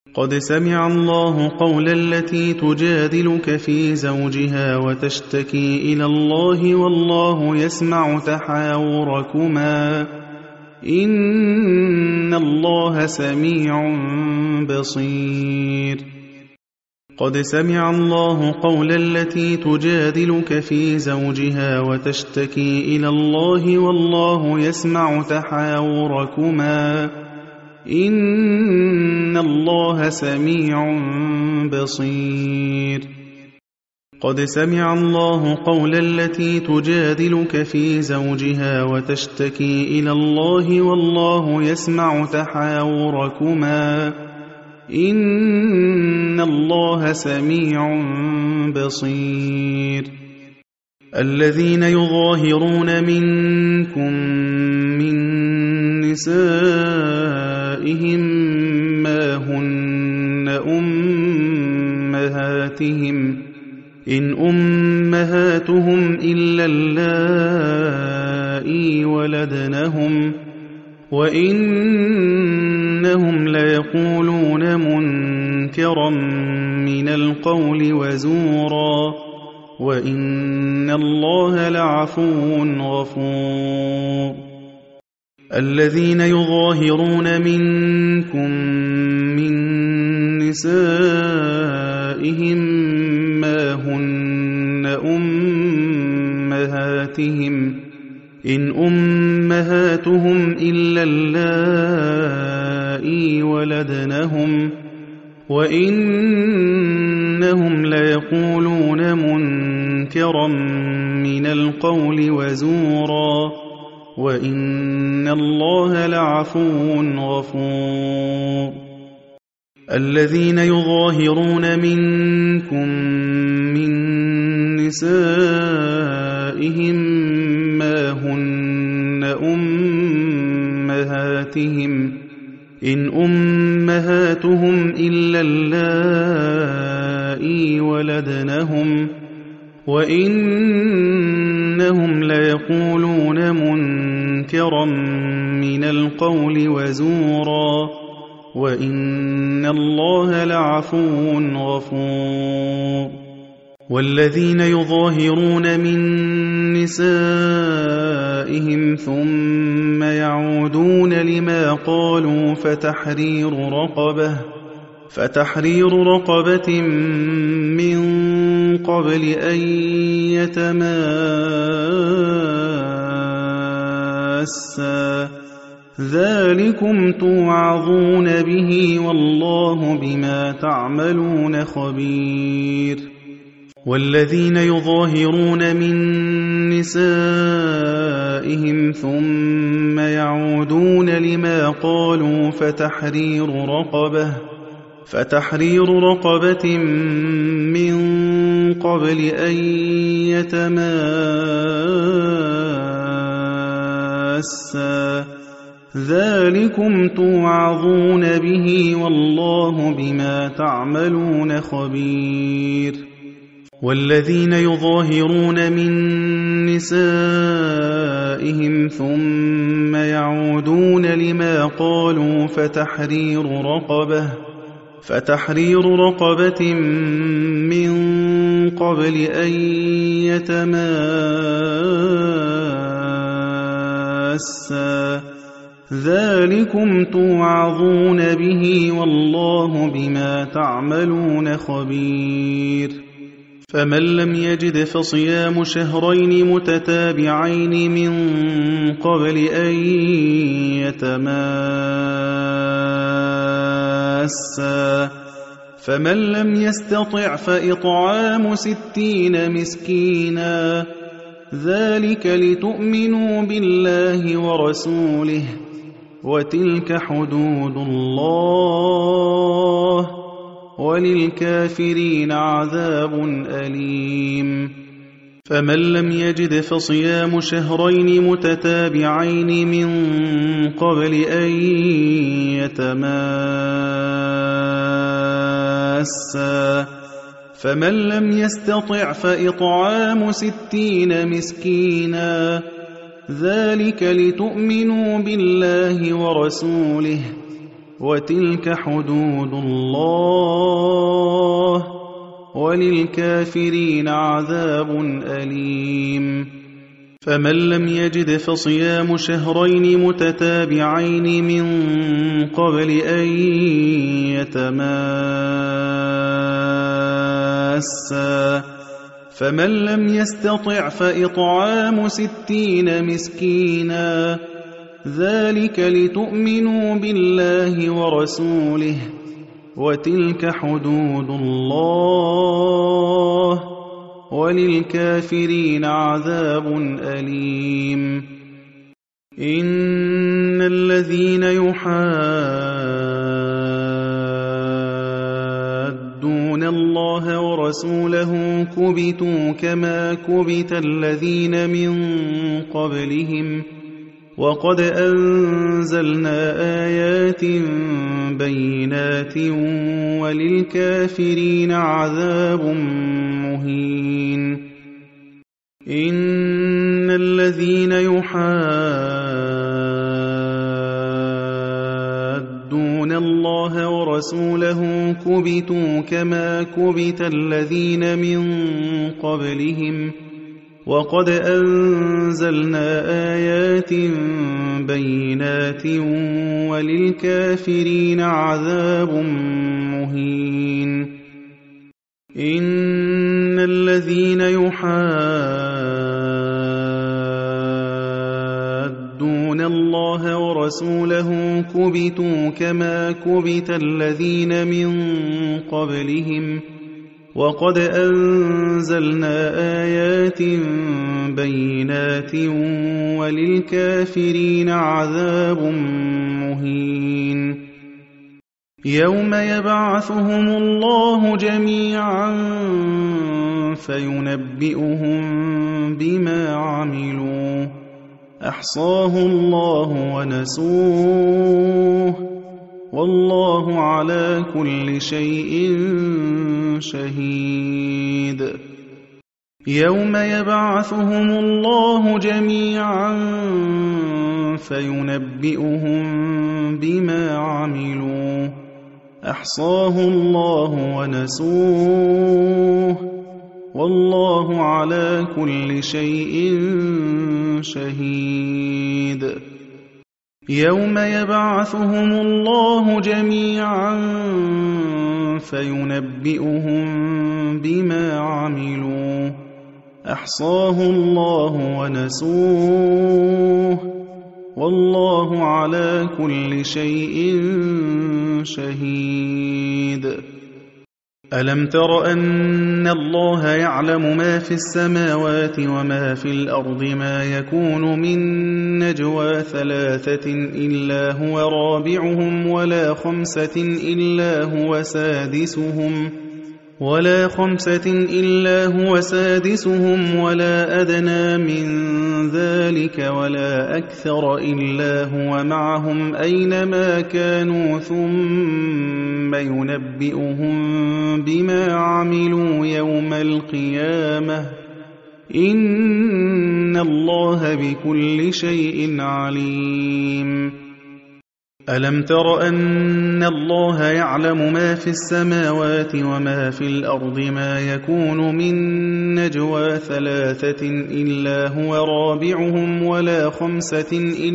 قد سمع الله قول التي تجادلك في زوجها وتشتكي إلى الله والله يسمع تحاوركما إن الله سميع بصير قد سمع الله قول التي تجادلك في زوجها وتشتكي إلى الله والله يسمع تحاوركما إن الله سميع بصير قد سمع الله قول التي تجادلك في زوجها وتشتكي إلى الله والله يسمع تحاوركما إن الله سميع بصير الذين يظاهرون منكم من نسائهم ما هن أمهاتهم إن أمهاتهم إلا اللائي ولدنهم وإنهم ليقولون منكرا من القول وزورا وإن الله لعفو غفور الذين يظاهرون منكم من نسائهم ما هن أمهاتهم إن أمهاتهم إلا اللائي ولدنهم وإنهم ليقولون منكرا من القول وزورا وإن الله لعفو غفور الذين يظاهرون منكم من نسائهم ما هن أمهاتهم إن أمهاتهم إلا اللائي ولدنهم وإنهم ليقولون منكرا من القول وزورا وإن الله لعفو غفور والذين يظاهرون من نسائهم ثم يعودون لما قالوا فتحرير رقبة من قبل أن يتماسا ذلكم توعظون به والله بما تعملون خبير والذين يظاهرون من نسائهم ثم يعودون لما قالوا فتحرير رقبة من قبل أن يتماسا ذلكم توعظون به والله بما تعملون خبير والذين يظاهرون من نسائهم ثم يعودون لما قالوا فتحرير رقبة من قبل أن يتماسا ذلكم توعظون به والله بما تعملون خبير فمن لم يجد فصيام شهرين متتابعين من قبل أن يتماسا فمن لم يستطع فإطعام 60 مسكينا ذلك لتؤمنوا بالله ورسوله وتلك حدود الله وللكافرين عذاب أليم فمن لم يجد فصيام شهرين متتابعين من قبل أن يتماسا فمن لم يستطع فإطعام 60 مسكينا ذلك لتؤمنوا بالله ورسوله وتلك حدود الله، وللكافرين عذاب أليم. فمن لم يجد فصيام شهرين متتابعين من قبل أن يتماسا، فمن لم يستطع فإطعام 60 مسكينا، ذلك لتؤمنوا بالله ورسوله، وتلك حدود الله، وللكافرين عذاب أليم. إن الذين يحادون الله ورسوله كبتوا كما كبت الذين من قبلهم، وقد أنزلنا آيات بينات، وللكافرين عذاب مهين. إن الذين يحادون الله ورسوله كبتوا كما كبت الذين من قبلهم، وقد أنزلنا آيات بينات، وللكافرين عذاب مهين. إن الذين يحادون الله ورسوله كبتوا كما كبت الذين من قبلهم، وقد أنزلنا آيات بينات، وللكافرين عذاب مهين. يوم يبعثهم الله جميعا فينبئهم بما عملوا، أحصاه الله ونسوه، والله على كل شيء شهيد. يوم يبعثهم الله جميعا فينبئهم بما عملوا، أحصاه الله ونسوه، والله على كل شيء شهيد. يوم يبعثهم الله جميعا فينبئهم بما عملوا، أحصاه الله ونسوه، والله على كل شيء شهيد. ألم تر أن الله يعلم ما في السماوات وما في الأرض، ما يكون من نجوى 3 إلا هو رابعهم، ولا 5 إلا هو سادسهم، ولا أدنى من ذلك ولا أكثر إلا هو معهم أينما كانوا، ثم ينبئهم بما عملوا يوم القيامة، إن الله بكل شيء عليم. ألم تر أن الله يعلم ما في السماوات وما في الأرض، ما يكون من نجوى 3 إلا هو رابعهم، ولا 5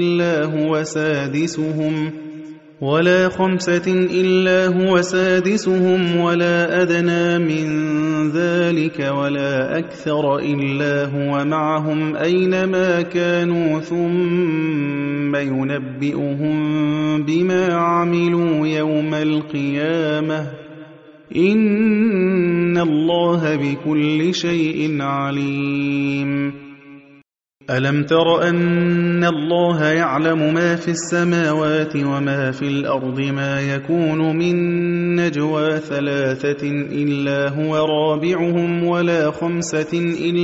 إلا هو سادسهم، ولا أدنى من ذلك ولا أكثر إلا هو معهم أينما كانوا، ثم ينبئهم بما عملوا يوم القيامة، إن الله بكل شيء عليم. ألم تر أن الله يعلم ما في السماوات وما في الأرض، ما يكون من نجوى 3 إلا هو رابعهم، ولا 5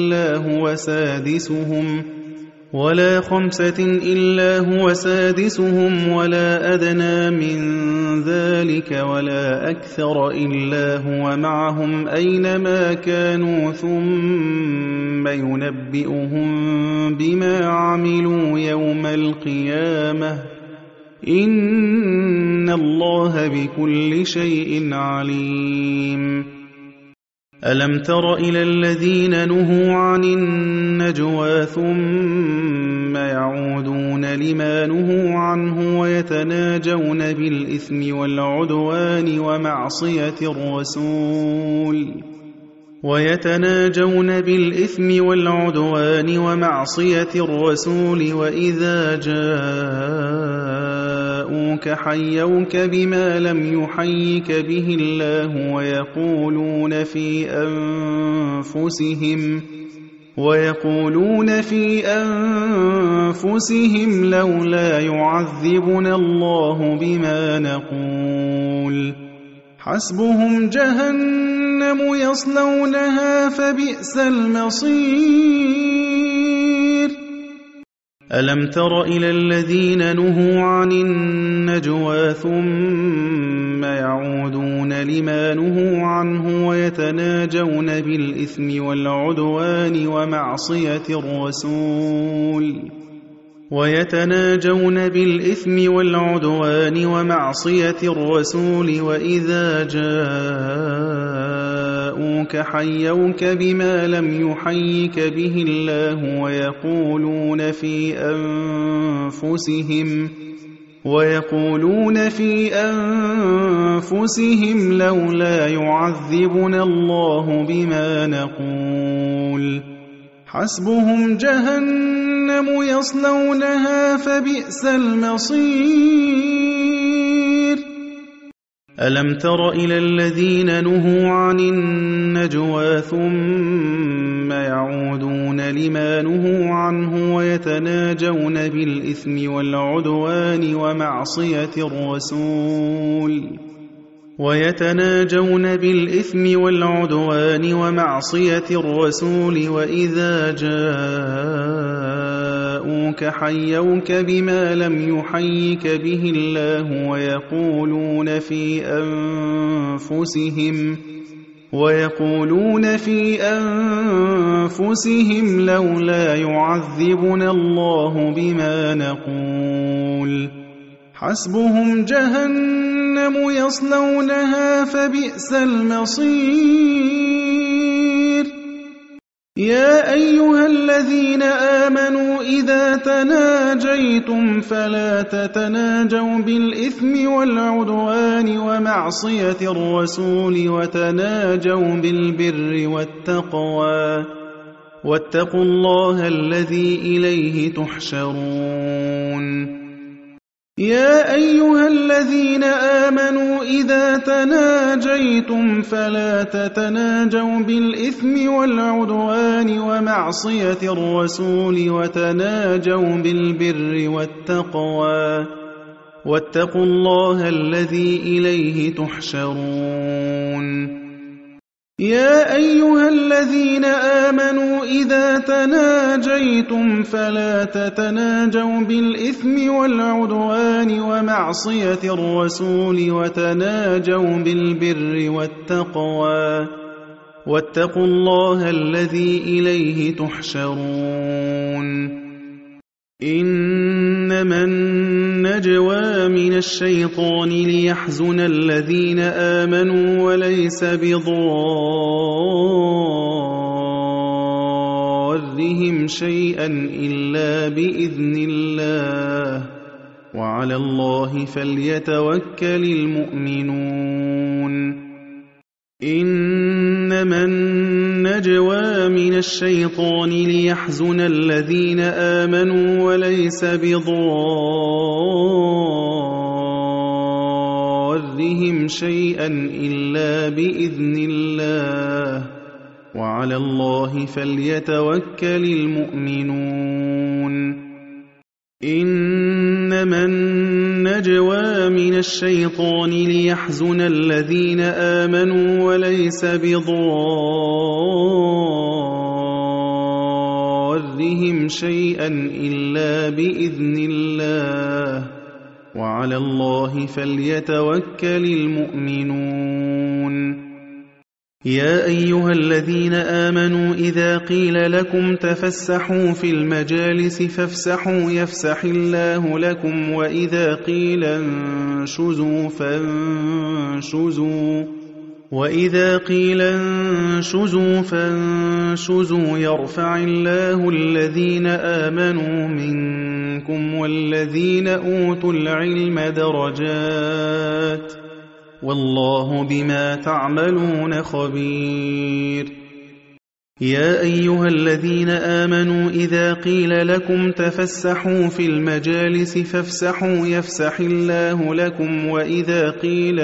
إلا هو سادسهم، ولا أدنى من ذلك ولا أكثر إلا هو معهم أينما كانوا، ثم ينبئهم بما عملوا يوم القيامة، إِنَّ اللَّهَ بِكُلِّ شَيْءٍ عَلِيمٌ أَلَمْ تَرَ إِلَى الَّذِينَ نُهُوا عَنِ النَّجْوَىٰ ثُمَّ يَعُودُونَ لِمَا نُهُوا عَنْهُ وَيَتَنَاجَوْنَ بِالْإِثْمِ وَالْعُدْوَانِ وَمَعْصِيَةِ الرَّسُولِ وَإِذَا جَاءُوكَ حَيَّوْكَ بِمَا لَمْ يُحَيِّكَ بِهِ اللَّهُ وَيَقُولُونَ فِي أَنفُسِهِمْ لَوْلَا يُعَذِّبُنَا اللَّهُ بِمَا نَقُولُ حَسْبُهُمْ جَهَنَّمُ يَصْلَوْنَهَا فَبِئْسَ الْمَصِيرُ أَلَمْ تَرَ إِلَى الَّذِينَ نُهُوا عَنِ النَّجْوَىٰ ثُمَّ يَعُودُونَ لِمَا نُهُوا عَنْهُ وَيَتَنَاجَوْنَ بِالْإِثْمِ وَالْعُدْوَانِ وَمَعْصِيَةِ الرَّسُولِ وَإِذَا جَاءُوكَ حَيَّوْكَ بِمَا لَمْ يُحَيِّكَ بِهِ اللَّهُ وَيَقُولُونَ في أنفسهم لولا يعذبنا الله بما نقول حسبهم جهنم يصلونها فبئس المصير ألم تر إلى الذين نهوا عن النجوى ثم يعودون لما نهوا عنه ويتناجون بالإثم والعدوان ومعصية الرسول وإذا جاءوك حيوك بما لم يحيك به الله ويقولون في أنفسهم لولا يعذبنا الله بما نقول حسبهم جهنم يصلونها فبئس المصير يا أيها الذين آمنوا إذا تناجيتم فلا تتناجوا بالإثم والعدوان ومعصية الرسول وتناجوا بالبر والتقوى واتقوا الله الذي إليه تحشرون يا أيها الذين آمنوا إذا تناجيتم فلا تتناجوا بالإثم والعدوان ومعصية الرسول وتناجوا بالبر والتقوى واتقوا الله الذي إليه تحشرون يا أيها الذين آمنوا إذا تناجيتم فلا تتناجوا بالإثم والعدوان ومعصية الرسول وتناجوا بالبر والتقوى واتقوا الله الذي إليه تحشرون إنما النجوى من الشيطان ليحزن الذين آمنوا وليس بضارهم شيئا إلا بإذن الله وعلى الله فليتوكل المؤمنون إنما النجوى من الشيطان ليحزن الذين آمنوا وليس بضارهم شيئا إلا بإذن الله وعلى الله فليتوكل المؤمنون إنما النجوى من الشيطان ليحزن الذين آمنوا وليس بضارهم شيئا إلا بإذن الله وعلى الله فليتوكل المؤمنون يا أيها الذين آمنوا إذا قيل لكم تفسحوا في المجالس فافسحوا يفسح الله لكم وإذا قيل انشزوا فانشزوا يرفع الله الذين آمنوا منكم والذين أوتوا العلم درجات والله بما تعملون خبير يا أيها الذين آمنوا إذا قيل لكم تفسحوا في المجالس فافسحوا يفسح الله لكم وإذا قيل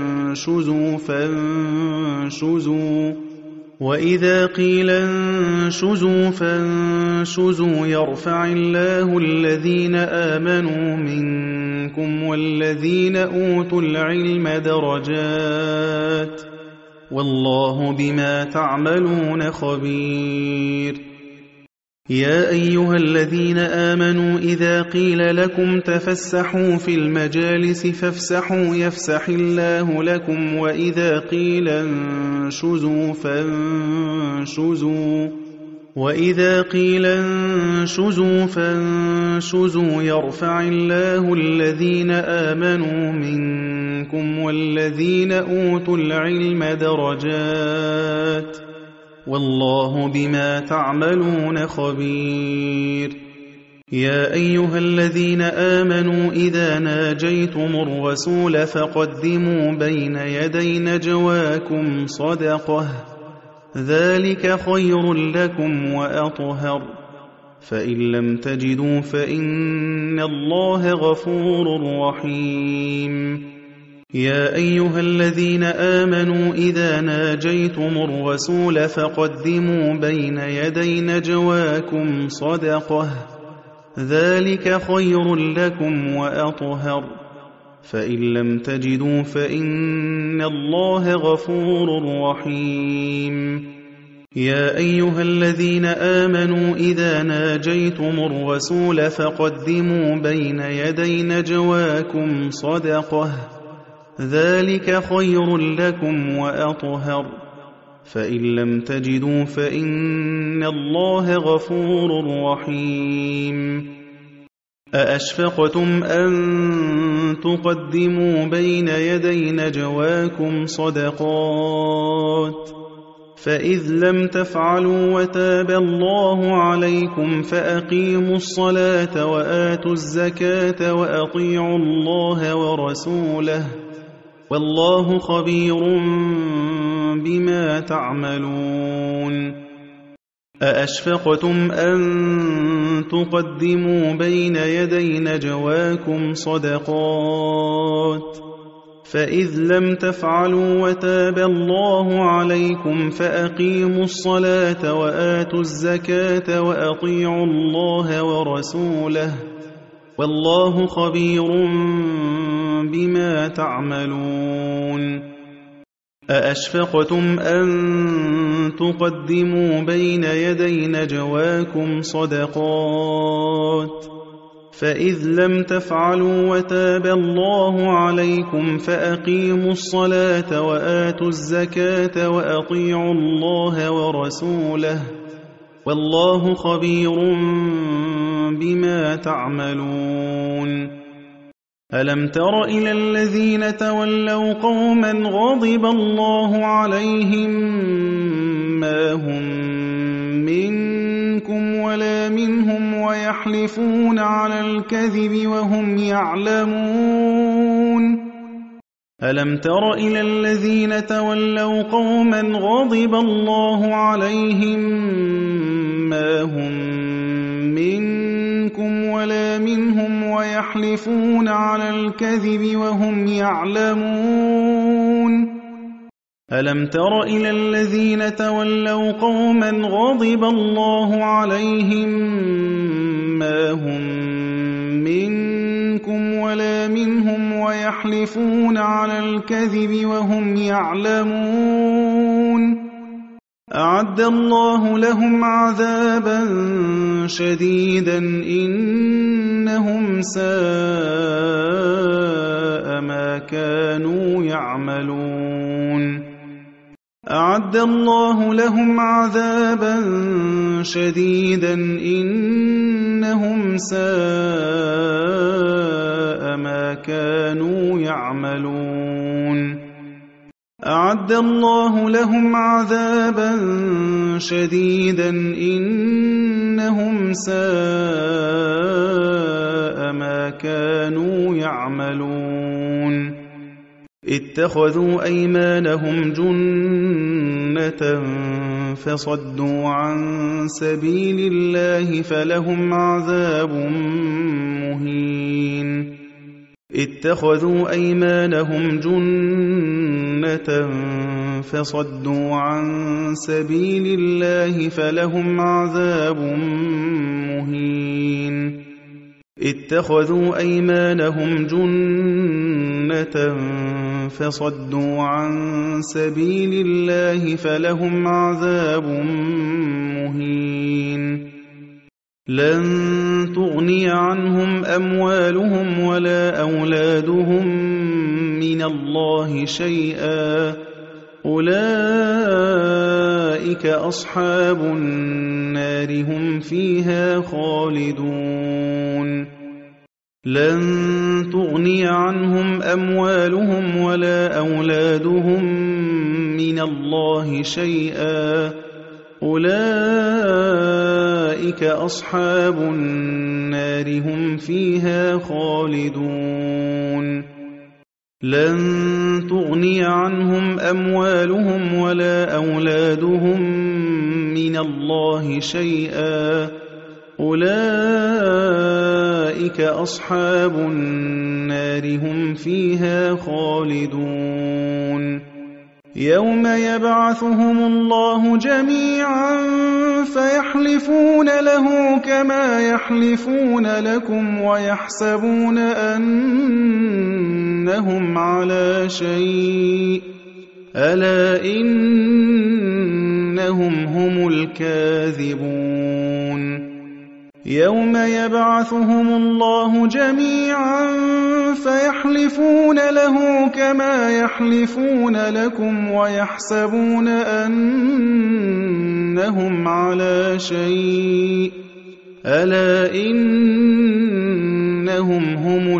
انشزوا فانشزوا يرفع الله الذين آمنوا منكم والذين أوتوا العلم درجات والله بما تعملون خبير يا أيها الذين آمنوا إذا قيل لكم تفسحوا في المجالس فافسحوا يفسح الله لكم وإذا قيل انشزوا فانشزوا يرفع الله الذين آمنوا منكم والذين أوتوا العلم درجات والله بما تعملون خبير يا أيها الذين آمنوا إذا ناجيتم الرسول فقدموا بين يدي نجواكم صدقة ذلك خير لكم وأطهر فإن لم تجدوا فإن الله غفور رحيم يا أيها الذين آمنوا إذا ناجيتم الرسول فقدموا بين يدي نجواكم صدقة ذلك خير لكم وأطهر فإن لم تجدوا فإن الله غفور رحيم يا أيها الذين آمنوا إذا ناجيتم الرسول فقدموا بين يدي نجواكم صدقة ذلك خير لكم وأطهر فإن لم تجدوا فإن الله غفور رحيم أأشفقتم أن تقدموا بين يدي نجواكم صدقات فإذ لم تفعلوا وتاب الله عليكم فأقيموا الصلاة وآتوا الزكاة وأطيعوا الله ورسوله والله خبير بما تعملون أأشفقتم أن تقدموا بين يدي نجواكم صدقات فإذ لم تفعلوا وتاب الله عليكم فأقيموا الصلاة وآتوا الزكاة وأطيعوا الله ورسوله والله خبير بما تعملون أأشفقتم أن تقدموا بين يدي نجواكم صدقات فإذ لم تفعلوا وتاب الله عليكم فأقيموا الصلاة وآتوا الزكاة وأطيعوا الله ورسوله والله خبير بما تعملون ألم تر إلى الذين تولوا قوما غضب الله عليهم ما هم منكم ولا منهم ويحلفون على الكذب وهم يعلمون ألم تر إلى الذين تولوا قوما غضب الله عليهم ما هم منكم ولا منهم ويحلفون على الكذب وهم يعلمون ألم تر إلى الذين تولوا قوما غضب الله عليهم ما هم منكم ولا منهم ويحلفون على الكذب وهم يعلمون أعد الله لهم عذابا شديدا إنهم ساء ما كانوا يعملون أعد الله لهم عذابا شديدا إنهم ساء ما كانوا يعملون أعد الله لهم عذابا شديدا إنهم ساء ما كانوا يعملون اتخذوا أيمانهم جنة فصدوا عن سبيل الله فلهم عذاب مهين اتخذوا أيمانهم جنة فصدوا عن سبيل الله فلهم عذاب مهين اتخذوا أيمانهم جنة فصدوا عن سبيل الله فلهم عذاب مهين لن تغني عنهم أموالهم ولا أولادهم من الله شيئا أولئك أصحاب النار هم فيها خالدون لن تغني عنهم أموالهم ولا أولادهم من الله شيئا أولئك أصحاب النار هم فيها خالدون لن تغني عنهم أموالهم ولا أولادهم من الله شيئا أولئك أصحاب النار هم فيها خالدون يوم يبعثهم الله جميعا فيحلفون له كما يحلفون لكم ويحسبون أنهم على شيء ألا إنهم هم الكاذبون يوم يبعثهم الله جميعا فيحلفون له كما يحلفون لكم ويحسبون أنهم على شيء ألا إنهم هم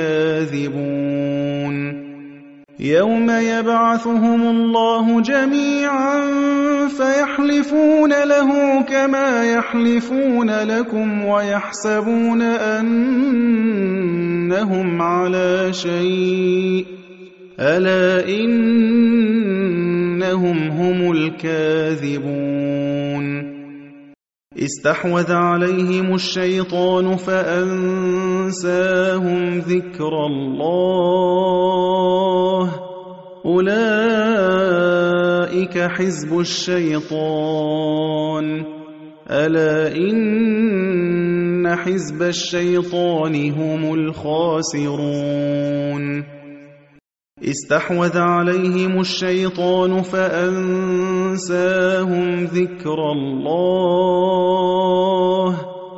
الكاذبون يوم يبعثهم الله جميعا فيحلفون له كما يحلفون لكم ويحسبون أنهم على شيء ألا إنهم هم الكاذبون استحوذ عليهم الشيطان فأنساهم ذكر الله أولئك حزب الشيطان ألا إن حزب الشيطان هم الخاسرون استحوذ عليهم الشيطان فأنساهم ذكر الله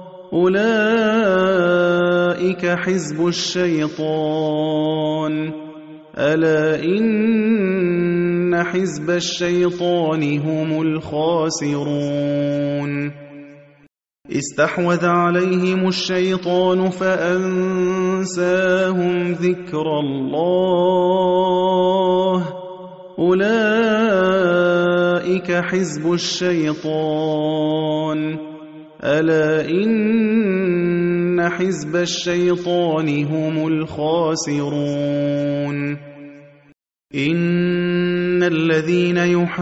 أولئك حزب الشيطان ألا إن حزب الشيطان هم الخاسرون استحوذ عليهم الشيطان فأنساهم ذكر الله أولئك حزب الشيطان ألا إن حزب الشيطان هم الخاسرون إن الذين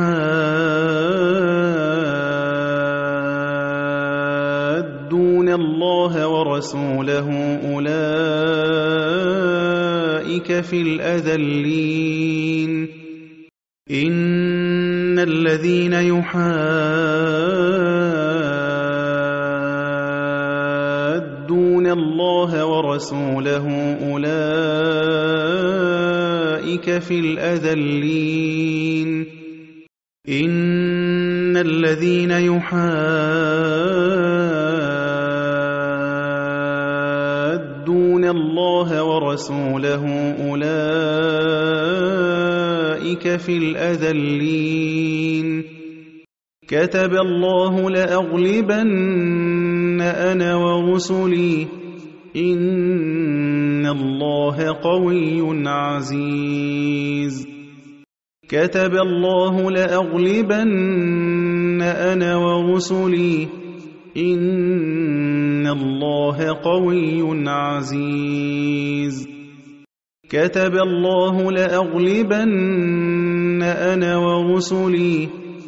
يحادون الله ورسوله أولئك في الأذلين إن الذين يحادون الله ورسوله أولئك في الأذلين إن الذين يحادون الله ورسوله أولئك في الأذلين كتب الله لأغلبن أنا ورسلي إن الله قوي عزيز كتب الله لأغلبن أنا ورسلي إن الله قوي عزيز كتب الله لأغلبن أنا ورسلي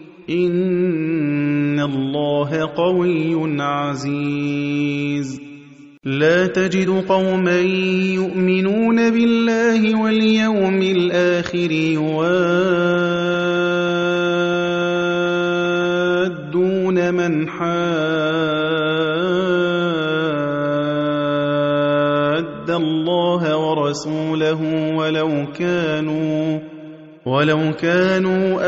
إن الله قوي عزيز لا تجد قوما يؤمنون بالله واليوم الآخر يوادون من حاد الله ورسوله ولو كانوا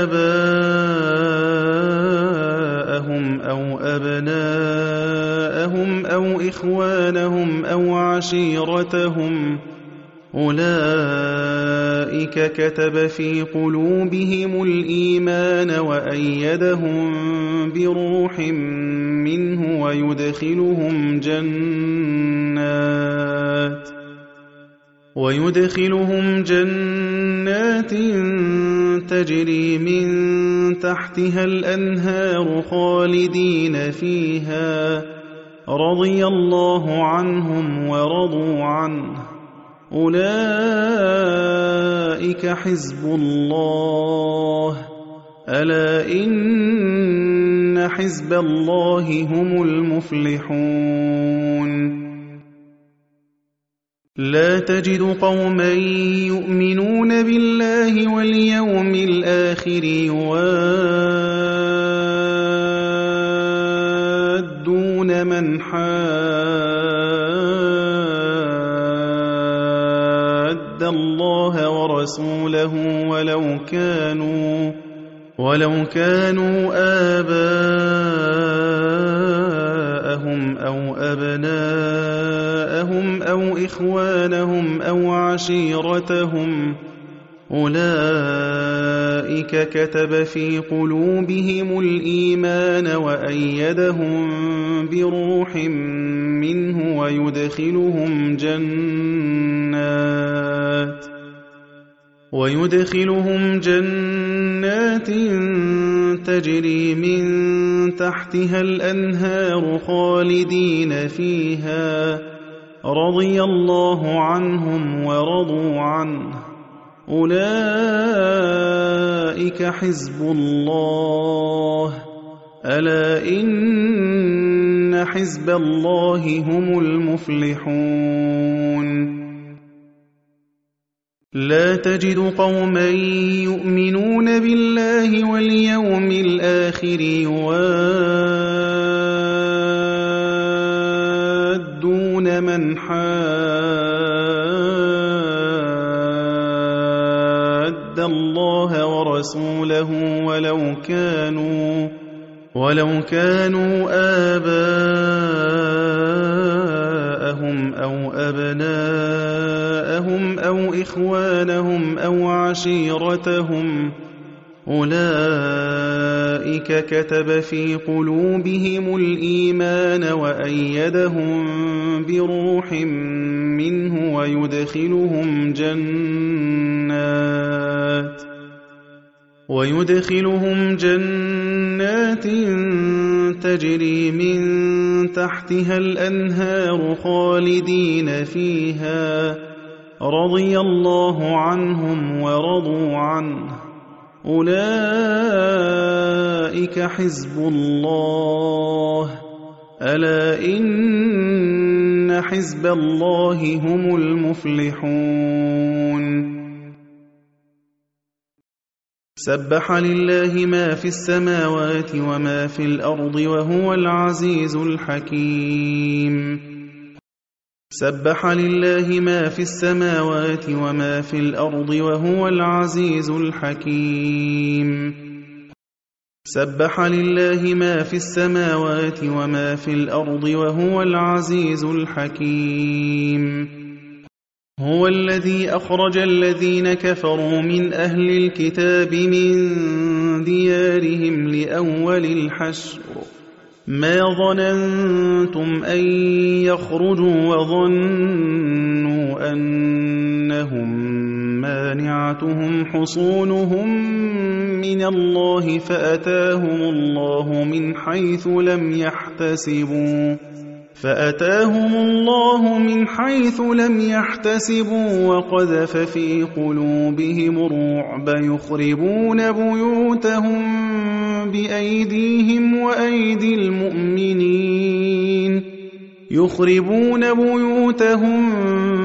آباءهم أو أبناءهم أو إخوانهم أو عشيرتهم أولئك كتب في قلوبهم الإيمان وأيدهم بروح منه ويدخلهم جنات تجري من تحتها الأنهار خالدين فيها رضي الله عنهم ورضوا عنه أولئك حزب الله ألا إن حزب الله هم المفلحون لا تجد قوما يؤمنون بالله واليوم الآخر يوادون من حاد الله ورسوله ولو كانوا آباءهم أو أبناءهم أو إخوانهم أو عشيرتهم أولئك كتب في قلوبهم الإيمان وأيدهم بروح منه ويدخلهم جنات تجري من تحتها الأنهار خالدين فيها رضي الله عنهم ورضوا عنه أولئك حزب الله ألا إن حزب الله هم المفلحون لا تجد قوما يؤمنون بالله واليوم الآخر يوادون من حاد الله ورسوله ولو كانوا آباءهم أو أبناءهم أو إخوانهم أو عشيرتهم أولئك كتب في قلوبهم الإيمان وأيدهم بروح منه ويدخلهم جنات تجري من تحتها الأنهار خالدين فيها رضي الله عنهم ورضوا عنه أولئك حزب الله ألا إن حزب الله هم المفلحون سبح لله ما في السماوات وما في الأرض وهو العزيز الحكيم سبح لله ما في السماوات وما في الأرض وهو العزيز الحكيم سبح لله ما في السماوات وما في الأرض وهو العزيز الحكيم هو الذي أخرج الذين كفروا من أهل الكتاب من ديارهم لأول الحشر ما ظننتم أن يخرجوا وظنوا أنهم مانعتهم حصونهم من الله فأتاهم الله من حيث لم يحتسبوا وقذف في قلوبهم الرعب يخربون بيوتهم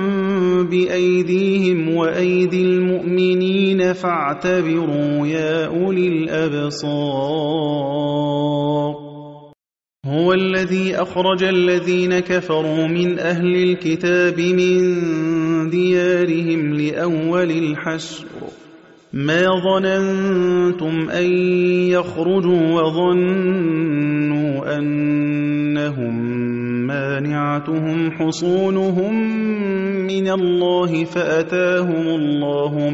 بأيديهم وأيدي المؤمنين فاعتبروا يا أولي الأبصار هو الذي أخرج الذين كفروا من أهل الكتاب من ديارهم لأول الحشر ما ظننتم أن يخرجوا وظنوا أنهم مانعتهم حصونهم من الله فأتاهم الله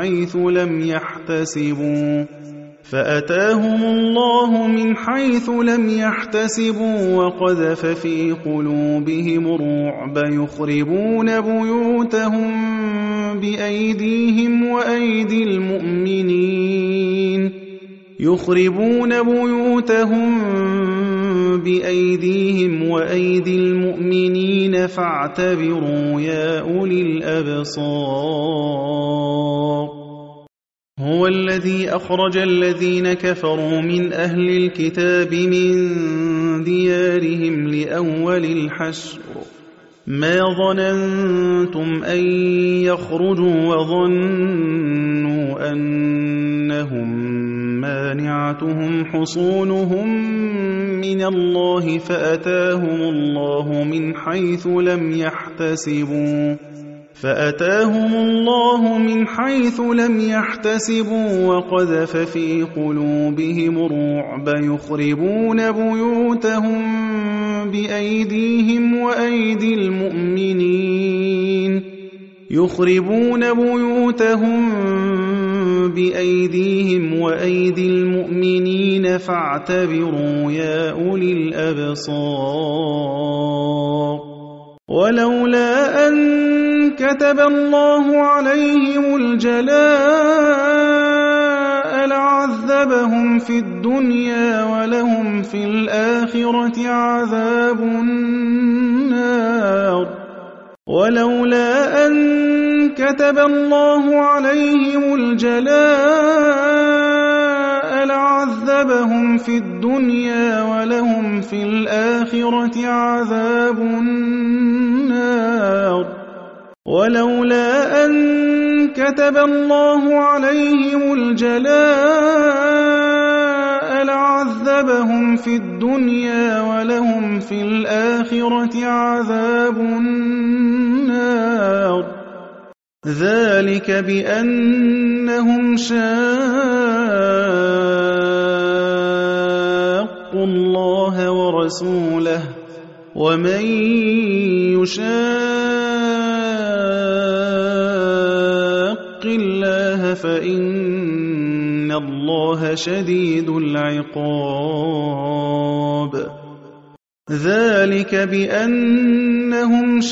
من حيث لم يحتسبوا وقذف في قلوبهم الرعب يخربون بيوتهم بأيديهم وأيدي المؤمنين فاعتبروا يا أولي الأبصار هو الذي أخرج الذين كفروا من أهل الكتاب من ديارهم لأول الحشر ما ظننتم أن يخرجوا وظنوا أنهم مانعتهم حصونهم من الله فأتاهم الله من حيث لم يحتسبوا وقذف في قلوبهم الرعب يخربون بيوتهم بأيديهم وأيدي المؤمنين فاعتبروا يا أولي الأبصار ولولا أن كتب الله عليهم الجلاء لعذبهم في الدنيا ولهم في الآخرة عذاب النار ولولا أن كتب الله عليهم الجلاء لعذبهم في الدنيا ولهم في الآخرة عذاب النار ولولا أن كتب الله عليهم الجلاء لعذبهم في الدنيا ولهم في الآخرة عذاب النار ذلك بأنهم شاقوا الله ورسوله ومن يشاق الله فإن الله شديد العقاب ذلك بأنهم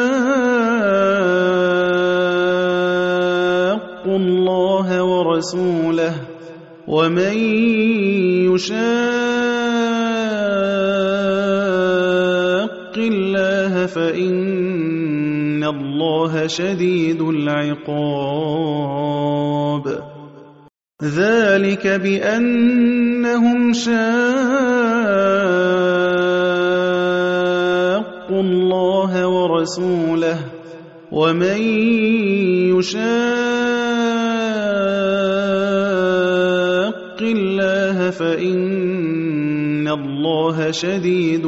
شاقوا الله ورسوله ومن يشاق الله فإن الله شديد العقاب ذلك بأنهم شاقوا الله ورسوله ومن يشاق الله فإن الله شديد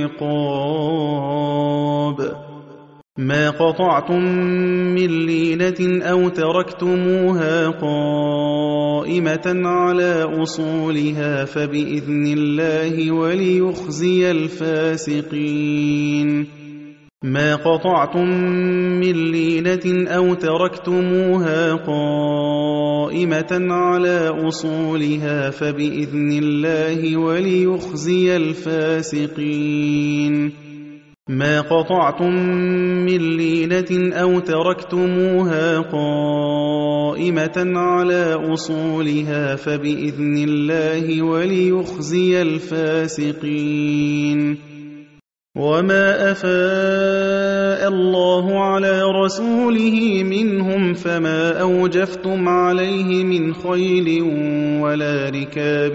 العقاب ما قطعتم من لينة أو تركتموها قائمة على أصولها فبإذن الله وليخزي الفاسقين ما قطعتم من لينة أو تركتموها قائمة على أصولها فبإذن الله وليخزي الفاسقين ما قطعتم من لينة أو تركتموها قائمة على أصولها فبإذن الله وليخزي الفاسقين وما أفاء الله على رسوله منهم فما أوجفتم عليه من خيل ولا ركاب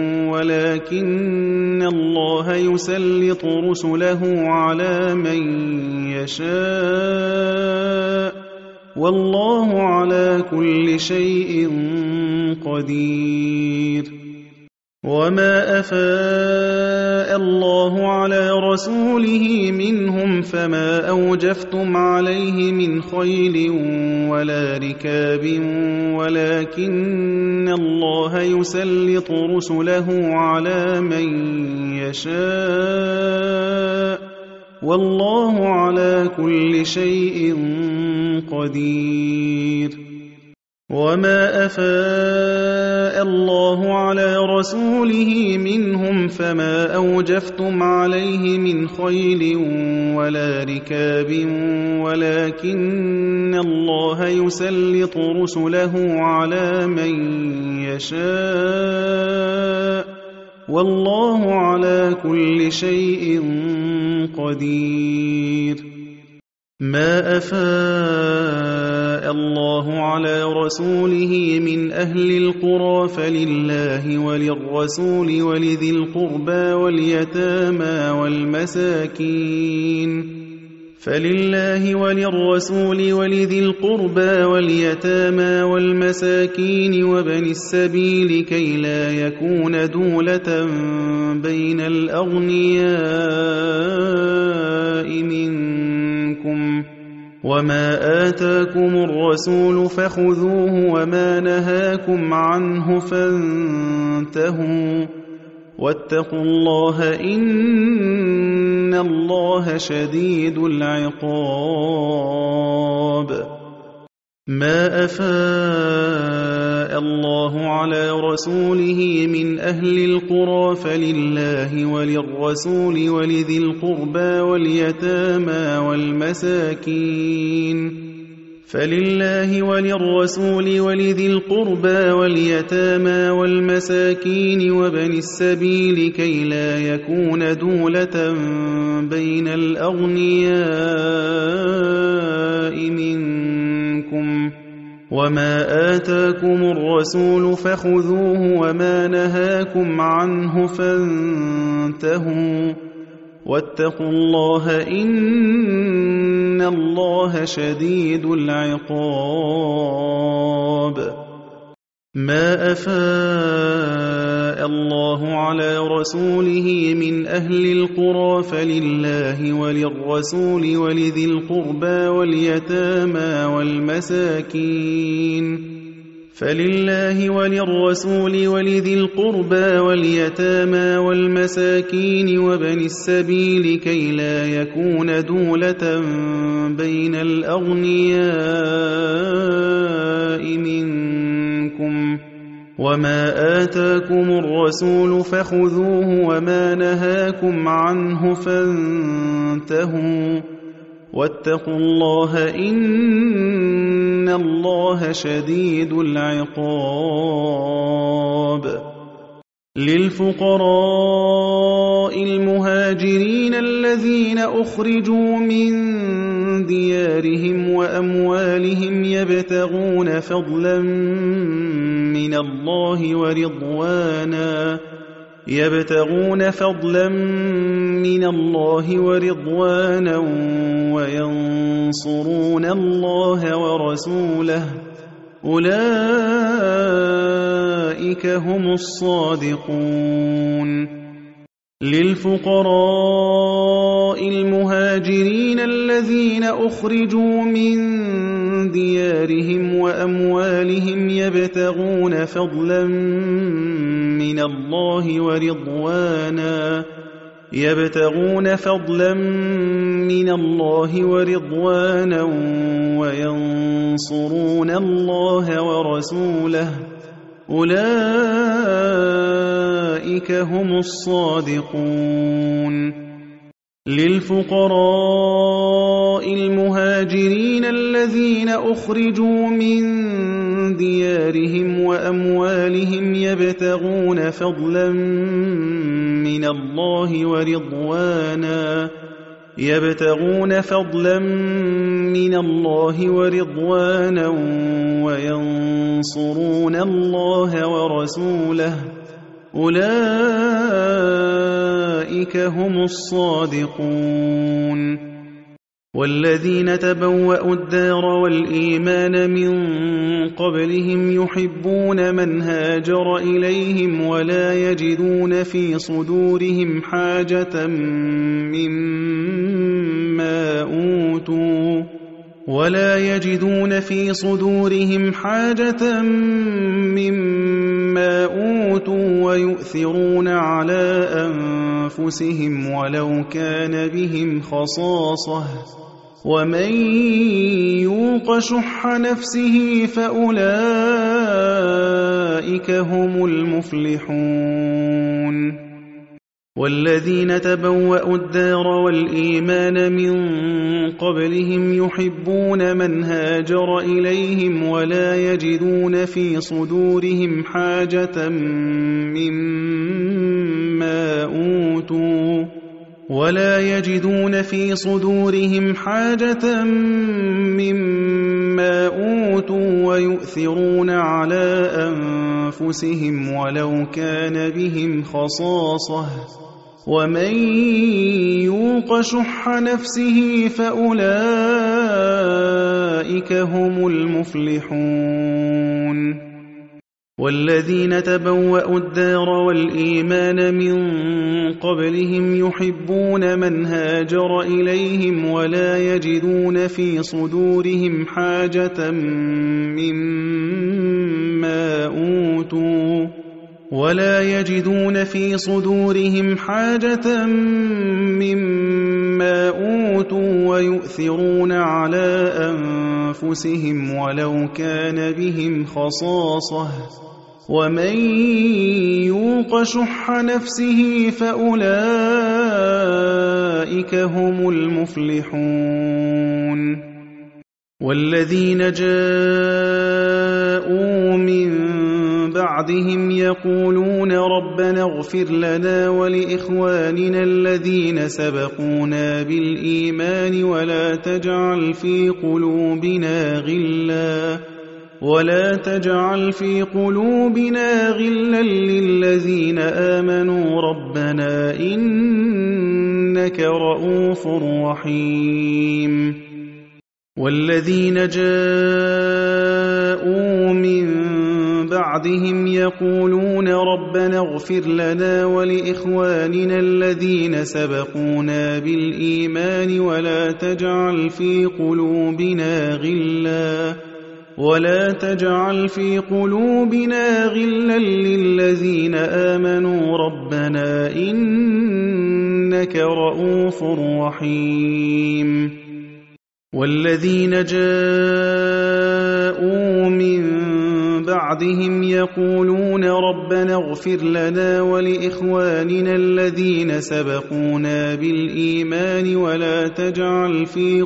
ولكن الله يسلط رسله على من يشاء والله على كل شيء قدير وما أفاء الله على رسوله منهم فما أوجفتم عليه من خيل ولا ركاب ولكن الله يسلط رسله على من يشاء والله على كل شيء قدير وما أفاء الله على رسوله منهم فما أوجفتم عليه من خيل ولا ركاب ولكن الله يسلط رسله على من يشاء والله على كل شيء قدير ما أفاء الله على رسوله من أهل القرى فلله وللرسول ولذي القربى واليتامى والمساكين فلله وللرسول ولذي القربى واليتامى والمساكين وابن السبيل كي لا يكون دولة بين الأغنياء منكم وما آتاكم الرسول فخذوه وما نهاكم عنه فانتهوا واتقوا الله إن الله شديد العقاب ما أفاء الله على رسوله من أهل القرى فلله وللرسول ولذي القربى واليتامى والمساكين فلله وللرسول ولذي القربى واليتامى والمساكين وابن السبيل كي لا يكون دولة بين الأغنياء منكم وما آتاكم الرسول فخذوه وما نهاكم عنه فانتهوا واتقوا الله إن الله شديد العقاب ما أفاء الله على رسوله من أهل القرى فلله وللرسول ولذي القربى واليتامى والمساكين فلله وللرسول ولذي القربى واليتامى والمساكين وابن السبيل كي لا يكون دولة بين الأغنياء منكم وما آتاكم الرسول فخذوه وما نهاكم عنه فانتهوا واتقوا الله إن الله شديد العقاب للفقراء المهاجرين الذين أخرجوا من ديارهم وأموالهم يبتغون فضلا من الله ورضوانا وينصرون الله ورسوله أولئك هم الصادقون للفقراء المهاجرين الذين أخرجوا من ديارهم وأموالهم يبتغون فضلا من الله يبتغون فضلا من الله ورضوانا وينصرون الله ورسوله أولئك هم الصادقون للفقراء المهاجرين الذين أخرجوا من ديارهم وأموالهم يبتغون فضلا من الله ورضوانا وينصرون الله ورسوله أولئك هم الصادقون والذين تبوأوا الدار والإيمان من قبلهم يحبون من هاجر إليهم ولا يجدون في صدورهم حاجة مما أوتوا ويؤثرون على أنفسهم ولو كان بهم خصاصة ومن يوق شح نفسه فأولئك هم المفلحون والذين تبوأوا الدار والإيمان من قبلهم يحبون من هاجر إليهم ولا يجدون في صدورهم حاجة مما أوتوا ويؤثرون على أنفسهم ولو كان بهم خصاصة ومن يوق شح نفسه فأولئك هم المفلحون والذين تبوأوا الدار والإيمان من قبلهم يحبون من هاجر إليهم ولا يجدون في صدورهم حاجة مما أوتوا ويؤثرون على أنفسهم ولو كان بهم خصاصة ومن يوق شح نفسه فأولئك هم المفلحون والذين جاءوا من بعدهم يقولون ربنا اغفر لنا ولإخواننا الذين سبقونا بالإيمان ولا تجعل في قلوبنا غلا للذين آمنوا ربنا إنك رؤوف رحيم والذين جاءوا من بعدهم يقولون ربنا اغفر لنا ولإخواننا الذين سبقونا بالإيمان ولا تجعل في قلوبنا غلا للذين آمنوا ربنا إنك رؤوف رحيم والذين جاءوا من بعدهم يقولون ربنا اغفر لنا ولإخواننا الذين سبقونا بالإيمان ولا تجعل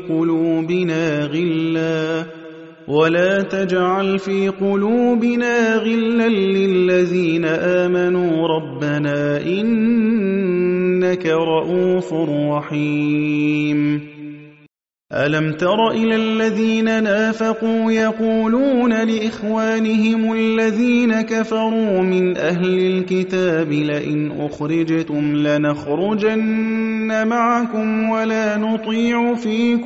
في قلوبنا غلا للذين آمنوا ربنا إنك رؤوف رحيم ألم تر إلى الذين نافقوا يقولون لإخوانهم الذين كفروا من أهل الكتاب لئن أخرجتم لنخرجن معكم ولا نطيع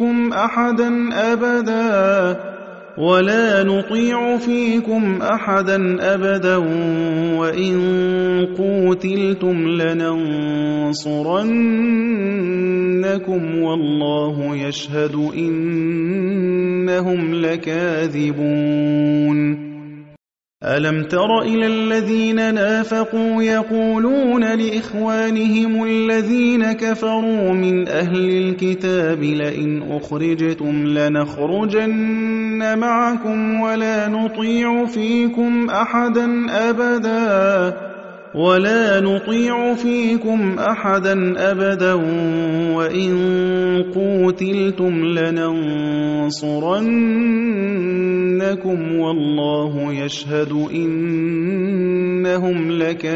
فيكم أحدا أبدا وإن قوتلتم لننصرنكم والله يشهد إنهم لكاذبون ألم تر إلى الذين نافقوا يقولون لإخوانهم الذين كفروا من أهل الكتاب لئن أخرجتم لنخرجن معكم ولا نطيع فيكم أحدا أبدا وإن قوتلتم لننصرنكم والله يشهد إنهم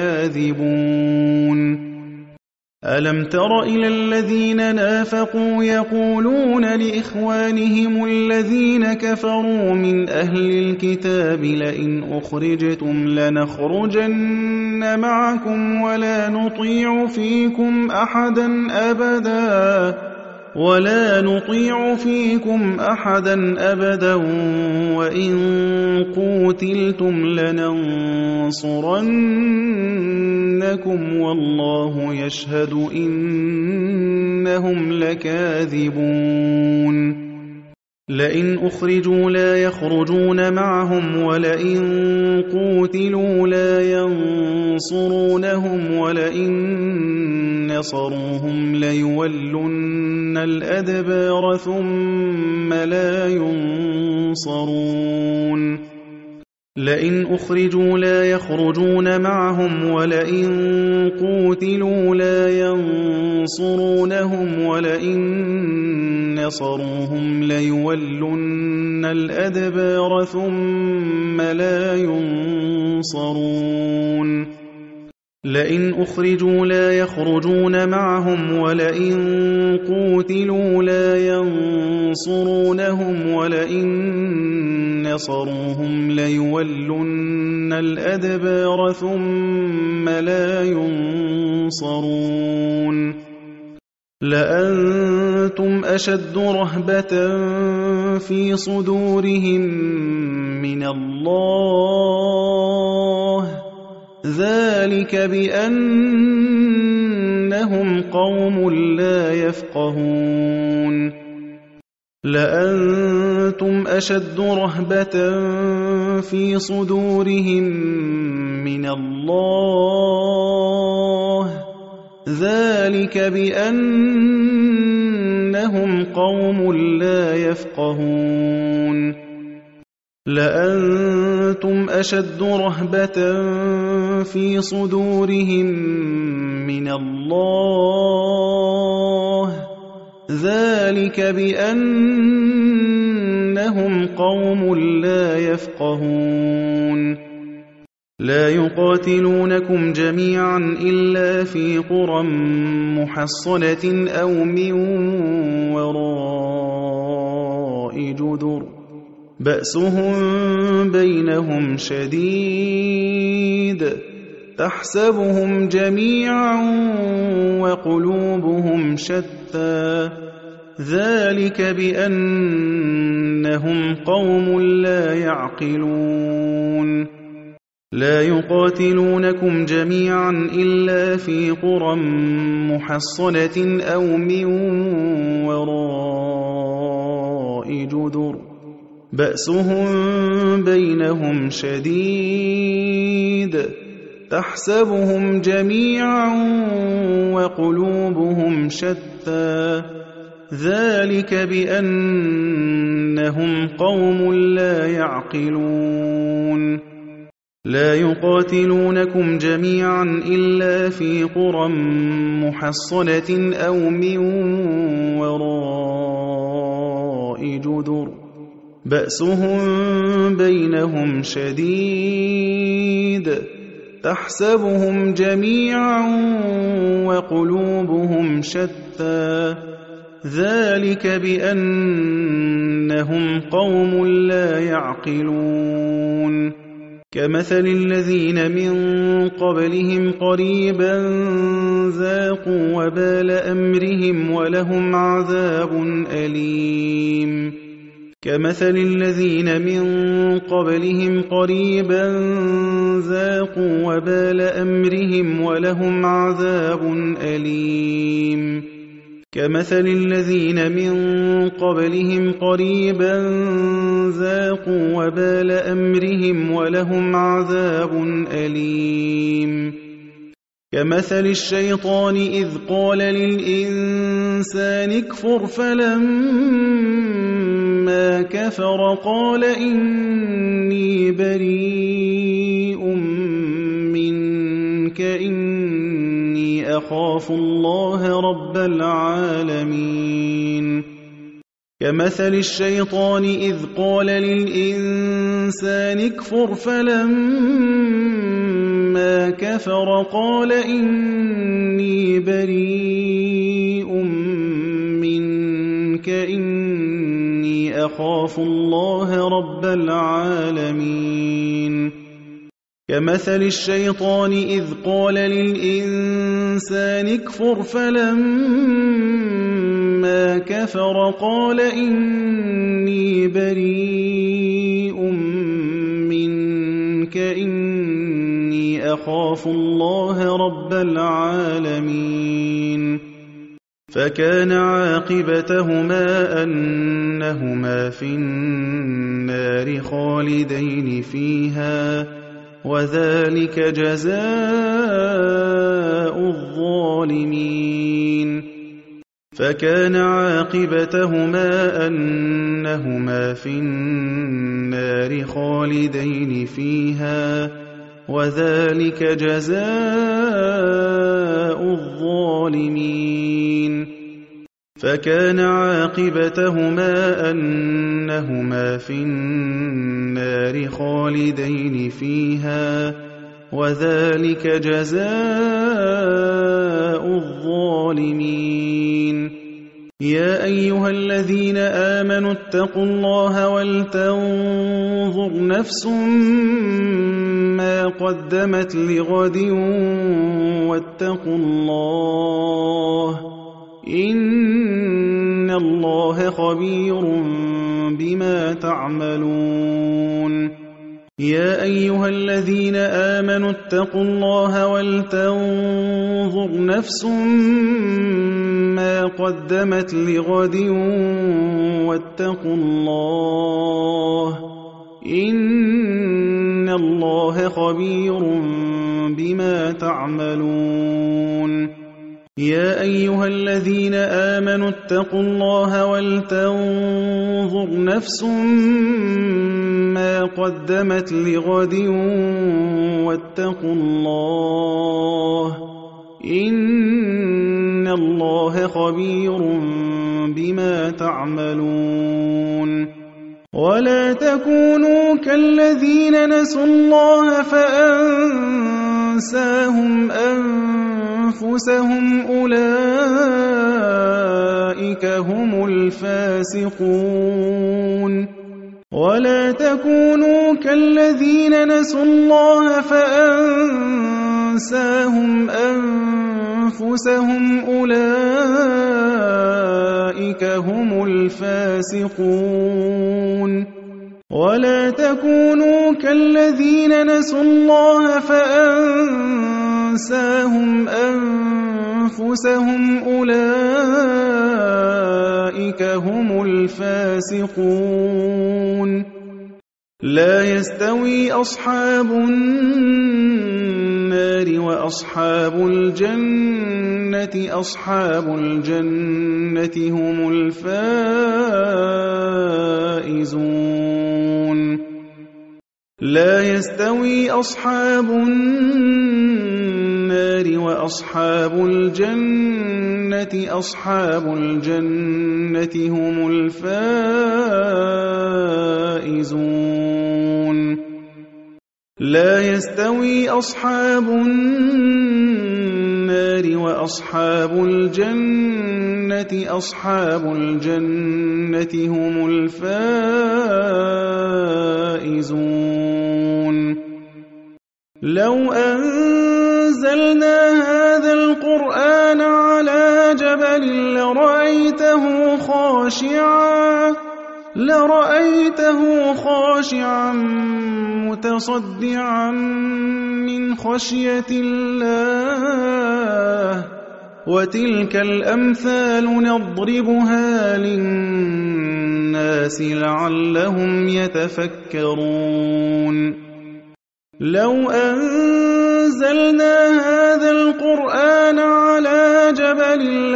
لكاذبون ألم تر إلى الذين نافقوا يقولون لإخوانهم الذين كفروا من أهل الكتاب لئن أخرجتم لنخرجن معكم ولا نطيع فيكم أحدا أبدا وإن قوتلتم لننصرنكم والله يشهد إنهم لكاذبون لئن أخرجوا لا يخرجون معهم ولئن قوتلوا لا ينصرونهم ولئن نصروهم ليولن الأدبار ثم لا ينصرون لئن أخرجوا لا يخرجون معهم ولئن قوتلوا لا ينصرونهم ولئن نصروهم ليولن الأدبار ثم لا ينصرون لئن أخرجوا لا يخرجون معهم ولئن قوتلوا لا ينصرونهم ولئن نصروهم ليولن الأدبار ثم لا ينصرون لأنتم أشد رهبة في صدورهم من الله ذلك بأنهم قوم لا يفقهون لأنتم أشد رهبة في صدورهم من الله ذلك بأنهم قوم لا يفقهون لأنتم أشد رهبة في صدورهم من الله ذلك بأنهم قوم لا يفقهون لا يقاتلونكم جميعا إلا في قرى محصنة أو من وراء جدر بأسهم بينهم شديد تحسبهم جميعا وقلوبهم شتى ذلك بأنهم قوم لا يعقلون لا يقاتلونكم جميعا إلا في قرى محصنة أو من وراء جدر بأسهم بينهم شديد تحسبهم جميعا وقلوبهم شتى ذلك بأنهم قوم لا يعقلون لا يقاتلونكم جميعا إلا في قرى محصنة أو من وراء جدر بأسهم بينهم شديد تحسبهم جميعا وقلوبهم شتى ذلك بأنهم قوم لا يعقلون كمثل الذين من قبلهم قريبا ذاقوا وبال أمرهم ولهم عذاب أليم كمثل الذين من قبلهم قريبا ذاقوا وبال أمرهم ولهم عذاب أليم كمثل الذين من قبلهم قريبا ذاقوا وبال أمرهم ولهم عذاب أليم كمثل الشيطان إذ قال للإنسان اكفر فلما كفر قال إني بريء منك إني أخاف الله رب العالمين كمثل الشيطان إذ قال للإنسان اكفر فلما كفر قال إني بريء منك إني أخاف الله رب العالمين كمثل الشيطان إذ قال للإنسان اكفر فلما كفر قال إني بريء منك إني أخاف الله رب العالمين فكان عاقبتهما أنهما في النار خالدين فيها وذلك جزاء الظالمين فكان عاقبتهما أنهما في النار خالدين فيها وذلك جزاء الظالمين فكان عاقبتهما أنهما في النار خالدين فيها وذلك جزاء الظالمين يا أيها الذين آمنوا اتقوا الله ولتنظر نفس ما قدمت لغد واتقوا الله إن الله خبير بما تعملون يا أيها الذين آمنوا اتقوا الله ولتنظر نفس ما قدمت لغد واتقوا الله إن الله خبير بما تعملون يا أيها الذين آمنوا اتقوا الله ولتنظر نفس ما قدمت لغد واتقوا الله إن الله خبير بما تعملون ولا تكونوا كالذين نسوا الله فأنساهم أنفسهم أولئك هم الفاسقون ولا تكونوا كالذين نسوا الله فأنساهم أنفسهم أولئك هم الفاسقون ولا تكونوا كالذين نسوا الله فأنساهم أنفسهم أولئك هم الفاسقون لا يستوي أصحاب النار وأصحاب الجنة أصحاب الجنة هم الفائزون لا يستوي أصحاب النار وأصحاب الجنة أصحاب الجنة هم الفائزون لا يستوي أصحاب النار وأصحاب الجنة أصحاب الجنة هم الفائزون لو أنزلنا هذا القرآن على جبل لرأيته خاشعا متصدعا من خشية الله وتلك الأمثال نضربها للناس لعلهم يتفكرون لو أنزلنا هذا القرآن على جبل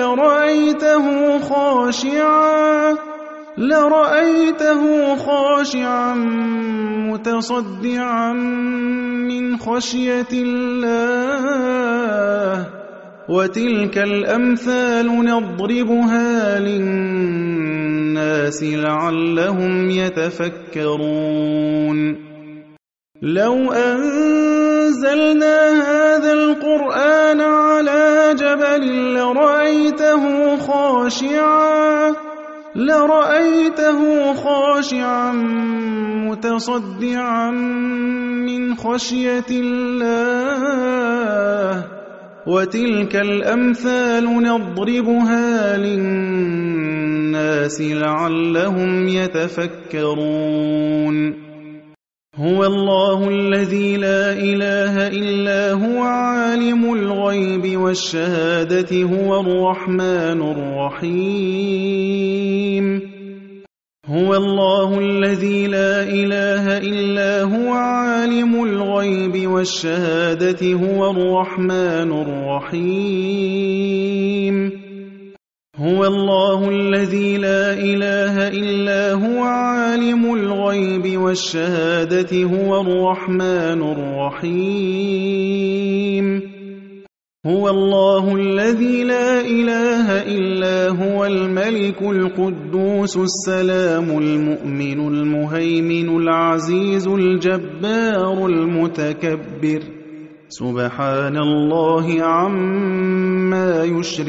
لرأيته خاشعا متصدعا من خشية الله وتلك الأمثال نضربها للناس لعلهم يتفكرون لو أنزلنا هذا القرآن على جبل لرأيته خاشعا متصدعا من خشية الله وتلك الأمثال نضربها للناس لعلهم يتفكرون هو الله الذي لا إله إلا هو عالم الغيب والشهادة هو الرحمن الرحيم هو الله الذي لا إله إلا هو عالم الغيب والشهادة هو الرحمن الرحيم هو الله الذي لا إله إلا هو عالم الغيب والشهادة هو الرحمن الرحيم هو الله الذي لا إله إلا هو الملك القدوس السلام المؤمن المهيمن العزيز الجبار المتكبر سبحان الله عما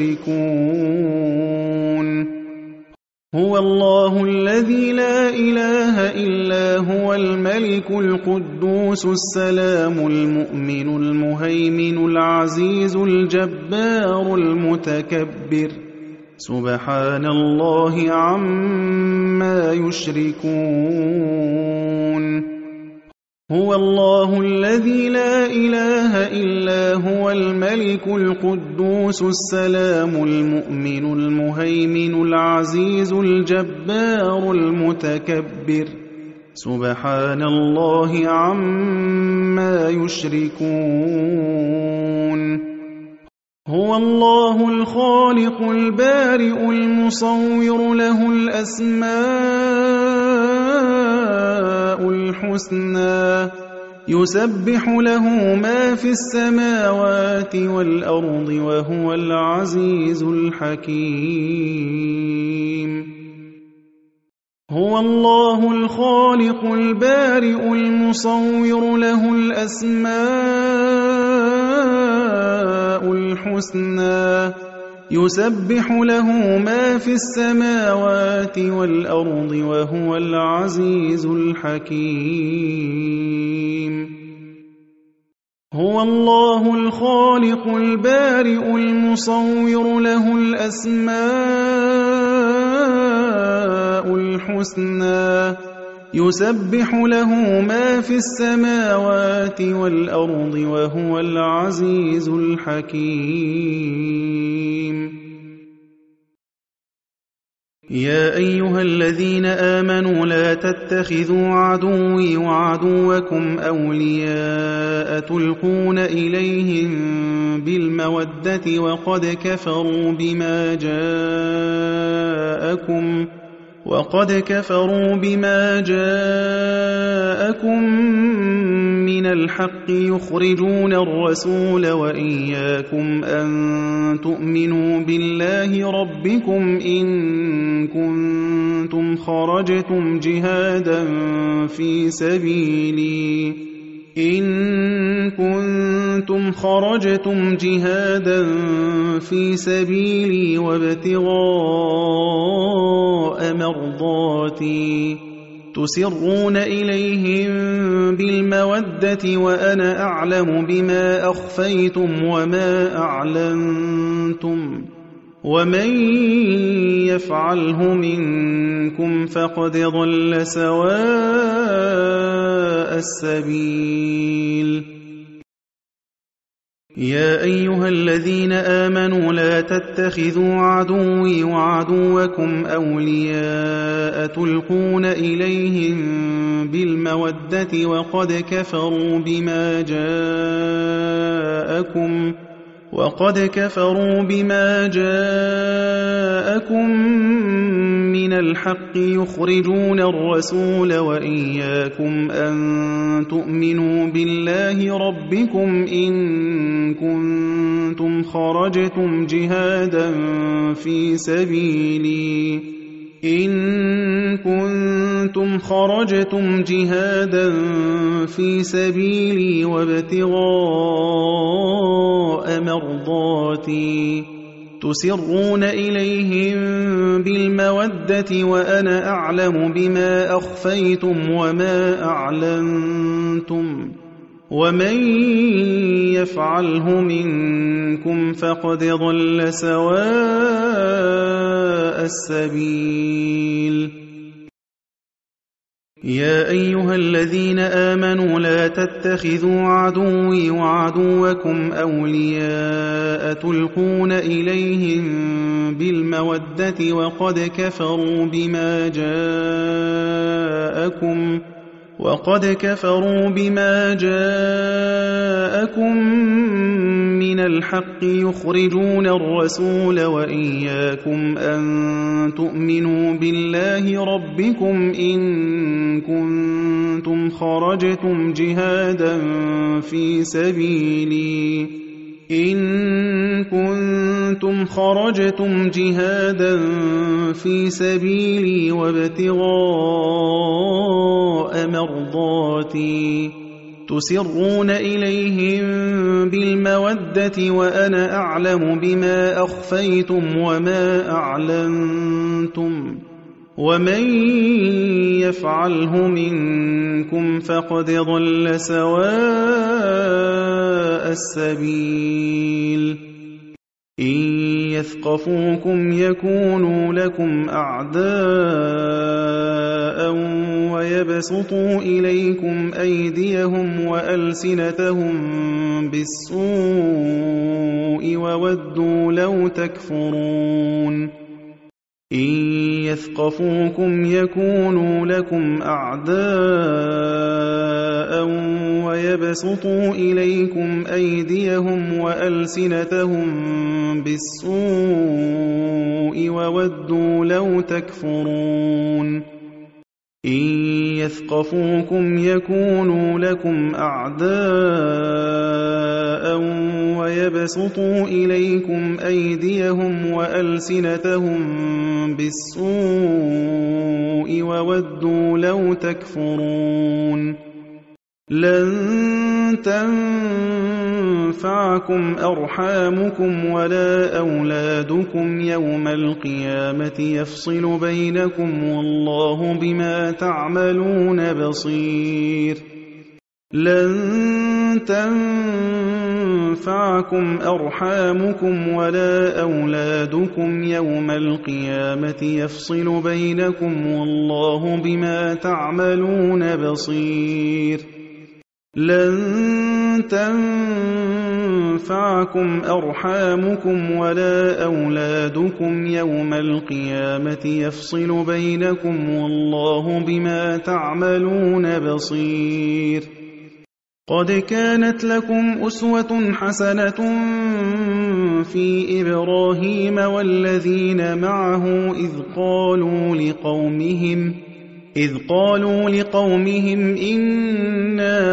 يشركون هو الله الذي لا إله إلا هو الملك القدوس السلام المؤمن المهيمن العزيز الجبار المتكبر سبحان الله عما يشركون هو الله الذي لا إله إلا هو الملك القدوس السلام المؤمن المهيمن العزيز الجبار المتكبر سبحان الله عما يشركون هو الله الخالق البارئ المصور له الأسماء الحسنى يسبح له ما في السماوات والأرض وهو العزيز الحكيم هو الله الخالق البارئ المصور له الأسماء الحسنى يسبح له ما في السماوات والأرض وهو العزيز الحكيم هو الله الخالق البارئ المصور له الأسماء الحسنى يسبح له ما في السماوات والأرض وهو العزيز الحكيم يا أيها الذين آمنوا لا تتخذوا عدوي وعدوكم أولياء تلقون إليهم بالمودة وقد كفروا بما جاءكم من الحق يخرجون الرسول وإياكم أن تؤمنوا بالله ربكم إن كنتم خرجتم جهادا في سبيلي وابتغاء مرضاتي تسرون إليهم بالمودة وأنا أعلم بما أخفيتم وما أعلنتم ومن يفعله منكم فقد ضل سواء السبيل يا أيها الذين آمنوا لا تتخذوا عدوي وعدوكم أولياء تلقون إليهم بالمودة وقد كفروا بما جاءكم من الحق يخرجون الرسول وإياكم أن تؤمنوا بالله ربكم إن كنتم خرجتم جهادا في سبيلي وابتغاء مرضاتي تسرون إليهم بالمودة وأنا أعلم بما أخفيتم وما أعلنتم ومن يفعله منكم فقد ضل سواء السبيل يا أيها الذين آمنوا لا تتخذوا عدوي وعدوكم أولياء تلقون إليهم بالمودة وقد كفروا بما جاءكم من الحق يخرجون الرسول وإياكم أن تؤمنوا بالله ربكم إن كنتم خرجتم جهادا في سبيلي وابتغاء مرضاتي تسرون إليهم بالمودة وأنا أعلم بما أخفيتم وما أعلنتم ومن يفعله منكم فقد ضل سواء السبيل إن يثقفوكم يكونوا لكم أعداء ويبسطوا إليكم أيديهم وألسنتهم بالسوء وودوا لو تكفرون إن يثقفوكم يكونوا لكم أعداء ويبسطوا إليكم أيديهم وألسنتهم بالسوء وودوا لو تكفرون إن يثقفوكم يكونوا لكم أعداء ويبسطوا إليكم أيديهم وألسنتهم بالسوء وودوا لو تكفرون لن تنفعكم أرحامكم ولا أولادكم يوم القيامة يفصل بينكم والله بما تعملون بصير لن تنفعكم أرحامكم ولا أولادكم يوم القيامة يفصل بينكم والله بما تعملون بصير لن تنفعكم أرحامكم ولا أولادكم يوم القيامة يفصل بينكم والله بما تعملون بصير قد كانت لكم أسوة حسنة في إبراهيم والذين معه إذ قالوا لقومهم إنا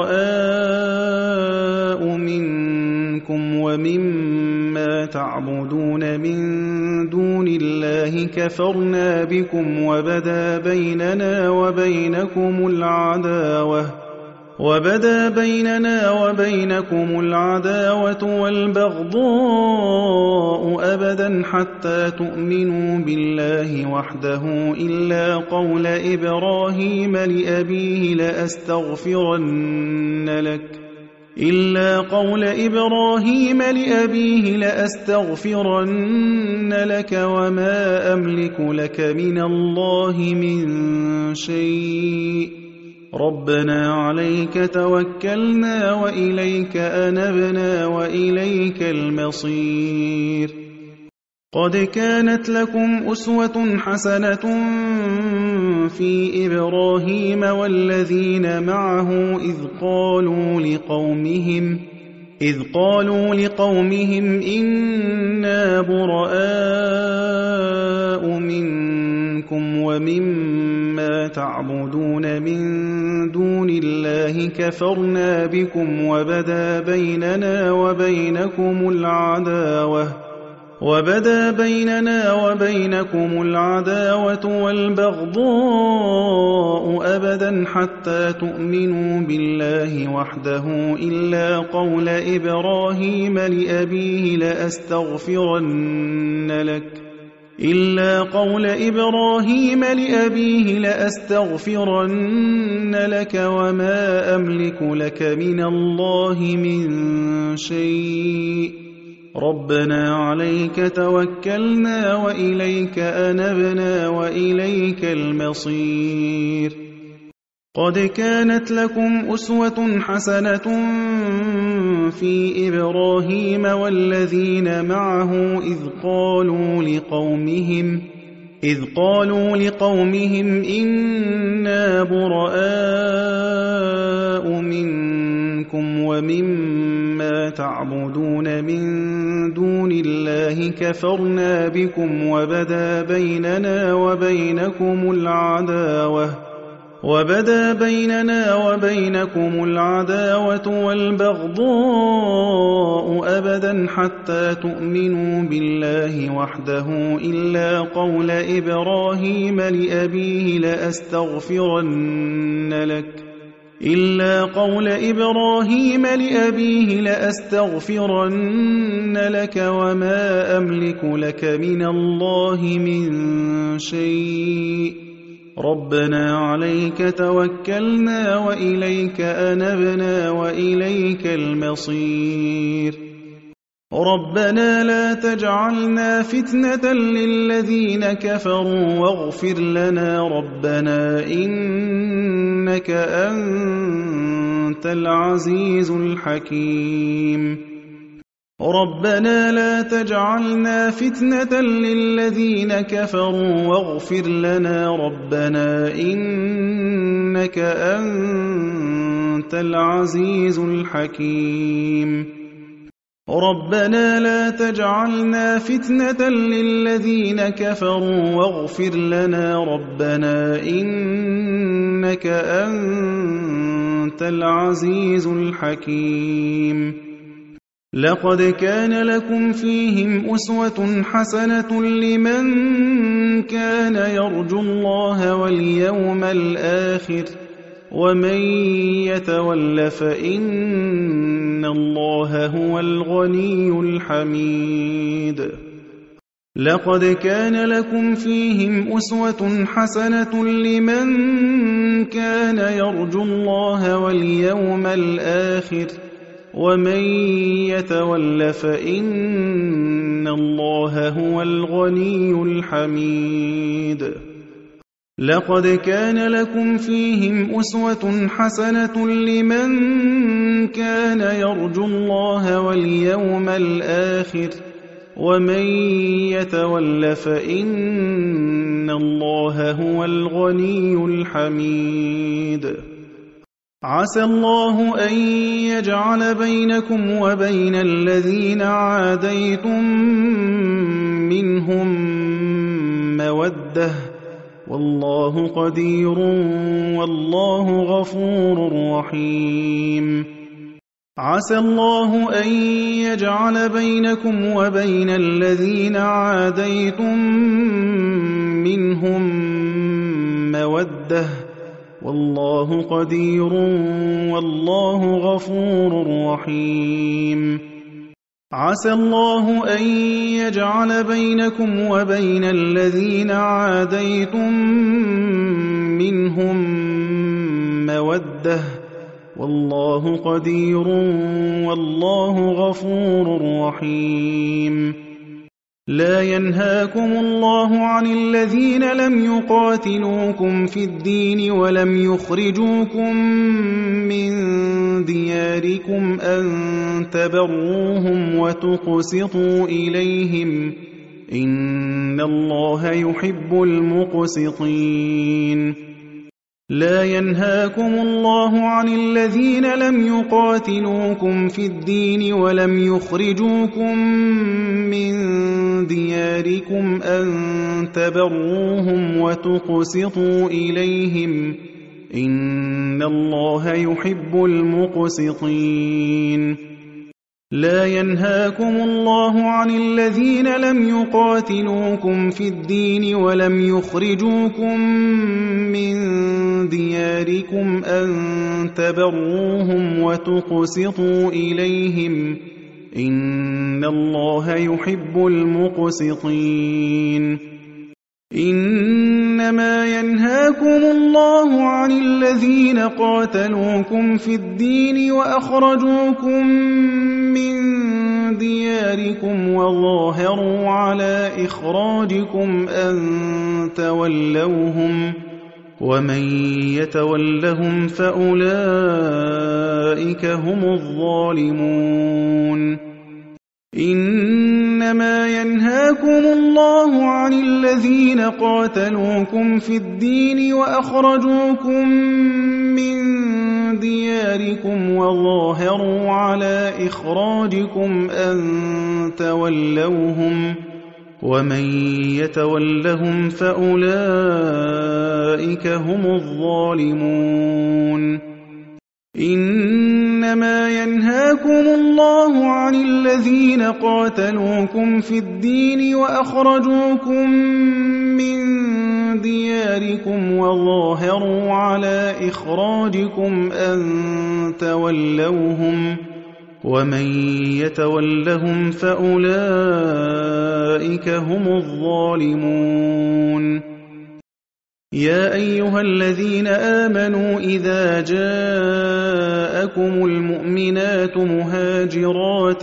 براء منكم ومما تعبدون من دون الله كفرنا بكم وبدا بيننا وبينكم العداوة والبغضاء أبدا حتى تؤمنوا بالله وحده إلا قول إبراهيم لأبيه لأستغفرن لك وما أملك لك من الله من شيء ربنا عليك توكلنا وإليك أنبنا وإليك المصير قد كانت لكم أسوة حسنة في إبراهيم والذين معه إذ قالوا لقومهم إنا براء منكم ومما تعبدون من دون الله كفرنا بكم وبدا بيننا وبينكم العداوة والبغضاء أبدا حتى تؤمنوا بالله وحده إلا قول إبراهيم لأبيه لأستغفرن لك وما أملك لك من الله من شيء ربنا عليك توكلنا وإليك أنبنا وإليك المصير قد كانت لكم أسوة حسنة في إبراهيم والذين معه إذ قالوا لقومهم إنا براء منكم ومما تعبدون من دون الله كفرنا بكم وبدا بيننا وبينكم العداوة والبغضاء أبدا حتى تؤمنوا بالله وحده إلا قول إبراهيم لأبيه لأستغفرن لك وما أملك لك من الله من شيء ربنا عليك توكلنا وإليك أنبنا وإليك المصير ربنا لا تجعلنا فتنة للذين كفروا واغفر لنا ربنا إنك أنت العزيز الحكيم ربنا لا تجعلنا فتنة للذين كفروا واغفر لنا ربنا إنك أنت العزيز الحكيم ربنا لا تجعلنا فتنة للذين كفروا واغفر لنا ربنا إنك أنت العزيز الحكيم لقد كان لكم فيهم أسوة حسنة لمن كان يرجو الله واليوم الآخر ومن يتول فإن الله هو الغني الحميد لقد كان لكم فيهم أسوة حسنة لمن كان يرجو الله واليوم الآخر ومن يتول فإن الله هو الغني الحميد لقد كان لكم فيهم أسوة حسنة لمن كان يرجو الله واليوم الآخر ومن يتول فإن الله هو الغني الحميد عسى الله أن يجعل بينكم وبين الذين عاديتم منهم مودة والله قدير والله غفور رحيم عسى الله أن يجعل بينكم وبين الذين عاديتم منهم مودة والله قدير والله غفور رحيم عسى الله أن يجعل بينكم وبين الذين عاديتم منهم مودة والله قدير والله غفور رحيم لا ينهاكم الله عن الذين لم يقاتلوكم في الدين ولم يخرجوكم من دياركم أن تبروهم وتقسطوا إليهم إن الله يحب المقسطين لا ينهاكم الله عن الذين لم يقاتلوكم في الدين ولم يخرجوكم من دياركم أن تبروهم وتقسطوا إليهم إن الله يحب المقسطين لا ينهاكم الله عن الذين لم يقاتلوكم في الدين ولم يخرجوكم من دياركم أن تبروهم وتقسطوا إليهم إن الله يحب المقسطين إنما ينهاكم الله عن الذين قاتلوكم في الدين وأخرجوكم من دياركم وظاهروا على إخراجكم أن تولوهم ومن يتولهم فأولئك هم الظالمون إنما ينهاكم الله عن الذين قاتلوكم في الدين وأخرجوكم من دياركم وظاهروا على إخراجكم أن تولوهم ومن يتولهم فأولئك هم الظالمون إنما ينهاكم الله عن الذين قاتلوكم في الدين وأخرجوكم من دياركم وظاهروا على إخراجكم أن تولوهم ومن يتولهم فأولئك هم الظالمون يا أيها الذين آمنوا إذا جاءكم المؤمنات مهاجرات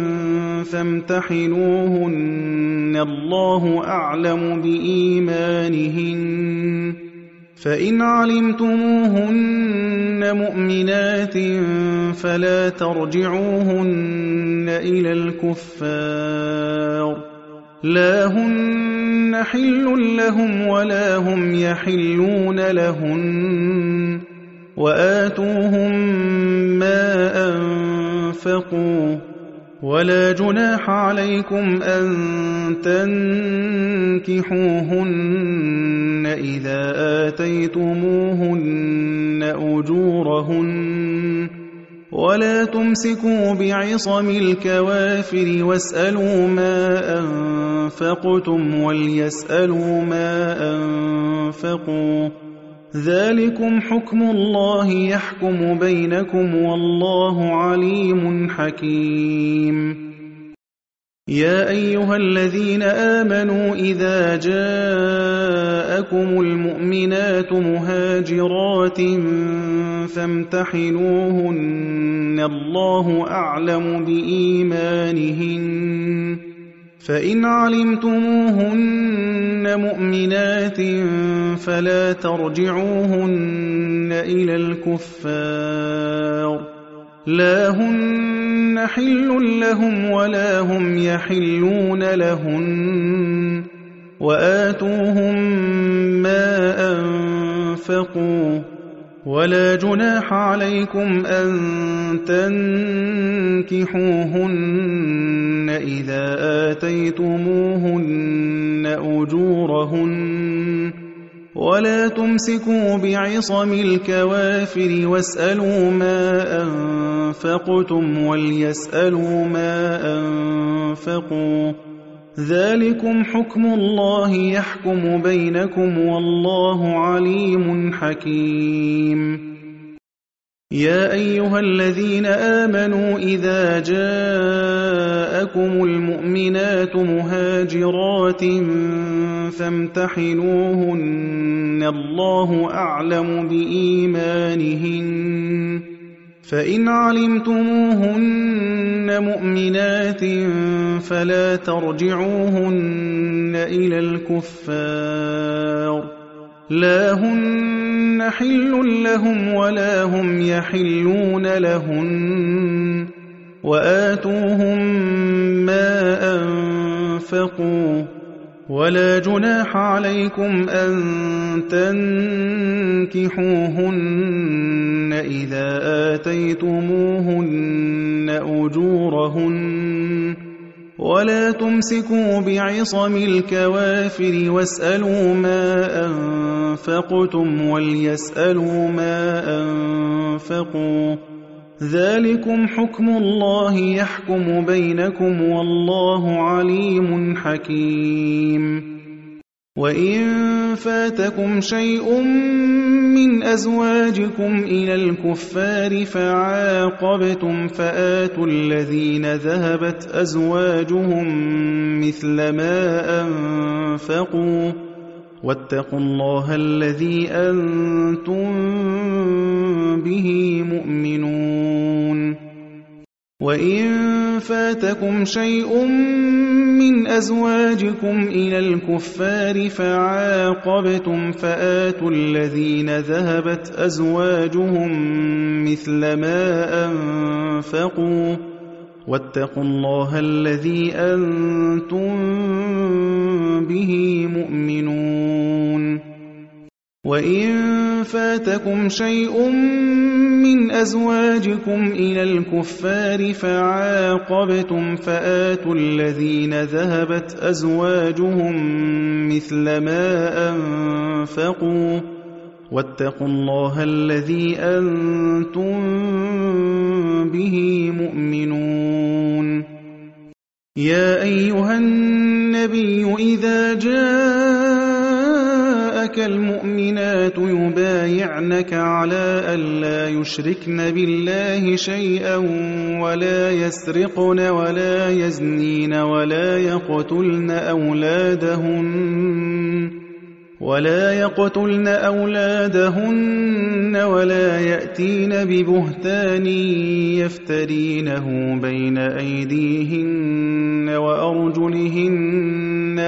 فامتحنوهن الله أعلم بإيمانهن فإن علمتموهن مؤمنات فلا ترجعوهن إلى الكفار لا هن حل لهم ولا هم يحلون لهن وآتوهم ما أنفقوا ولا جناح عليكم أن تنكحوهن إذا آتيتموهن أجورهن ولا تمسكوا بعصم الكوافر واسألوا ما أنفقتم وليسألوا ما أنفقوا ذلكم حكم الله يحكم بينكم والله عليم حكيم يا أيها الذين آمنوا إذا جاءكم المؤمنات مهاجرات فامتحنوهن الله أعلم بإيمانهن فإن علمتموهن مؤمنات فلا ترجعوهن إلى الكفار لا هن حل لهم ولا هم يحلون لهن وآتوهم ما أنفقوا ولا جناح عليكم أن تنكحوهن إذا آتيتموهن أجورهن ولا تمسكوا بعصم الكوافر واسألوا ما أنفقتم وليسألوا ما أنفقوا ذلكم حكم الله يحكم بينكم والله عليم حكيم يا أيها الذين آمنوا إذا جاءكم المؤمنات مهاجرات فامتحنوهن الله أعلم بإيمانهن فإن علمتموهن مؤمنات فلا ترجعوهن إلى الكفار لا هن حل لهم ولا هم يحلون لهن وآتوهم ما أنفقوا ولا جناح عليكم أن تنكحوهن إذا آتيتموهن أجورهن ولا تمسكوا بعصم الكوافر واسألوا ما أنفقتم وليسألوا ما أنفقوا ذلكم حكم الله يحكم بينكم والله عليم حكيم وإن فاتكم شيء من أزواجكم إلى الكفار فعاقبتم فآتوا الذين ذهبت أزواجهم مثل ما أنفقوا واتقوا الله الذي أنتم به مؤمنون وإن فاتكم شيء من أزواجكم إلى الكفار فعاقبتم فآتوا الذين ذهبت أزواجهم مثل ما أنفقوا واتقوا الله الذي أنتم به مؤمنون وإن فاتكم شيء من أزواجكم إلى الكفار فعاقبتم فآتوا الذين ذهبت أزواجهم مثل ما أنفقوا واتقوا الله الذي أنتم به مؤمنون يا أيها النبي إذا جاءك المؤمنات يبايعنك على ألا يشركن بالله شيئا ولا يسرقن ولا يزنين ولا يقتلن أولادهن ولا يأتين ببهتان يفترينه بين أيديهن وأرجلهن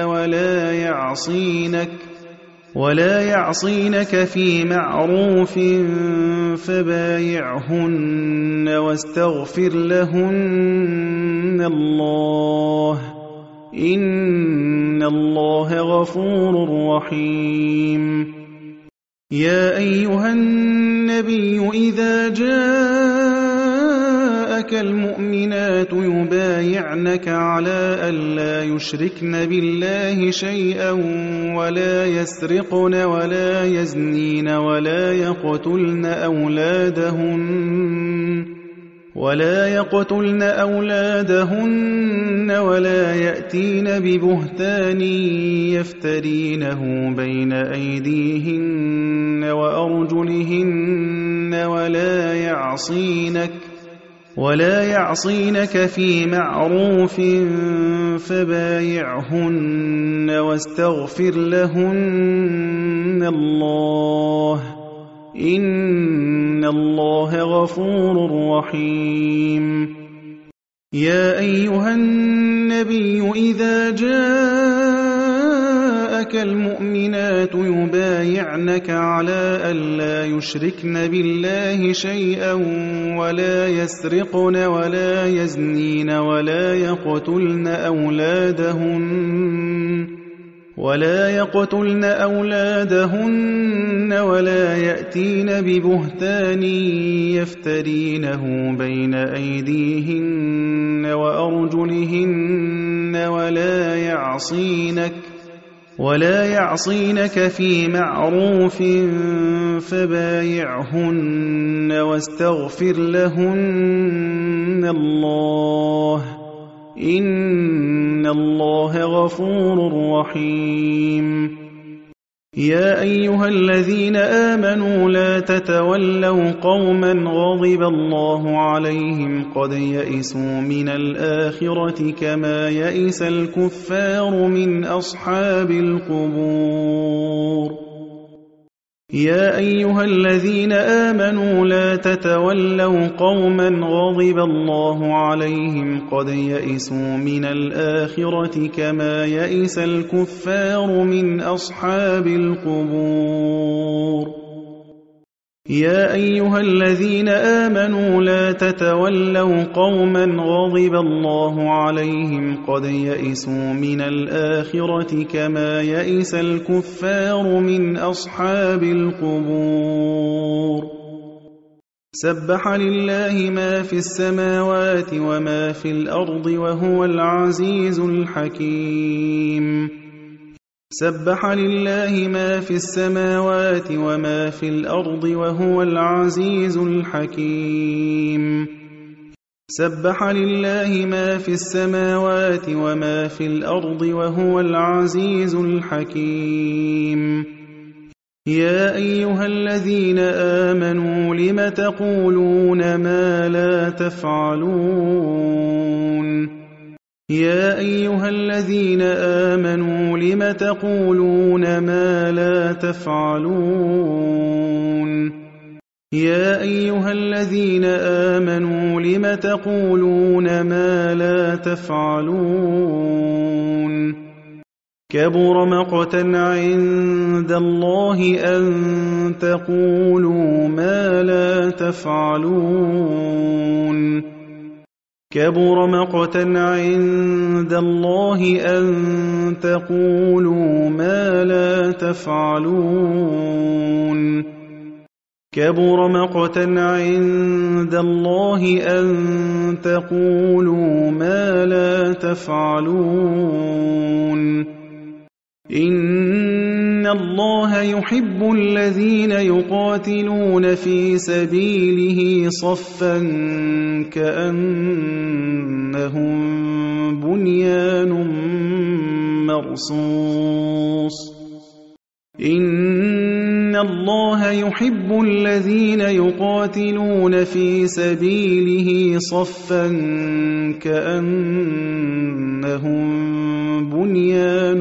ولا يعصينك في معروف فبايعهن واستغفر لهن الله إن الله غفور رحيم يا أيها النبي إذا جاءك المؤمنات يبايعنك على ألا يشركن بالله شيئا ولا يسرقن ولا يزنين ولا يقتلن أولادهن ولا يأتين ببهتان يفترينه بين أيديهن وأرجلهن ولا يعصينك في معروف فبايعهن واستغفر لهن الله إن الله غفور رحيم يا أيها النبي إذا جاءك المؤمنات يبايعنك على ألا يشركن بالله شيئا ولا يسرقن ولا يزنين ولا يقتلن أولادهن ولا يأتين ببهتان يفترينه بين أيديهن وأرجلهن ولا يعصينك في معروف فبايعهن واستغفر لهن الله إن الله غفور رحيم يا أيها الذين آمنوا لا تتولوا قوما غضب الله عليهم قد يئسوا من الآخرة كما يئس الكفار من أصحاب القبور يا أيها الذين آمنوا لا تتولوا قوما غضب الله عليهم قد يئسوا من الآخرة كما يئس الكفار من أصحاب القبور يا أيها الذين آمنوا لا تتولوا قوما غضب الله عليهم قد يئسوا من الآخرة كما يئس الكفار من أصحاب القبور سبح لله ما في السماوات وما في الأرض وهو العزيز الحكيم سبح لله ما في السماوات وما في الأرض وهو العزيز الحكيم سبح لله ما في السماوات وما في الأرض وهو العزيز الحكيم يا أيها الذين آمنوا لم تقولون ما لا تفعلون يا أيها الذين آمنوا لم تقولون ما لا تفعلون يا أيها الذين آمنوا لم تقولون ما لا تفعلون كبر مقتا عند الله أن تقولوا ما لا تفعلون كبر مقتا عند الله أن تقولوا ما لا تفعلون كبر مقتا عند الله أن تقولوا ما لا تفعلون إن الله يحب الذين يقاتلون في سبيله صفا كأنهم بنيان مرصوص إن الله يحب الذين يقاتلون في سبيله صفا كأنهم بنيان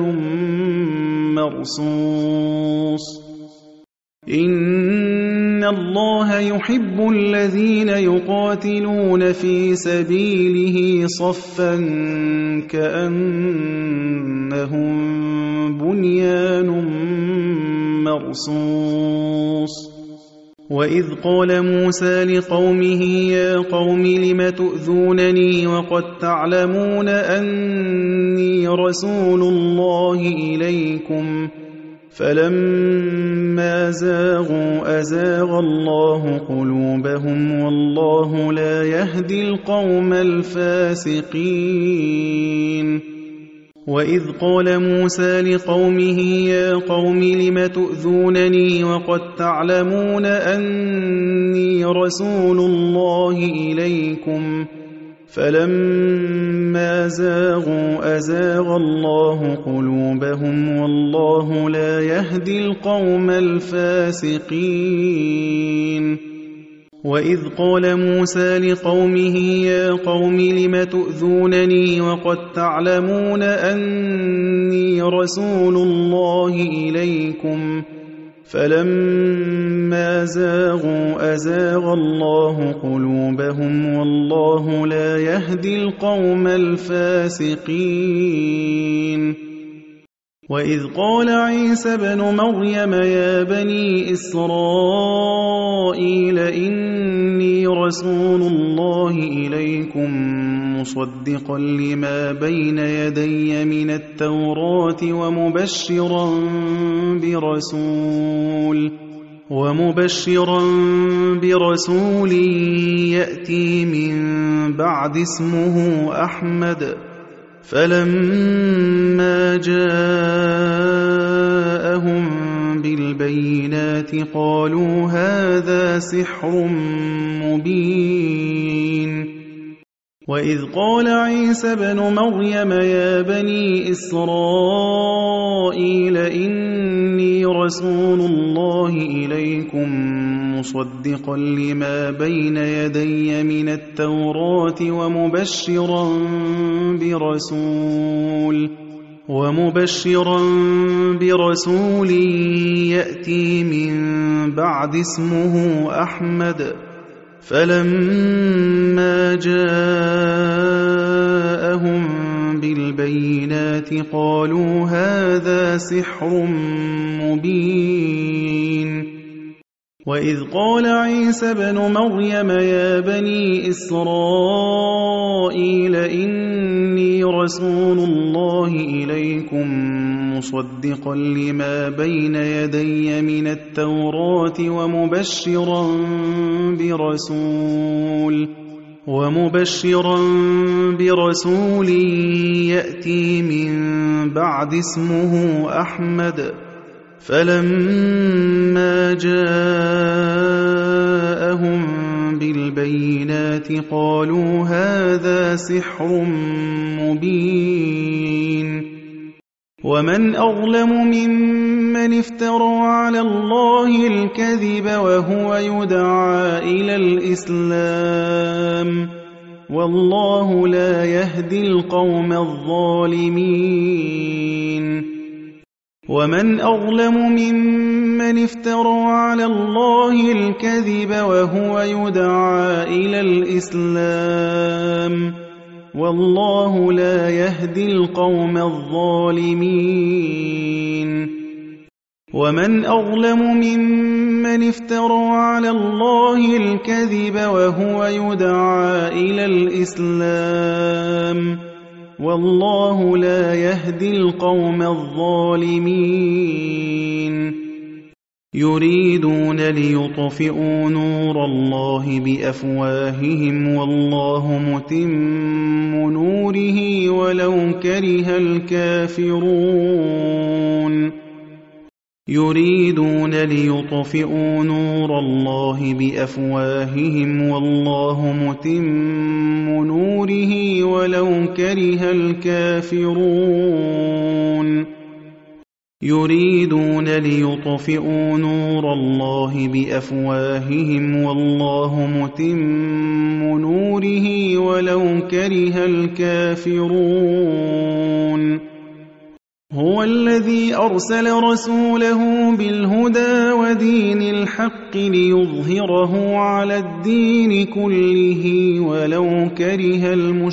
مرصوص إن الله يحب الذين يقاتلون في سبيله صفا كأنهم بنيان مرصوص وإذ قال موسى لقومه يا قوم لم تؤذونني وقد تعلمون أني رسول الله إليكم فلما زاغوا أزاغ الله قلوبهم والله لا يهدي القوم الفاسقين وإذ قال موسى لقومه يا قوم لم تؤذونني وقد تعلمون أني رسول الله إليكم فلما زاغوا أزاغ الله قلوبهم والله لا يهدي القوم الفاسقين وإذ قال موسى لقومه يا قوم لم تؤذونني وقد تعلمون أني رسول الله إليكم فلما زاغوا أزاغ الله قلوبهم والله لا يهدي القوم الفاسقين وإذ قال عيسى ابن مريم يا بني إسرائيل إني رسول الله إليكم مصدقا لما بين يدي من التوراة ومبشرا برسول يأتي من بعد اسمه أحمد فلما جاءهم بالبينات قالوا هذا سحر مبين وإذ قال عيسى ابن مريم يا بني إسرائيل إني رسول الله إليكم مصدقا لما بين يدي من ومبشرا برسول يأتي من بعد اسمه أحمد فلما جاءهم بالبينات قالوا هذا سحر مبين وإذ قال عيسى بن مريم يا بني إسرائيل إني رسول الله إليكم مصدقا لما بين يدي من التوراة ومبشرا برسول يأتي من بعد اسمه أحمد فلما جاءهم بالبينات قالوا هذا سحر مبين ومن أظلم ممن افترى على الله الكذب وهو يدعى إلى الإسلام والله لا يهدي القوم الظالمين ومن أظلم ممن افترى على الله الكذب وهو يدعى إلى الإسلام والله لا يهدي القوم الظالمين ومن أظلم ممن افترى على الله الكذب وهو يدعى إلى الإسلام والله لا يهدي القوم الظالمين يريدون ليطفئوا نور الله بأفواههم والله متم نوره ولو كره الكافرون يريدون ليطفئوا نور الله بأفواههم والله متم نوره ولو كره الكافرون يريدون ليطفئوا نور الله بأفواههم والله متم نوره ولو كره الكافرون هو الذي أرسل رسوله بالهدى ودين الحق ليظهره على الدين كله ولو كره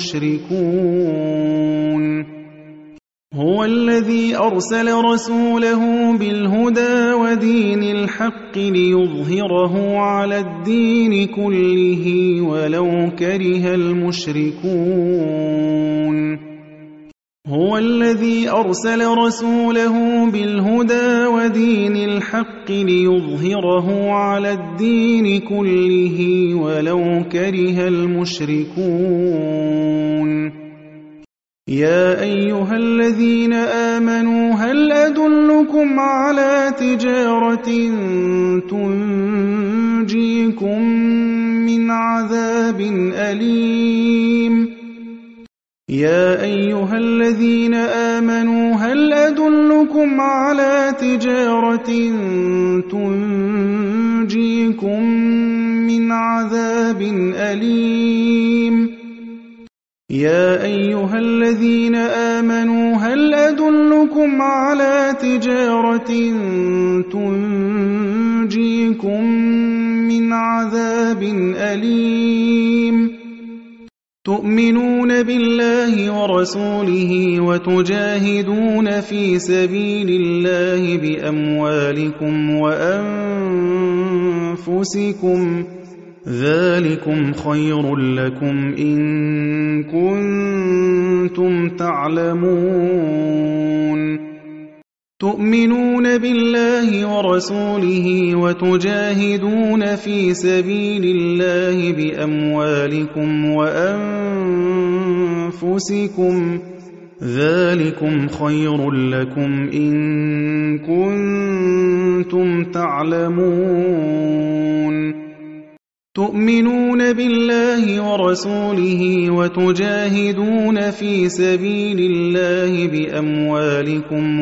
المشركون هو الذي أرسل رسوله بالهدى ودين الحق ليظهره على الدين كله ولو كره المشركون هو الذي أرسل رسوله بالهدى ودين الحق ليظهره على الدين كله ولو كره المشركون يا أيها الذين آمنوا هل أدلكم على تجارة تنجيكم من عذاب أليم يا أيها الذين آمنوا هل أدلكم على تجارة تنجيكم من عذاب أليم يا أيها الذين آمنوا هل أدلكم على تجارة تنجيكم من عذاب أليم تؤمنون بالله ورسوله وتجاهدون في سبيل الله بأموالكم وأنفسكم ذلكم خير لكم إن كنتم تعلمون تؤمنون بالله ورسوله وتجاهدون في سبيل الله بأموالكم وأنفسكم ذلكم خير لكم إن كنتم تعلمون تؤمنون بالله ورسوله وتجاهدون في سبيل الله بأموالكم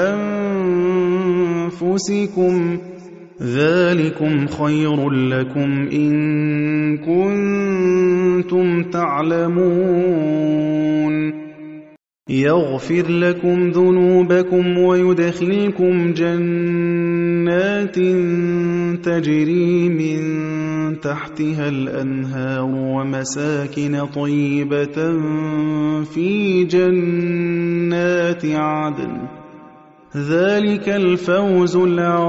وأنفسكم ذلكم خير لكم إن كنتم تعلمون يغفر لكم ذنوبكم ويدخلكم جنات تجري من تحتها الأنهار ومساكن طيبة في جنات عدن ذلك الفوز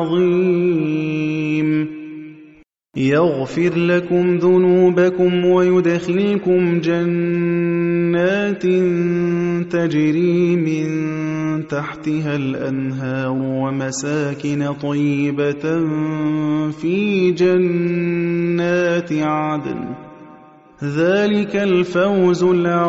العظيم يغفر لكم ذنوبكم ويدخلكم جنات تجري من تحتها الأنهار ومساكن طيبة في جنات عدن ذلك الفوز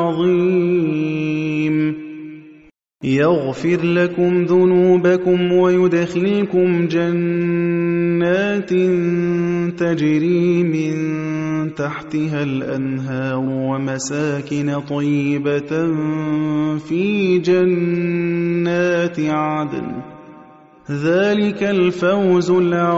العظيم يغفر لكم ذنوبكم ويدخلكم جنات تجري من تحتها الأنهار ومساكن طيبة في جنات عدن ذلك الفوز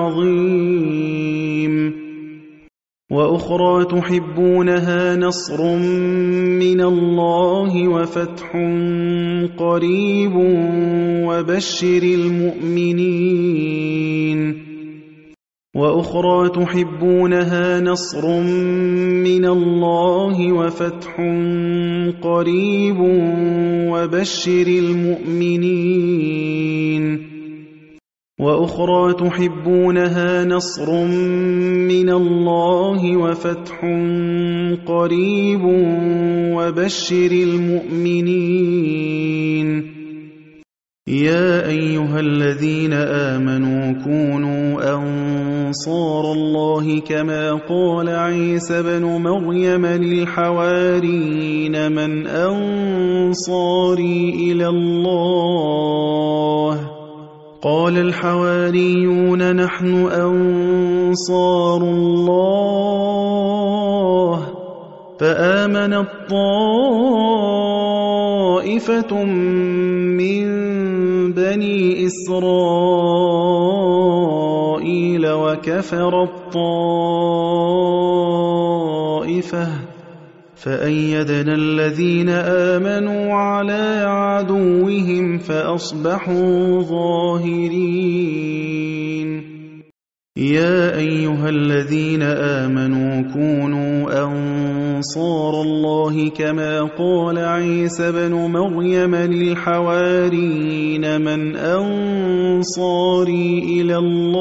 العظيم وأخرى تحبونها نصر من الله وفتح قريب وبشر المؤمنين وأخرى تحبونها نصر من الله وفتح قريب وبشر المؤمنين وأخرى تحبونها نصر من الله وفتح قريب وبشر المؤمنين يا أيها الذين آمنوا كونوا أنصار الله كما قال عيسى بن مريم للحواريين من أنصاري إلى الله قال الحواريون نحن أنصار الله فآمنت طائفة من بني إسرائيل وكفرت طائفة فأيدنا الذين آمنوا على عدوهم فأصبحوا ظاهرين يا أيها الذين آمنوا كونوا أنصار الله كما قال عيسى بن مريم للحواريين من أنصاري إلى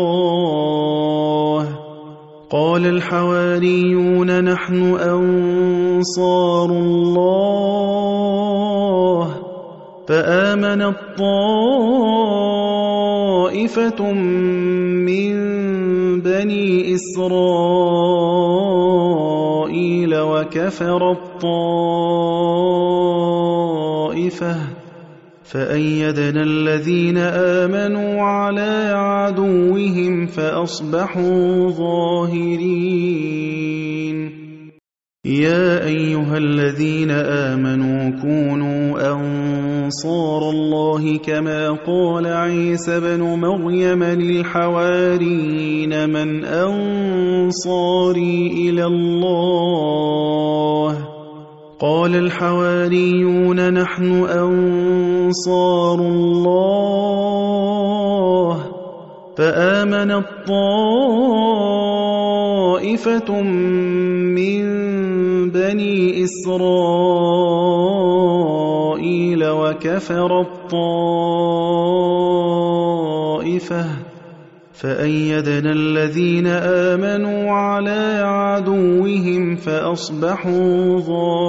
الله قال الحواريون نحن أنصار الله فآمنت طائفة من بني إسرائيل وكفرت طائفة فأيدنا الذين آمنوا على عدوهم فأصبحوا ظاهرين يا أيها الذين آمنوا كونوا أنصار الله كما قال عيسى بن مريم للحواريين من أنصاري إلى الله قال الحواريون نحن أنصار الله فآمنت طائفة من بني إسرائيل وكفرت طائفة فأيدنا الذين آمنوا على عدوهم فأصبحوا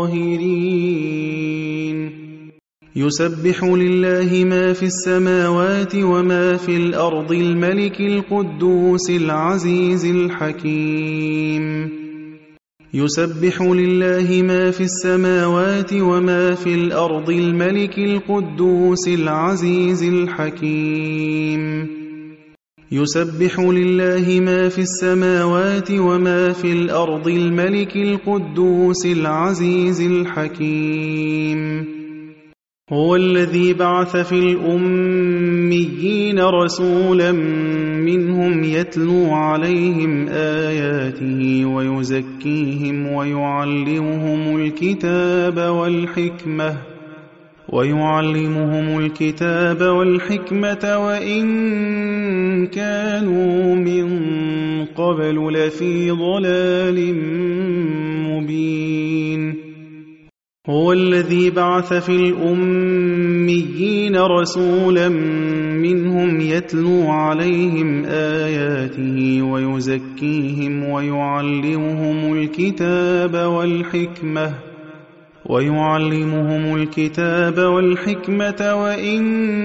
ظاهرين يسبح لله ما في السماوات وما في الأرض الملك القدوس العزيز الحكيم يسبح لله ما في السماوات وما في الأرض الملك القدوس العزيز الحكيم يسبح لله ما في السماوات وما في الأرض الملك القدوس العزيز الحكيم هو الذي بعث في الأميين رسولا منهم يتلو عليهم آياته ويزكيهم ويعلمهم الكتاب ويعلمهم الكتاب والحكمة وإن كانوا من قبل لفي ضلال مبين. هو الذي بعث في الأميين رسولا منهم يتلو عليهم آياته ويزكيهم ويعلمهم الكتاب والحكمة وإن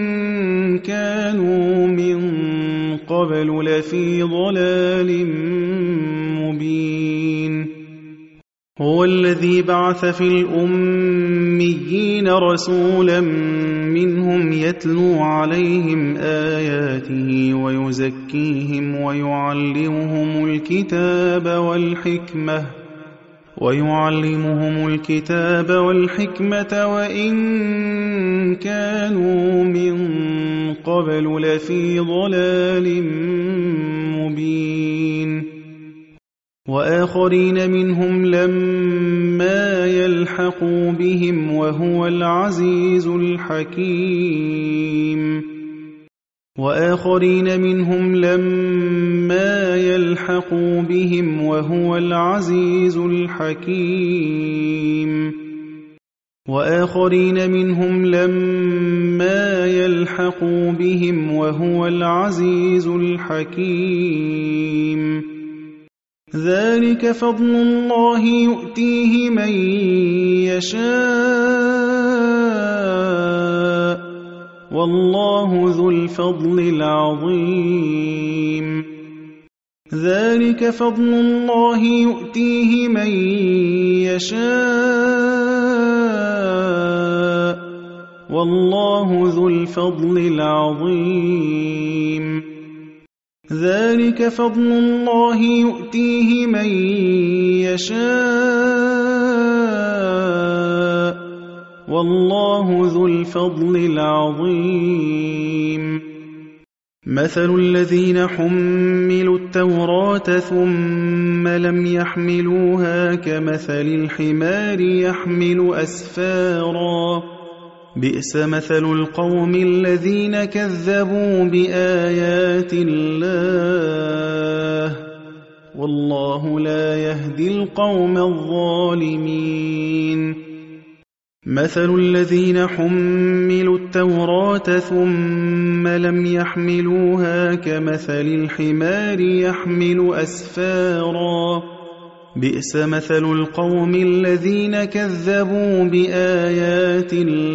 كانوا من قبل لفي ضلال مبين. هو الذي بعث في الأميين رسولا منهم يتلو عليهم آياته ويزكيهم ويعلمهم الكتاب والحكمة وإن كانوا من قبل لفي ضلال مبين. وآخرين منهم لما يلحقوا بهم وهو العزيز الحكيم. وآخرين منهم لما يلحقوا بهم وهو العزيز الحكيم. وآخرين منهم لما يلحقوا بهم وهو العزيز الحكيم. ذلك فضل الله يؤتيه من يشاء والله ذو الفضل العظيم. ذلك فضل الله يؤتيه من يشاء والله ذو الفضل العظيم. ذلك فضل الله يؤتيه من يشاء والله ذو الفضل العظيم. مثل الذين حملوا التوراة ثم لم يحملوها كمثل الحمار يحمل أسفارا بئس مثل القوم الذين كذبوا بآيات الله والله لا يهدي القوم الظالمين. مثل الذين حملوا التوراة ثم لم يحملوها كمثل الحمار يحمل أسفارا بئس مثل القوم الذين كذبوا بآيات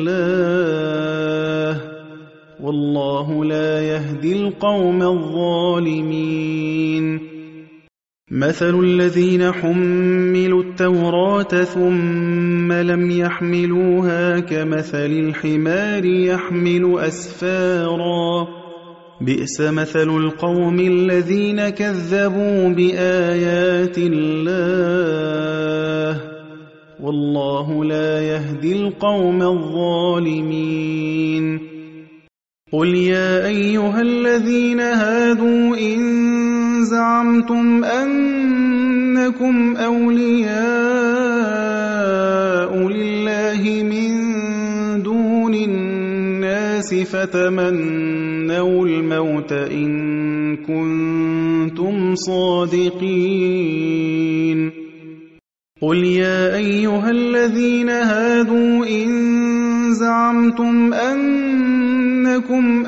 الله والله لا يهدي القوم الظالمين. مثل الذين حملوا التوراة ثم لم يحملوها كمثل الحمار يحمل أسفارا بئس مثل القوم الذين كذبوا بآيات الله والله لا يهدي القوم الظالمين. قل يا أيها الذين هادوا إن زعمتم أنكم أولياء لله من دون الناس فتمنوا الموت إن كنتم صادقين. قل يا أيها الذين هادوا إن زعمتم أنكم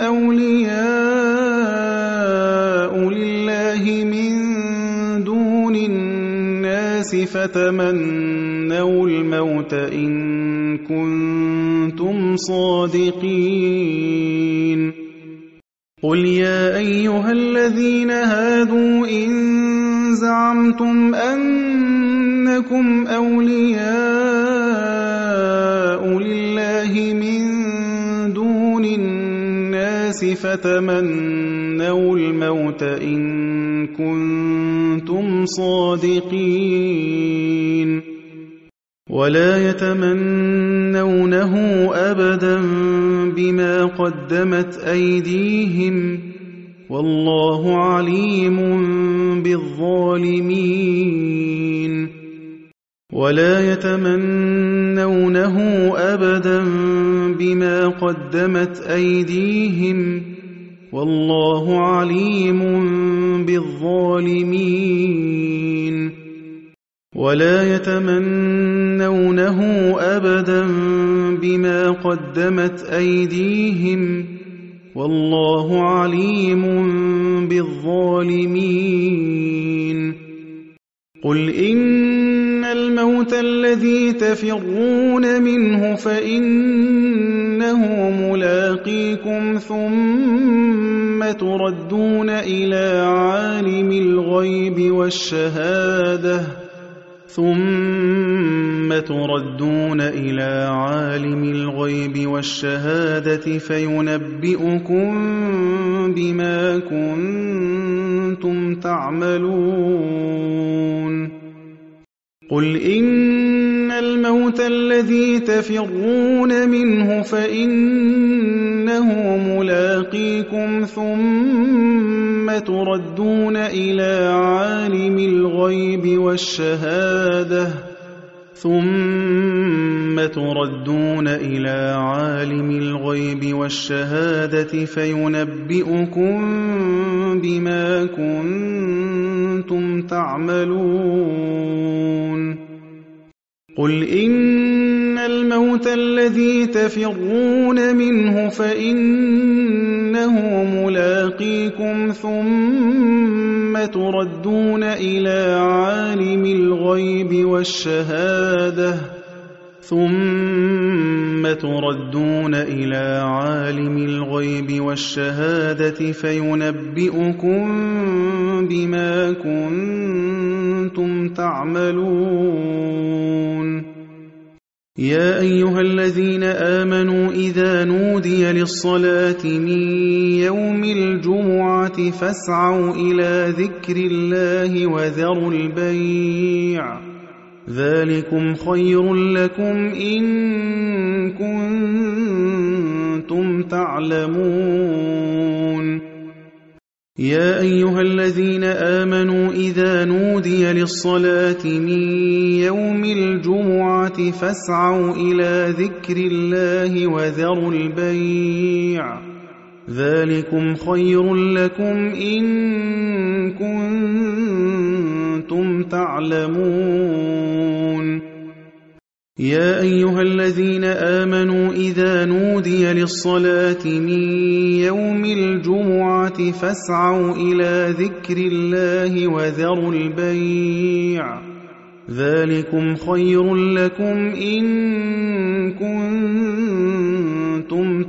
أولياء لله من دون الناس فتمنوا الموت إن كنتم صادقين. قل يا أيها الذين هادوا إن زعمتم أنكم أولياء لله من دون الناس فتمنوا الموت إن كنتم صادقين. ولا يتمنونه أبدا بما قدمت أيديهم والله عليم بالظالمين. ولا يتمنونه أبدا بما قدمت أيديهم والله عليم بالظالمين ولا يتمنونه أبدا بما قدمت أيديهم والله عليم بالظالمين قل إن الموت الذي تفرون منه فإنه ملاقيكم ثم تردون إلى عالم الغيب والشهادة فينبئكم بما كنتم تعملون قل إن الموت الذي تفرون منه فإنه ملاقيكم ثم تردون إلى عالم الغيب والشهادة فينبئكم بما كنتم تعملون قل إن الموت الذي تفرون منه فإنه ملاقيكم ثم تردون إلى عالم الغيب والشهادة فينبئكم بما كنتم تعملون يا أيها الذين آمنوا إذا نودي للصلاة من يوم الجمعة فاسعوا إلى ذكر الله وذروا البيع ذلكم خير لكم إن كنتم تعلمون يا أيها الذين آمنوا إذا نودي للصلاة من يوم الجمعة فاسعوا إلى ذكر الله وذروا البيع ذلكم خير لكم إن كنتم تعلمون يا أيها الذين آمنوا إذا نودي للصلاة من يوم الجمعة فاسعوا إلى ذكر الله وذروا البيع ذلكم خير لكم إن كنتم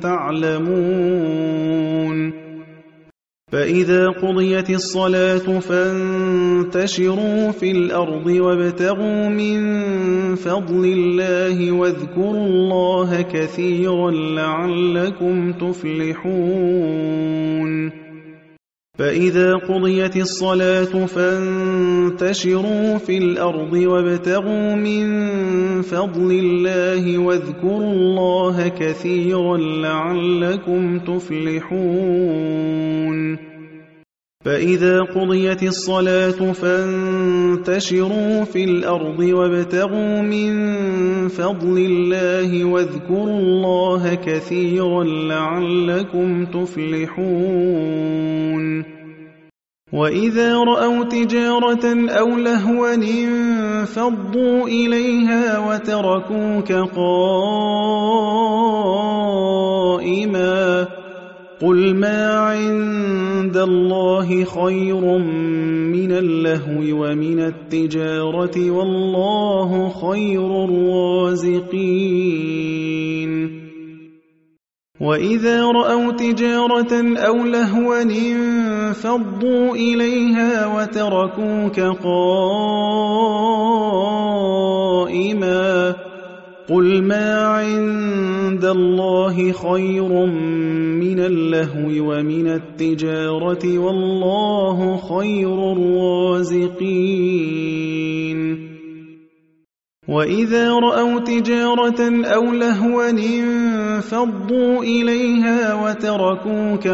تعلمون فإذا قضيت الصلاة فانتشروا في الأرض وابتغوا من فضل الله واذكروا الله كثيرا لعلكم تفلحون فإذا قضيت الصلاة فانتشروا في الأرض وابتغوا من فضل الله واذكروا الله كثيرا لعلكم تفلحون فإذا قضيت الصلاة فانتشروا في الأرض وابتغوا من فضل الله واذكروا الله كثيرا لعلكم تفلحون وإذا رأوا تجارة أو لهوا انفضوا إليها وتركوك قائما قل ما عند الله خير من اللهو ومن التجارة والله خير الرازقين وإذا رأوا تجارة أو لهوا انفضوا إليها وتركوك قائما قل ما عند الله خير من اللهو ومن التجارة والله خير الرازقين وإذا رأوا تجارة أو لهوا انفضوا إليها وتركوك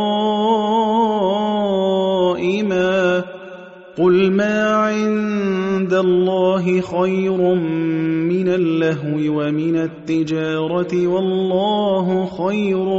قائما قل ما عند عند الله خير من اللهو ومن التجارة والله خير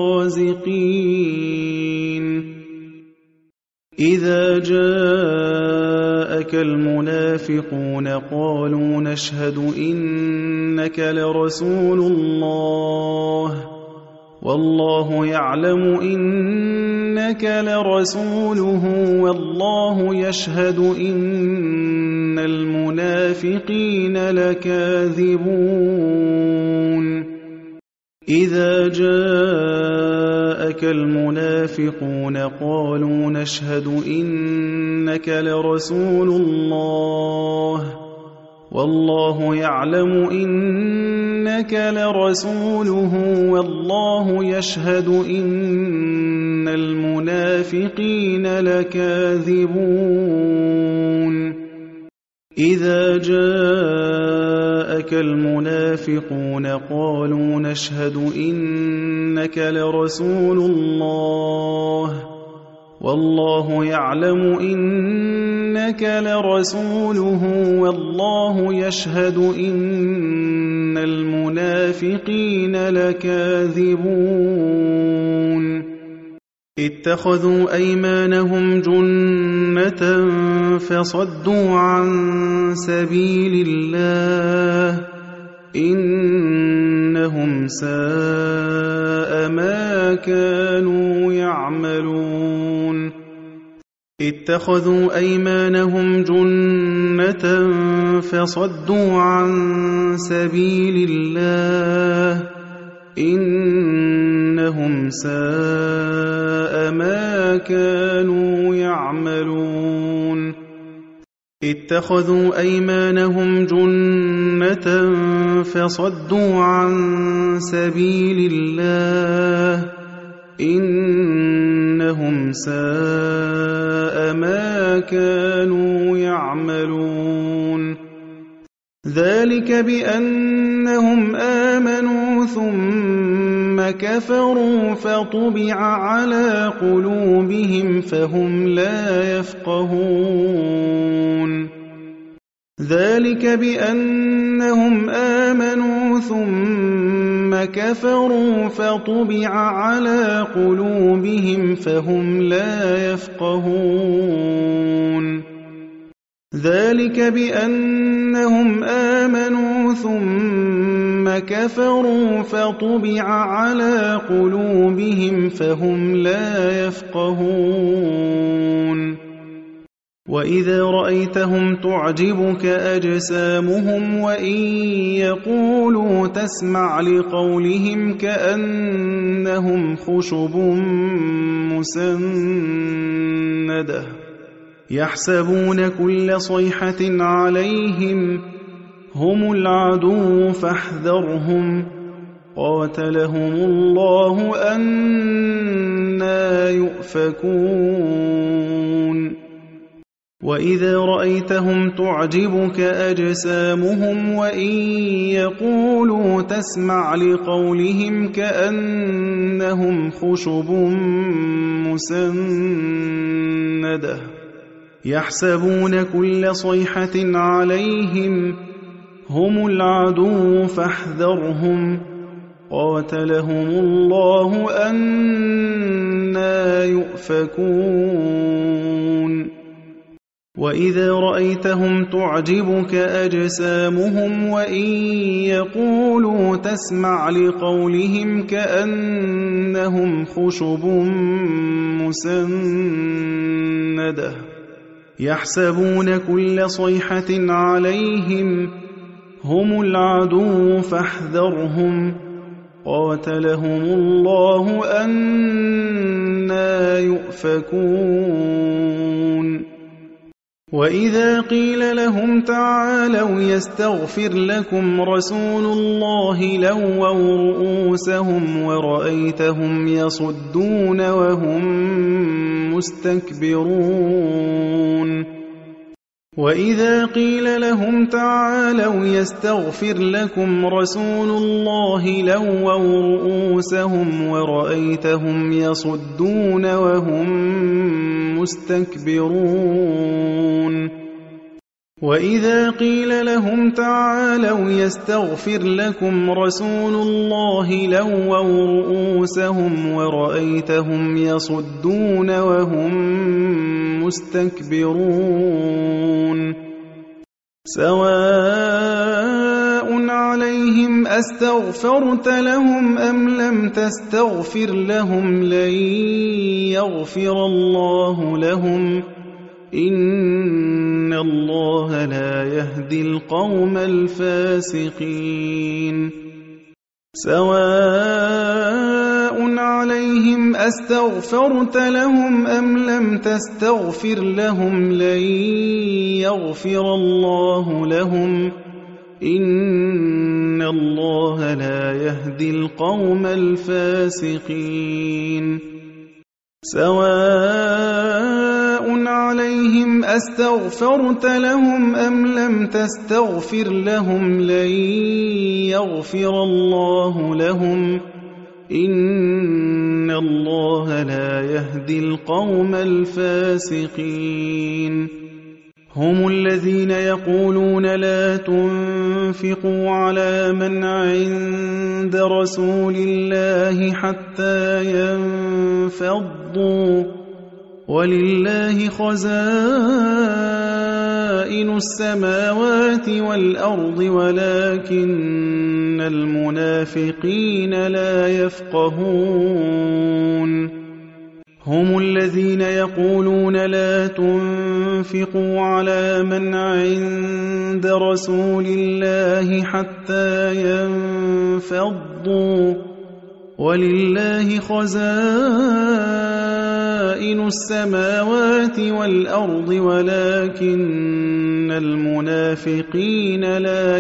الرازقين إذا جاءك المنافقون قالوا نشهد إنك لرسول الله والله يعلم إنك لرسوله والله يشهد إن المنافقين لكاذبون إذا جاءك المنافقون قالوا نشهد إنك لرسول الله والله يعلم إنك لرسوله والله يشهد إن المنافقين لكاذبون إذا جاءك المنافقون قالوا نشهد إنك لرسول الله والله يعلم إنك لرسوله والله يشهد إن المنافقين لكاذبون اتخذوا أيمانهم جنة فصدوا عن سبيل الله إنهم ساء ما كانوا يعملون اتخذوا أيمانهم جنة فصدوا عن سبيل الله إنهم ساء ما كانوا يعملون اتخذوا أيمانهم جنة فصدوا عن سبيل الله إنهم ساء ما كانوا يعملون ذلك بأنهم آمنوا ثم كفروا فطبع على قلوبهم فهم لا يفقهون ذلك بأنهم آمنوا ثم كفروا فطبع على قلوبهم فهم لا يفقهون ذلك بأنهم آمنوا ثم كفروا فطبع على قلوبهم فهم لا يفقهون وإذا رأيتهم تعجبك أجسامهم وإن يقولوا تسمع لقولهم كأنهم خشب مسندة يحسبون كل صيحة عليهم هم العدو فاحذرهم قاتلهم الله أنى يؤفكون وإذا رأيتهم تعجبك أجسامهم وإن يقولوا تسمع لقولهم كأنهم خشب مسندة يحسبون كل صيحة عليهم هم العدو فاحذرهم قاتلهم الله أنى يؤفكون وإذا رأيتهم تعجبك أجسامهم وإن يقولوا تسمع لقولهم كأنهم خشب مسندة يحسبون كل صيحة عليهم هم العدو فاحذرهم قاتلهم الله أنى يؤفكون وإذا قيل لهم تعالوا يستغفر لكم رسول الله لووا رؤوسهم ورأيتهم يصدون وهم مستكبرون وإذا قيل لهم تعالوا يستغفر لكم رسول الله لووا رؤوسهم ورأيتهم يصدون وهم مستكبرون وإذا قيل لهم تعالوا يستغفر لكم رسول الله لووا رؤوسهم ورأيتهم يصدون وهم مستكبرون سواء عليهم أستغفرت لهم أم لم تستغفر لهم لن يغفر الله لهم إن الله لا يهدي القوم الفاسقين سواء عليهم أستغفرت لهم أم لم تستغفر لهم لن يغفر الله لهم إن الله لا يهدي القوم الفاسقين سواء عليهم أستغفرت لهم أم لم تستغفر لهم لن يغفر الله لهم إن الله لا يهدي القوم الفاسقين هم الذين يقولون لا تنفقوا على من عند رسول الله حتى ينفضوا ولله خزائن السماوات والأرض ولكن المنافقين لا يفقهون هم الذين يقولون لا تنفقوا على من عند رسول الله حتى ينفضوا ولله خزائن السماوات والأرض ولكن المنافقين لا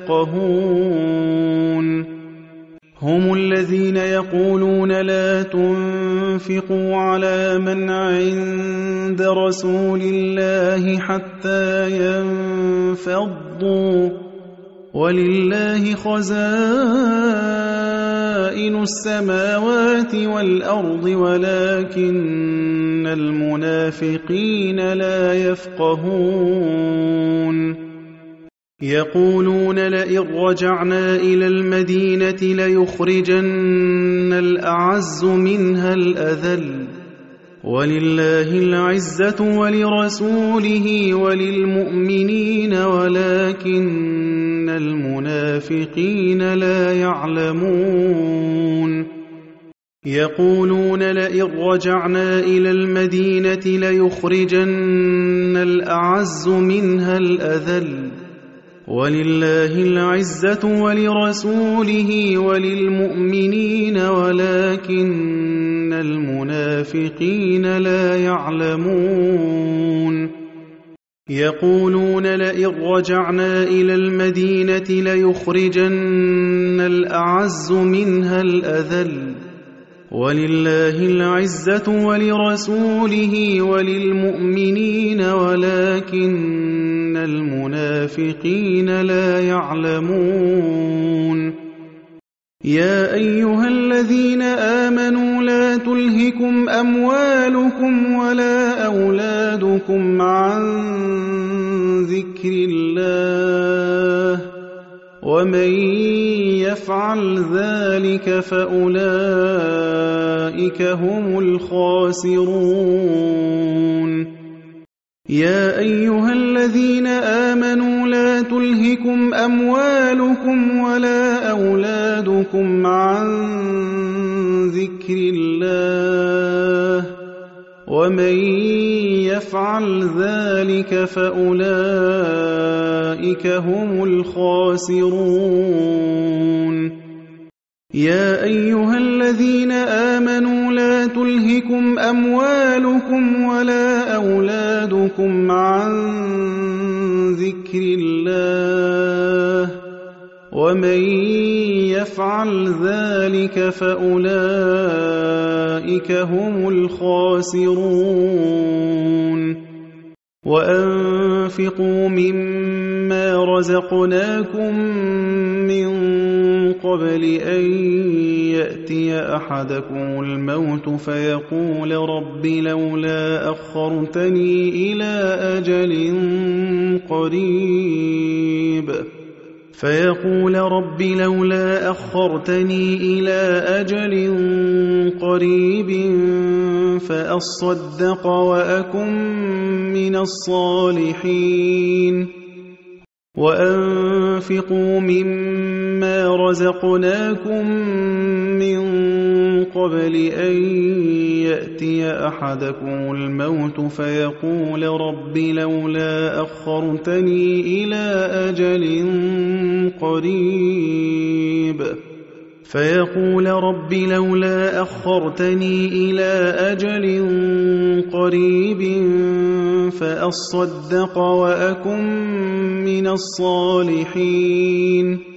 يفقهون هم الذين يقولون لا تنفقوا على من عند رسول الله حتى ينفضوا ولله خزائن السماوات والأرض ولكن المنافقين لا يفقهون يقولون لئن رجعنا إلى المدينة ليخرجن الأعز منها الأذل ولله العزة ولرسوله وللمؤمنين ولكن المنافقين لا يعلمون يقولون لئن رجعنا إلى المدينة ليخرجن الأعز منها الأذل ولله العزة ولرسوله وللمؤمنين ولكن المنافقين لا يعلمون يقولون لئن رجعنا إلى المدينة ليخرجن الأعز منها الأذل ولله العزة ولرسوله وللمؤمنين ولكن المنافقين لا يعلمون يا أيها الذين آمنوا لا تلهكم أموالكم ولا أولادكم عن ذكر الله ومن يفعل ذلك فأولئك هم الخاسرون يا أيها الذين آمنوا لا تلهكم أموالكم ولا أولادكم عن ذكر الله ومن يفعل ذلك فأولئك هم الخاسرون يا أيها الذين آمنوا لا تلهكم أموالكم ولا أولادكم عن ذكر الله ومن يفعل ذلك فأولئك هم الخاسرون وأنفقوا مما رزقناكم من قبل أن يأتي أحدكم الموت فيقول رب لولا أخرتني إلى أجل قريب فأصدق وأكن من الصالحين وأنفقوا مما رزقناكم من قبل أن يأتي أحدكم الموت فيقول رب لولا أخرتني إلى أجل قريب فأصدق وأكن من الصالحين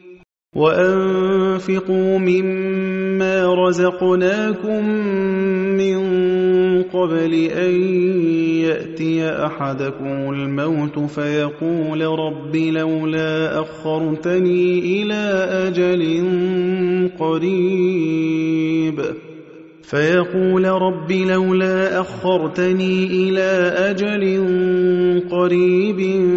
وأنفقوا مما رزقناكم من قبل أن يأتي أحدكم الموت فيقول رب لولا أخرتني إلى أجل قريب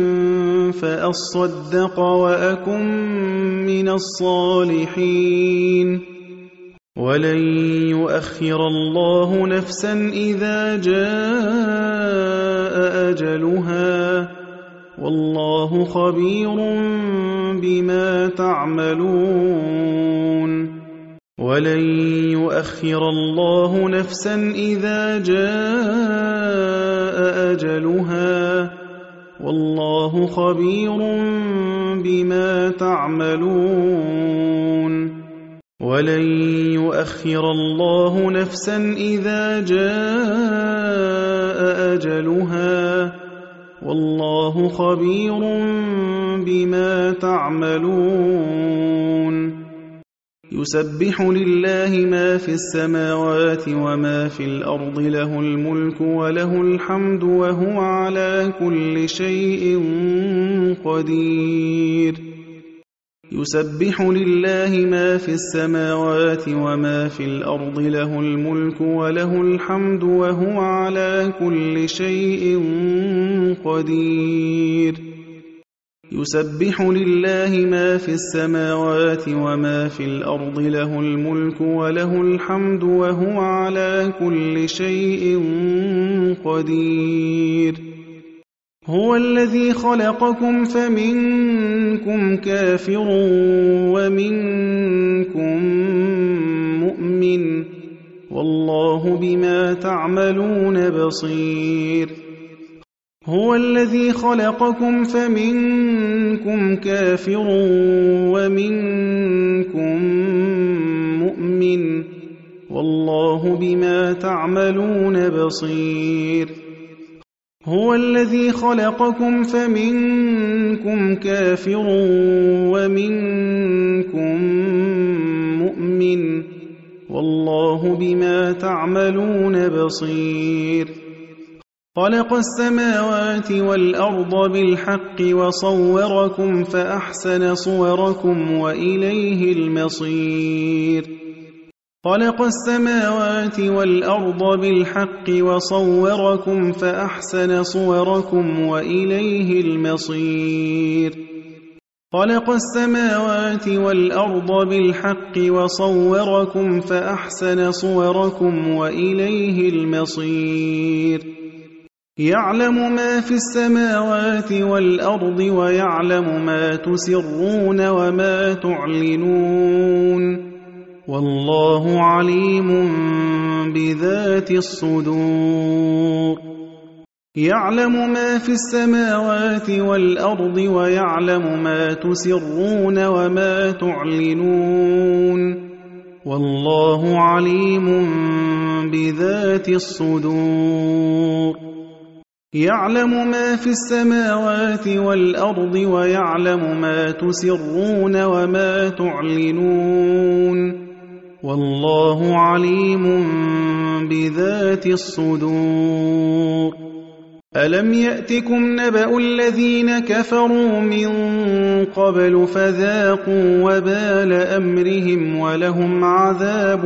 فأصدق وأكن من الصالحين ولن يؤخر الله نفسا إذا جاء أجلها والله خبير بما تعملون ولن يؤخر الله نفسا إذا جاء أجلها والله خبير بما تعملون يسبح لله ما في السماوات وما في الأرض له الملك وله الحمد وهو على كل شيء قدير يسبح لله ما في السماوات وما في الأرض له الملك وله الحمد وهو على كل شيء قدير يسبح لله ما في السماوات وما في الأرض له الملك وله الحمد وهو على كل شيء قدير هو الذي خلقكم فمنكم كافر ومنكم مؤمن والله بما تعملون بصير هو الذي خلقكم فمنكم كافر ومنكم مؤمن والله بما تعملون بصير هو الذي خلقكم فمنكم كافر ومنكم مؤمن والله بما تعملون بصير خلق السماوات والأرض بالحق وصوركم فأحسن صوركم وإليه المصير خلق السماوات والأرض بالحق وصوركم فأحسن صوركم وإليه المصير خلق السماوات والأرض بالحق وصوركم فأحسن صوركم وإليه المصير يعلم ما في السماوات والأرض ويعلم ما تسرون وما تعلنون والله عليم بذات الصدور يعلم ما في السماوات والأرض ويعلم ما تسرون وما تعلنون والله عليم بذات الصدور يعلم ما في السماوات والأرض ويعلم ما تسرون وما تعلنون والله عليم بذات الصدور ألم يأتكم نبأ الذين كفروا من قبل فذاقوا وبال أمرهم ولهم عذاب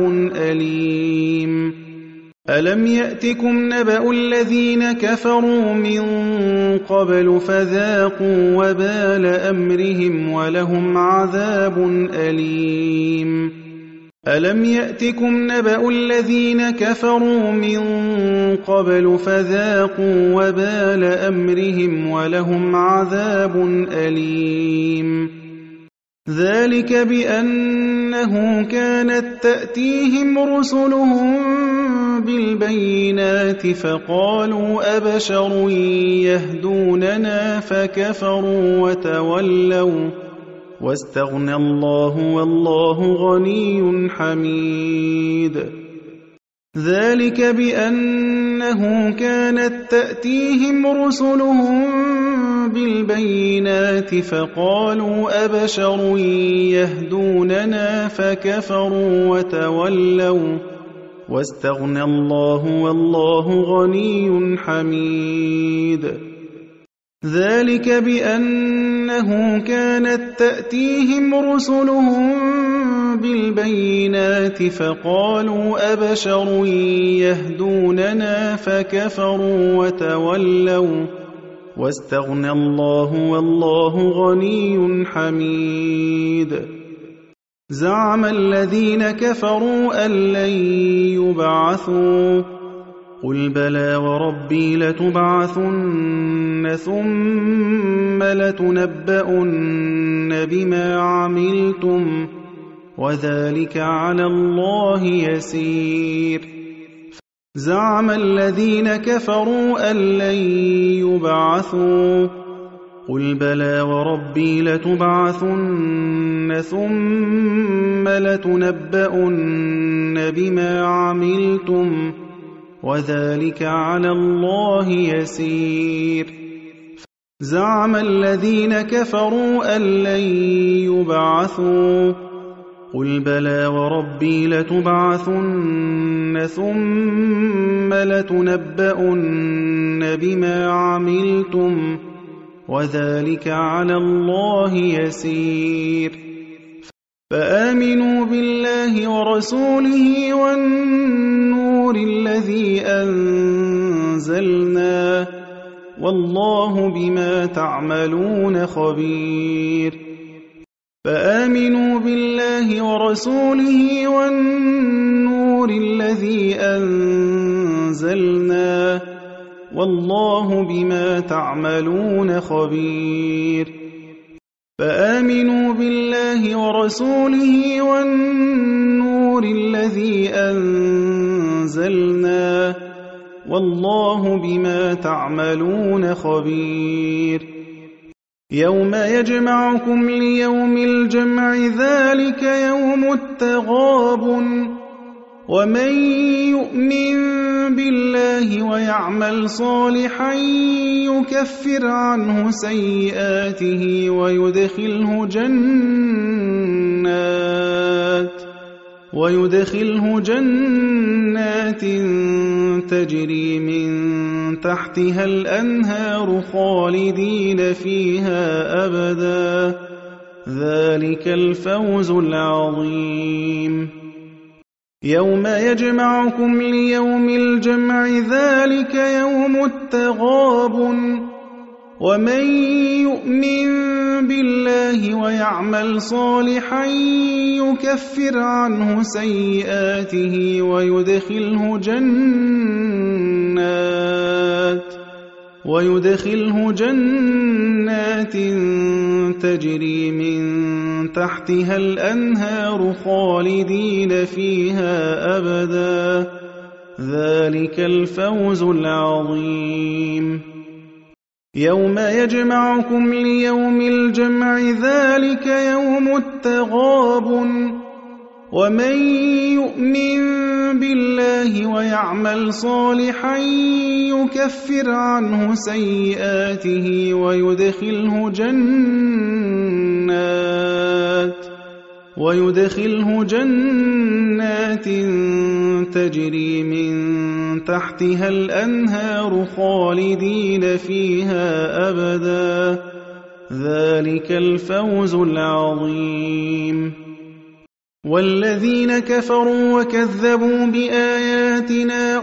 أليم ألم يأتكم نبأ الذين كفروا من قبل فذاقوا وبال أمرهم ولهم عذاب أليم ألم يأتكم نبأ الذين كفروا من قبل فذاقوا وبال أمرهم ولهم عذاب أليم ذلك بأنه كانت تأتيهم رسلهم بالبينات فقالوا أبشر يهدوننا فكفروا وتولوا واستغنى الله والله غني حميد ذلك بأنه كانت تأتيهم رسلهم بالبينات فقالوا أبشر يهدوننا فكفروا وتولوا واستغنى الله والله غني حميد ذلك بأنه كانت تأتيهم رسلهم بالبينات فقالوا أبشر يهدوننا فكفروا وتولوا واستغنى الله والله غني حميد زعم الذين كفروا أن لن يبعثوا قل بلى وربي لتبعثن ثم لتنبؤن بما عملتم وذلك على الله يسير زعم الذين كفروا أن لن يبعثوا قل بلى وربي لتبعثن ثم لتنبؤن بما عملتم وذلك على الله يسير زعم الذين كفروا أن لن يبعثوا قل بلى وربي لتبعثن ثم لتنبؤن بما عملتم وذلك على الله يسير فآمنوا بالله ورسوله والنور الذي أنزلنا والله بما تعملون خبير فآمنوا بالله ورسوله والنور الذي أنزلنا والله بما تعملون خبير فآمنوا بالله ورسوله والنور الذي أنزلنا والله بما تعملون خبير يوم يجمعكم ليوم الجمع ذلك يوم التغابن ومن يؤمن بالله ويعمل صالحا يكفر عنه سيئاته ويدخله جنات تجري من تحتها الأنهار خالدين فيها أبدا ذلك الفوز العظيم يوم يجمعكم ليوم الجمع ذلك يوم التغابن ومن يؤمن بالله ويعمل صالحا يكفر عنه سيئاته ويدخله جنات تجري من تحتها الأنهار خالدين فيها أبدا ذلك الفوز العظيم يوم يجمعكم ليوم الجمع ذلك يوم التغابن ومن يؤمن بالله ويعمل صالحا يكفر عنه سيئاته ويدخله جنات تجري من تحتها الأنهار خالدين فيها أبدا ذلك الفوز العظيم والذين كفروا وكذبوا بآياتنا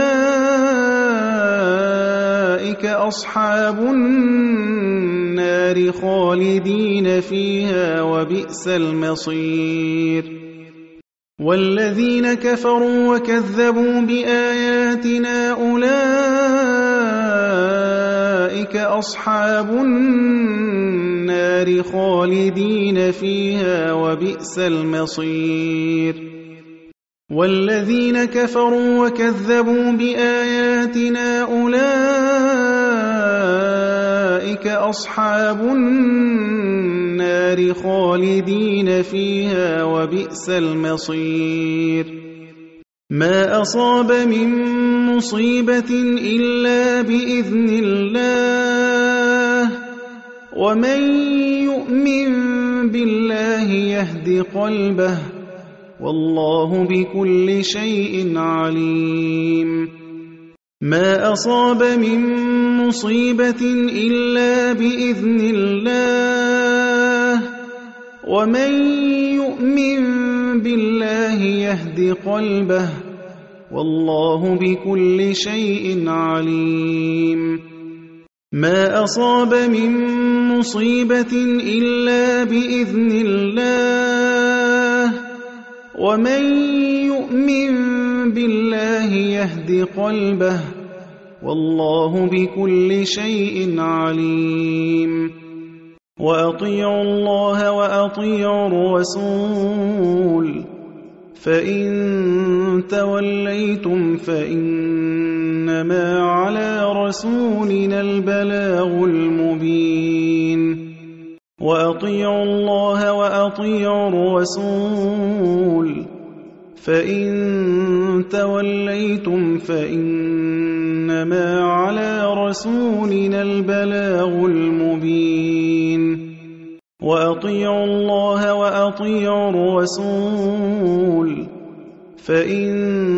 أولئك أصحاب النار خالدين فيها وبئس المصير والذين كفروا وكذبوا بآياتنا أولئك أصحاب النار خالدين فيها وبئس المصير والذين كفروا وكذبوا بآياتنا أولئك أصحاب النار خالدين فيها وبئس المصير ما أصاب من مصيبة إلا بإذن الله ومن يؤمن بالله يهد قلبه والله بكل شيء عليم ما أصاب من مصيبة إلا بإذن الله ومن يؤمن بالله يهد قلبه والله بكل شيء عليم ما أصاب من مصيبة إلا بإذن الله ومن يؤمن بالله يهد قلبه والله بكل شيء عليم وأطيعوا الله وأطيعوا الرسول فإن توليتم فإنما على رسولنا البلاغ المبين وأطيعوا الله وأطيعوا الرسول فإن توليتم فإنما على رسولنا البلاغ المبين وأطيعوا الله وأطيعوا الرسول فإن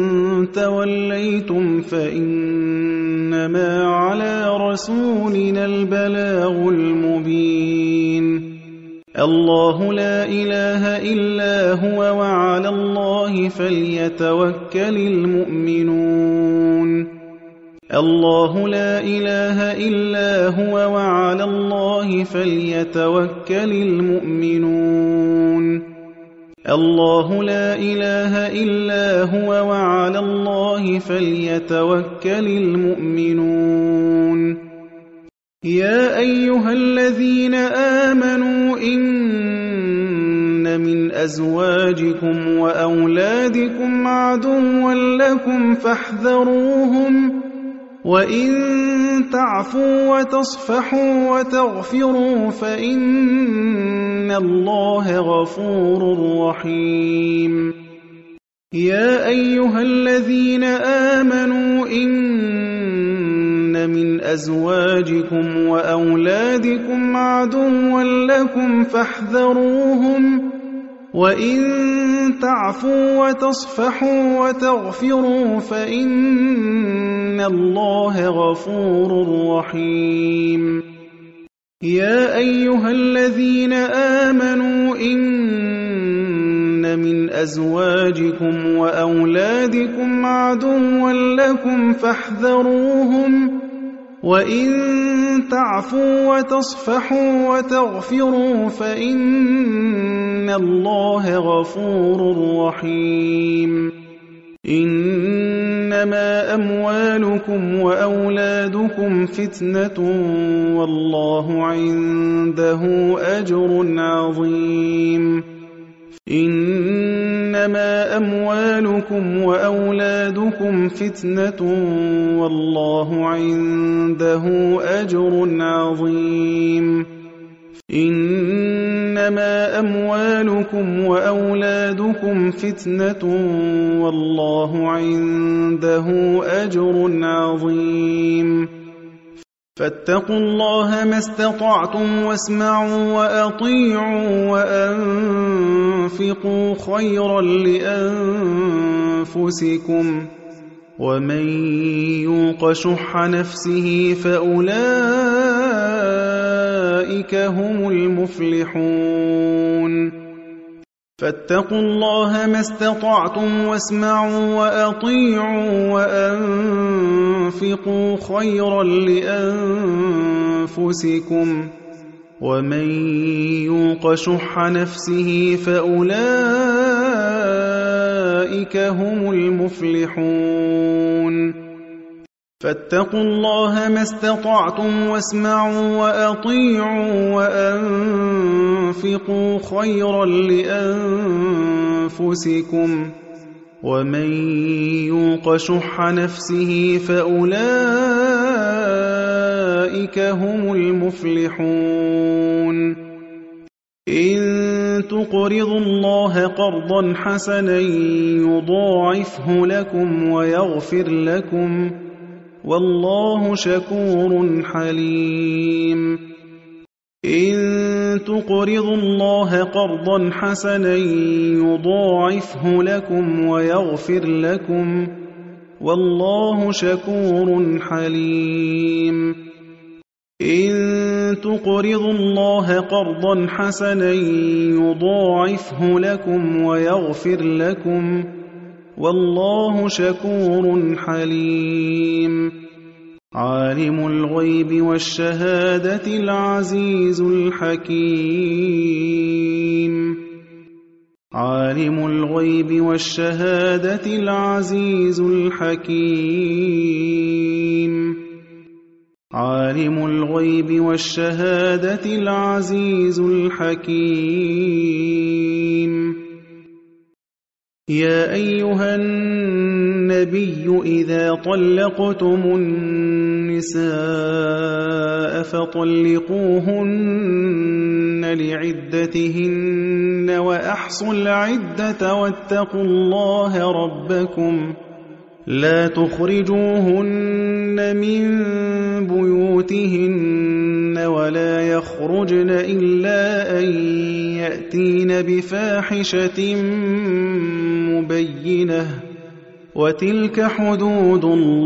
توليتم فإنما على رسولنا البلاغ المبين الله لا إله إلا هو وعلى الله فليتوكل المؤمنون الله لا إله إلا هو وعلى الله فليتوكل المؤمنون الله لا إله إلا هو وعلى الله فليتوكل المؤمنون يا أيها الذين آمنوا إن من أزواجكم وأولادكم عدوا لكم فاحذروهم وإن تعفوا وتصفحوا وتغفروا فإن الله غفور رحيم يا أيها الذين آمنوا إن من أزواجكم وأولادكم عدوا لكم فاحذروهم وإن تعفوا وتصفحوا وتغفروا فإن الله غفور رحيم يا أيها الذين آمنوا إن من أزواجكم وأولادكم عدوا لكم فاحذروهم وإن تعفوا وتصفحوا وتغفروا فإن الله غفور رحيم إنما أموالكم وأولادكم فتنة والله عنده أجر عظيم إنما أموالكم وأولادكم فتنة والله عنده أجر عظيم إنما أموالكم وأولادكم فتنة والله عنده أجر عظيم فاتقوا الله ما استطعتم واسمعوا وأطيعوا وأنفقوا خيرا أنفسكم ومن يوق شح نفسه فأولئك هم المفلحون فاتقوا الله ما استطعتم واسمعوا وأطيعوا وأنفقوا خيرا لأنفسكم ومن يوق شح نفسه فأولئك هم المفلحون فاتقوا الله ما استطعتم واسمعوا وأطيعوا وأنفقوا خيرا لأنفسكم ومن يوق شح نفسه فأولئك هم المفلحون إن تقرضوا الله قرضا حسنا يضاعفه لكم ويغفر لكم والله شكور حليم إن تقرضوا الله قرضا حسنا يضاعفه لكم ويغفر لكم والله شكور حليم إن تقرضوا الله قرضا حسنا يضاعفه لكم ويغفر لكم والله شكور حليم عالم الغيب والشهادة العزيز الحكيم عالم الغيب والشهادة العزيز الحكيم عالم الغيب والشهادة العزيز الحكيم يا أيها النبي إذا طلقتم النساء فطلقوهن لعدتهن وأحصوا العدة واتقوا الله ربكم لا تخرجوهن من بيوتهن ولا يخرجن إلا أن يأتين بفاحشة مبينة وتلك حدود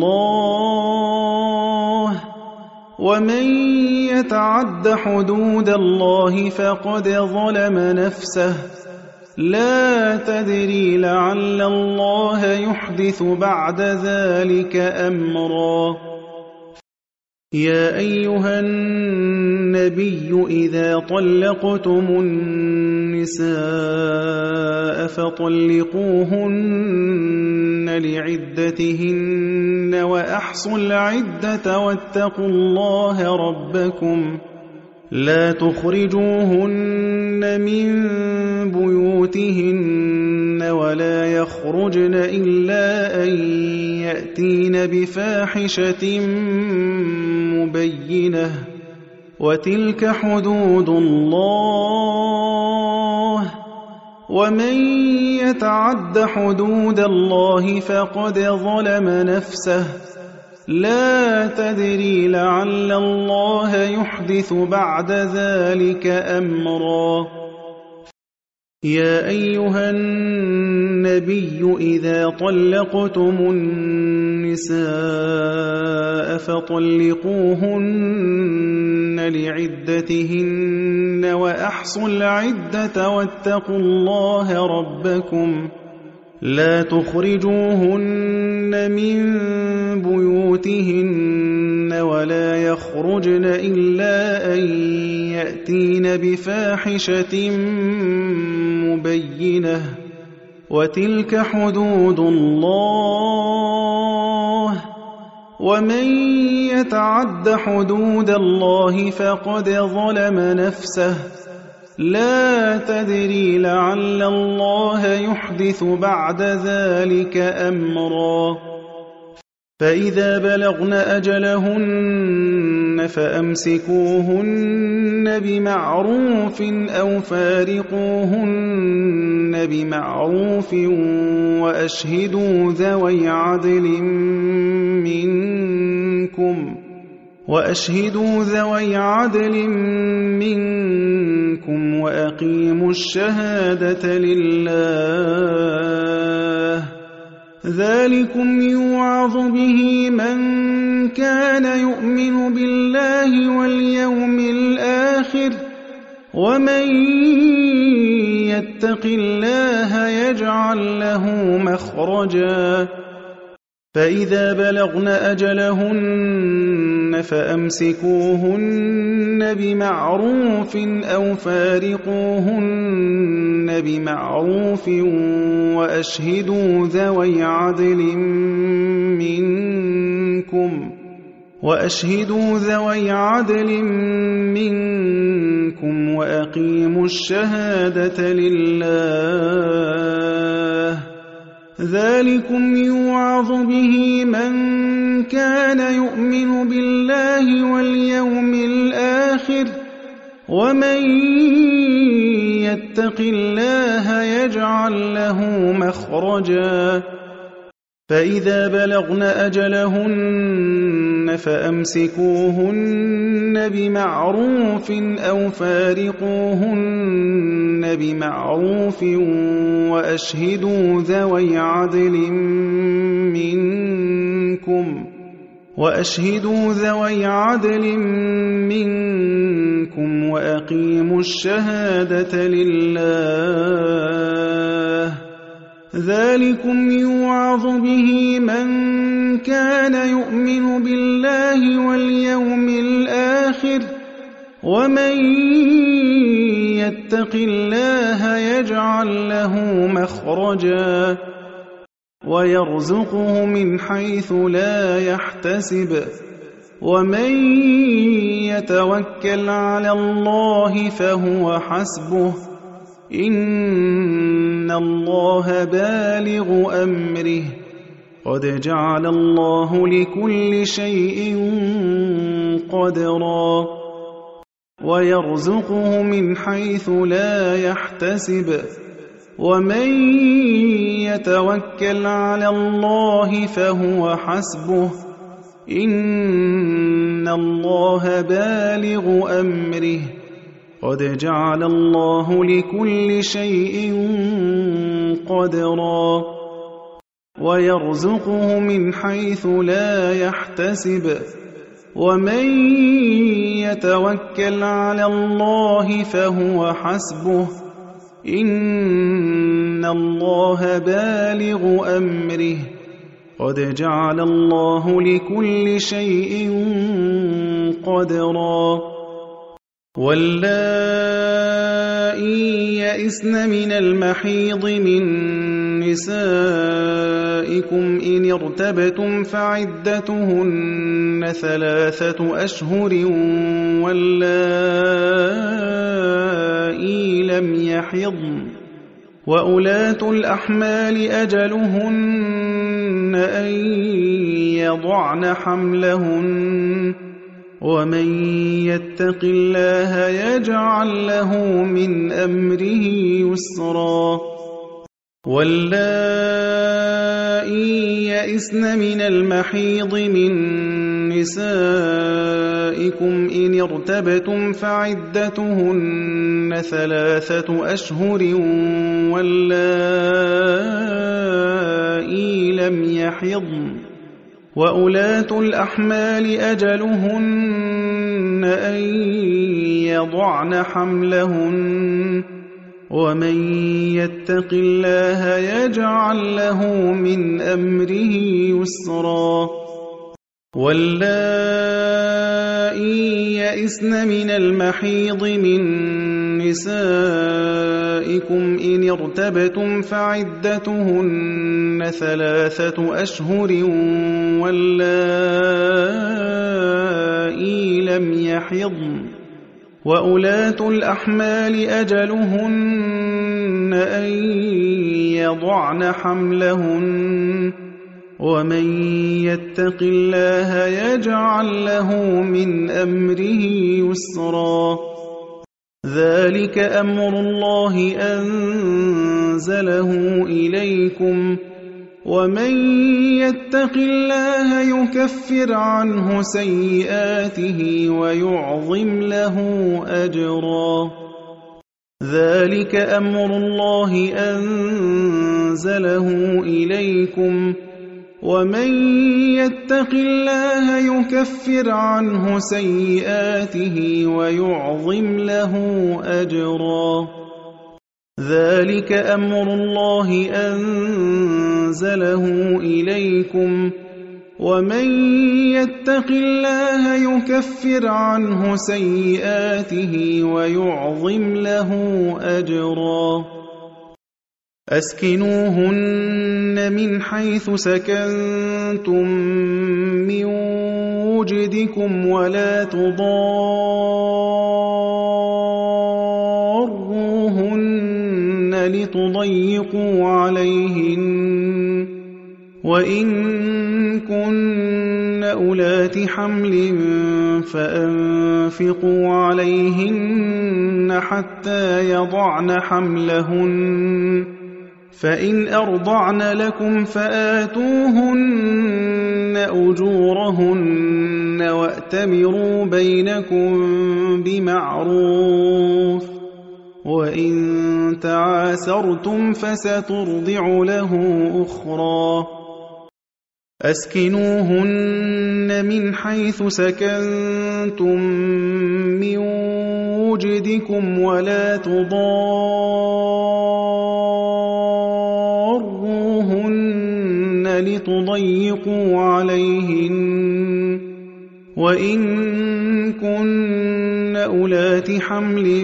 الله ومن يتعد حدود الله فقد ظلم نفسه لا تدري لعل الله يحدث بعد ذلك أمرا يا أيها النبي إذا طلقتم النساء فطلقوهن لعدتهن وأحصوا العدة واتقوا الله ربكم لا تخرجوهن من بيوتهن ولا يخرجن إلا أن يأتين بفاحشة مبينة وتلك حدود الله ومن يتعد حدود الله فقد ظلم نفسه لا تدري لعل الله يحدث بعد ذلك أمرا يا أيها النبي إذا طلقتم النساء فطلقوهن لعدتهن وأحصوا العدة واتقوا الله ربكم لا تخرجوهن من بيوتهن ولا يخرجن إلا أن يأتين بفاحشة مبينة وتلك حدود الله ومن يتعد حدود الله فقد ظلم نفسه لا تدري لعل الله يحدث بعد ذلك أمرا فإذا بلغن أجلهن فأمسكوهن بمعروف أو فارقوهن بمعروف وأشهدوا ذوي عدل منكم وأقيموا الشهادة لله ذلكم يوعظ به من كان يؤمن بالله واليوم الآخر ومن يتق الله يجعل له مخرجا فإذا بلغن أجلهن فأمسكوهن بمعروف أو فارقوهن بمعروف وأشهدوا ذوي عدل منكم وأقيموا الشهادة لله ذلكم يوعظ به من كان يؤمن بالله واليوم الآخر ومن يتق الله يجعل له مخرجا فإذا بلغن أجلهن فأمسكوهن بمعروف أو فارقوهن بمعروف وأشهدوا ذوي عدل منكم وأقيموا الشهادة لله ذلكم يوعظ به من كان يؤمن بالله واليوم الآخر ومن يتق الله يجعل له مخرجا ويرزقه من حيث لا يحتسب ومن يتوكل على الله فهو حسبه إن الله بالغ أمره قد جعل الله لكل شيء قدرا ويرزقه من حيث لا يحتسب ومن يتوكل على الله فهو حسبه إن الله بالغ أمره قد جعل الله لكل شيء قدرا ويرزقه من حيث لا يحتسب ومن يتوكل على الله فهو حسبه إن الله بالغ أمره قد جعل الله لكل شيء قدرا واللائي يئسن من المحيض من نسائكم إن ارتبتم فعدتهن 3 أشهر واللائي لم يحضن وأولاة الأحمال أجلهن أن يضعن حملهن ومن يتق الله يجعل له من أمره يسرا واللائي يئسن من المحيض من نسائكم إن ارتبتم فعدتهن 3 أشهر واللائي لم يحضن وأولاة الأحمال أجلهن أن يضعن حملهن ومن يتق الله يجعل له من أمره يسرا واللائي يئسن من المحيض من نسائكم إن ارتبتم فعدتهن 3 أشهر واللائي لم يحضن وأولاة الأحمال أجلهن أن يضعن حملهن ومن يتق الله يجعل له من أمره يسرا ذلك أمر الله أنزله إليكم ومن يتق الله يكفر عنه سيئاته ويعظم له أجرا ذلك أمر الله أنزله إليكم ومن يتق الله يكفر عنه سيئاته ويعظم له أجرا ذلك أمر الله أنزله إليكم ومن يتق الله يكفر عنه سيئاته ويعظم له أجرا أسكنوهن من حيث سكنتم من وجدكم ولا تضاروهن لتضيقوا عليهن وإن كن أولات حمل فأنفقوا عليهن حتى يضعن حملهن فإن أرضعن لكم فآتوهن أجورهن وأتمروا بينكم بمعروف وإن تعاسرتم فسترضع له أخرى أسكنوهن من حيث سكنتم من وجدكم ولا تضاروهن لتضيقوا عليهن وإن كن أولات حمل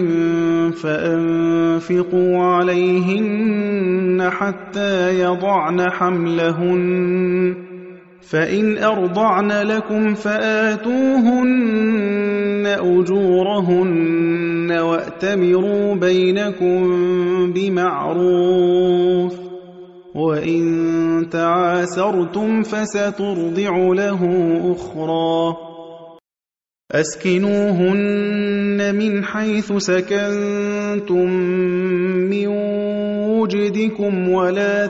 فأنفقوا عليهن حتى يضعن حملهن فإن أرضعن لكم فآتوهن أجورهن وأتمروا بينكم بمعروف وإن تعاسرتم فسترضع له أخرى أسكنوهن من حيث سكنتم من وجدكم ولا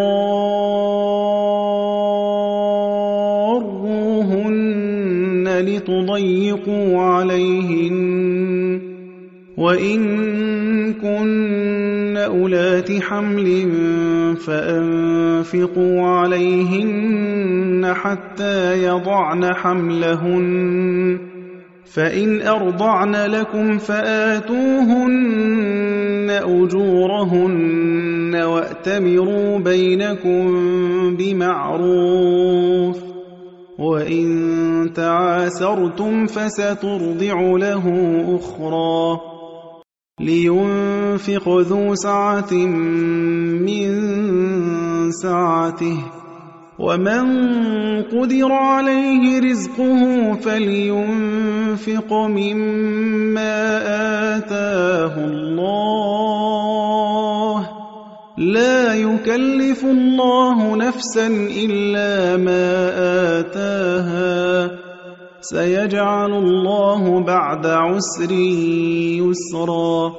تضاروهن لتضيقوا عليهن وإن كن أولات حمل فأنفقوا عليهن حتى يضعن حملهن فإن أرضعن لكم فآتوهن أجورهن وأتمروا بينكم بمعروف وإن تعاسرتم فسترضع له أخرى لينفق ذو سعة من سعته ومن قدر عليه رزقه فلينفق مما آتاه الله لا يكلف الله نفسا إلا ما آتاها سيجعل الله بعد عسر يسرا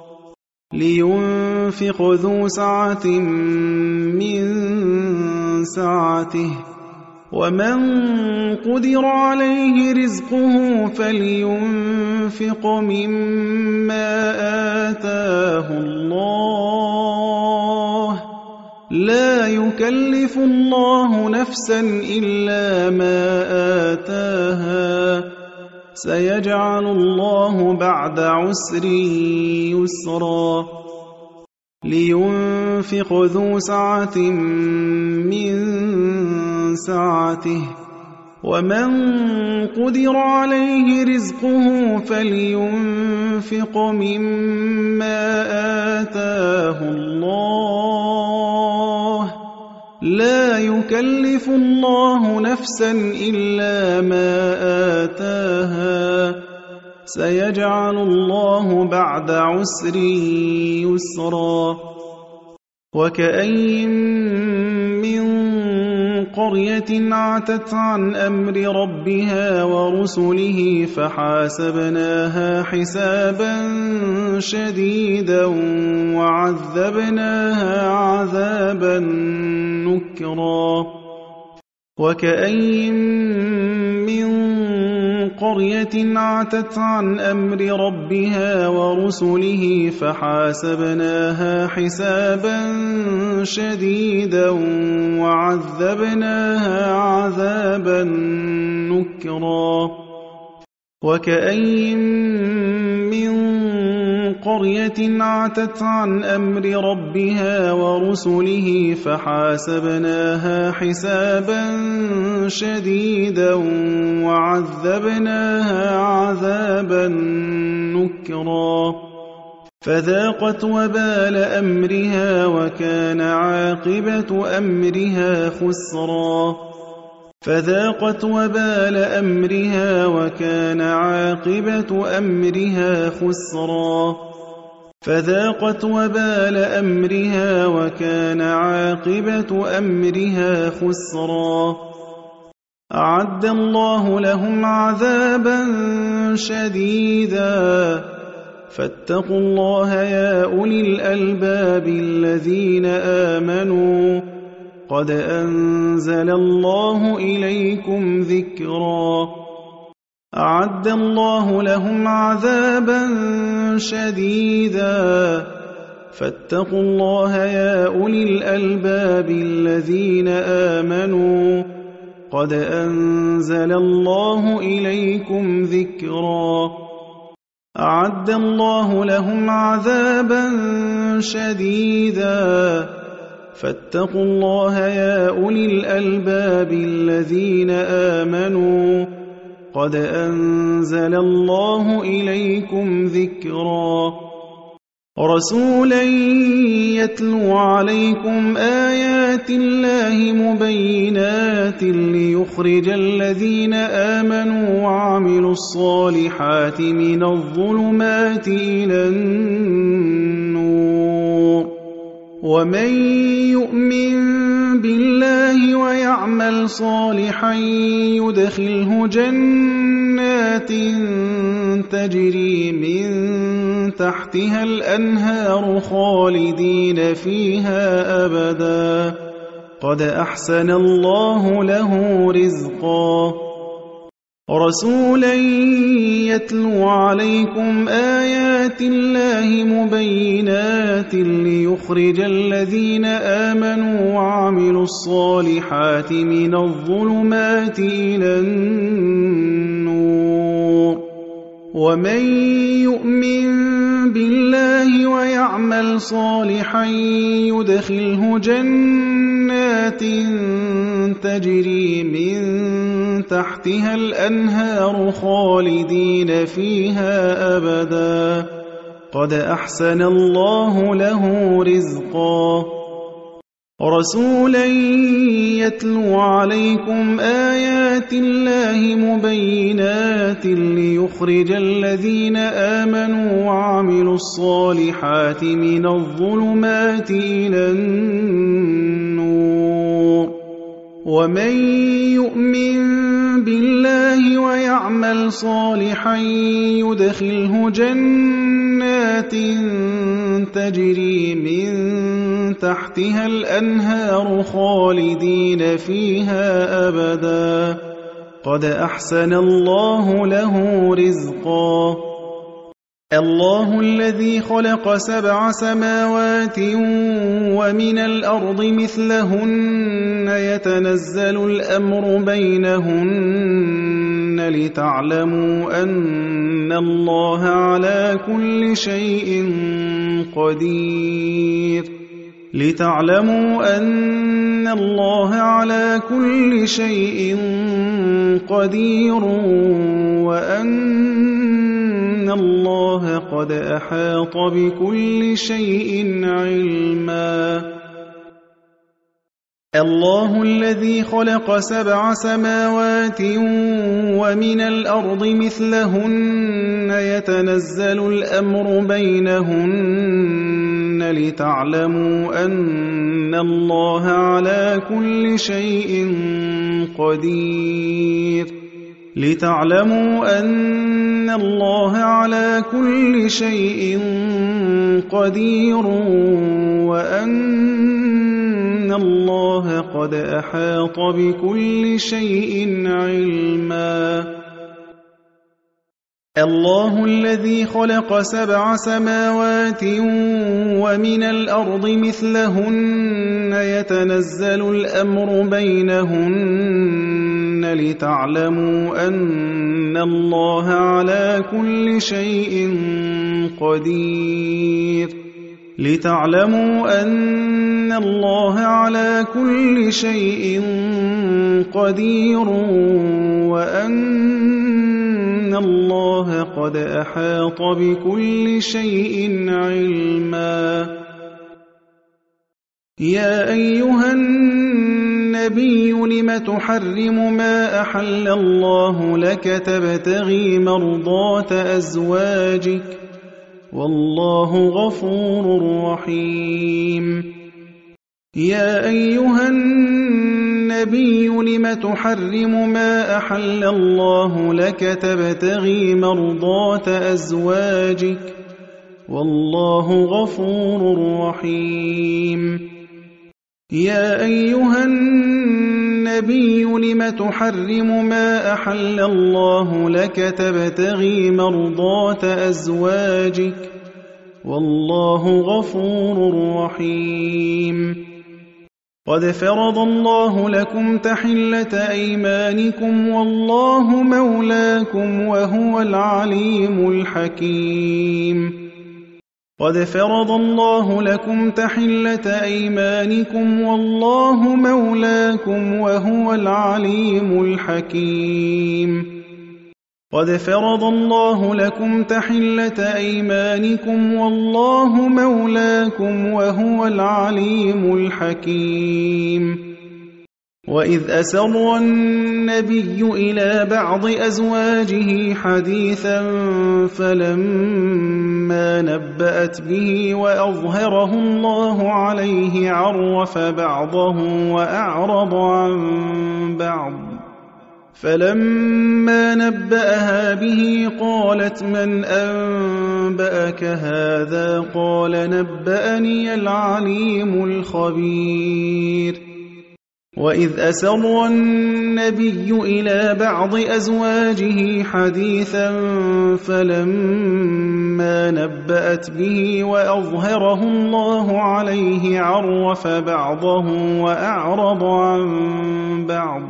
لينفق ذو سعة من سعته ومن قدر عليه رزقه فلينفق مما آتاه الله لا يكلف الله نفسا إلا ما آتاها سيجعل الله بعد عسر يسرا لينفق ذو سعة من سعته ومن قدر عليه رزقه فلينفق مما آتاه الله لا يكلف الله نفسا إلا ما آتاها سيجعل الله بعد عسر يسرا وكأين من قرية عتت عن أمر ربها ورسله فحاسبناها حسابا شديدا وعذبناها عذابا نكرا وكأين من قرية عتت عن أمر ربها ورسله فحاسبناها حسابا شديدا وعذبناها عذابا نكرا وكأين من قرية عتت عن أمر ربها ورسله فحاسبناها حسابا شديدا وعذبناها عذابا نكرا فذاقت وبال أمرها وكان عاقبة أمرها خسرا فذاقت وبال أمرها وكان عاقبة أمرها خسرا فذاقت وبال أمرها وكان عاقبة أمرها خسرا أعد الله لهم عذابا شديدا فاتقوا الله يا أولي الألباب الذين آمنوا قد أنزل الله إليكم ذكرا أعد الله لهم عذابا شديدا فاتقوا الله يا أولي الألباب الذين آمنوا قد أنزل الله إليكم ذكرا أعد الله لهم عذابا شديدا فاتقوا الله يا أولي الألباب الذين آمنوا قد أنزل الله إليكم ذكرا رسولا يتلو عليكم آيات الله مبينات ليخرج الذين آمنوا وعملوا الصالحات من الظلمات إلى النور ومن يؤمن بالله ويعمل صالحا يدخله جنات تجري من تحتها الأنهار خالدين فيها أبدا قد أحسن الله له رزقا رسولا يتلو عليكم آيات الله مبينات ليخرج الذين آمنوا وعملوا الصالحات من الظلمات إلى النور ومن يؤمن بالله ويعمل صالحا يدخله جنات تجري من تحتها الأنهار خالدين فيها أبدا قد أحسن الله له رزقا رسولا يتلو عليكم آيات الله مبينات ليخرج الذين آمنوا وعملوا الصالحات من الظلمات إلى النور ومن يؤمن بالله ويعمل صالحا يدخله جنات تجري من تحتها الأنهار خالدين فيها أبدا قد أحسن الله له رزقا الله الذي خلق 7 سماوات ومن الأرض مثلهن يتنزل الأمر بينهن لتعلموا أن الله على كل شيء قدير لتعلموا أن الله على كل شيء قدير وأن الله قد أحاط بكل شيء علما الله الذي خلق 7 سماوات ومن الأرض مثلهن يتنزل الأمر بينهن لتعلموا أن الله على كل شيء قدير لتعلموا أن الله على كل شيء قدير وأن الله قد أحاط بكل شيء علما الله الذي خلق 7 سماوات ومن الأرض مثلهن يتنزل الأمر بينهن لتعلموا أن الله على كل شيء قدير وأن الله قد أحاط بكل شيء علما يا أيها النبي لم تحرم ما أحل الله لك تبتغي مرضات أزواجك والله غفور رحيم يا أيها النبي لم تحرم ما أحل الله لك تبتغي مرضات أزواجك والله غفور رحيم يا أيها النبي لم تحرم ما أحل الله لك تبتغي مرضات أزواجك والله غفور رحيم قد فرض الله لكم تحلة أيمانكم والله مولاكم وهو العليم الحكيم قد فرض الله لكم تحلة أيمانكم والله مولاكم وهو العليم الحكيم قد فرض الله لكم تحلة أيمانكم والله مولاكم وهو العليم الحكيم وإذ أسر النبي إلى بعض أزواجه حديثا فلما نبأت به وأظهره الله عليه عرف بعضه وأعرض عن بعض فلما نبأها به قالت من أنبأك هذا قال نبأني العليم الخبير وإذ أسر النبي إلى بعض أزواجه حديثا فلما نبأت به وأظهره الله عليه عرف بعضه وأعرض عن بعض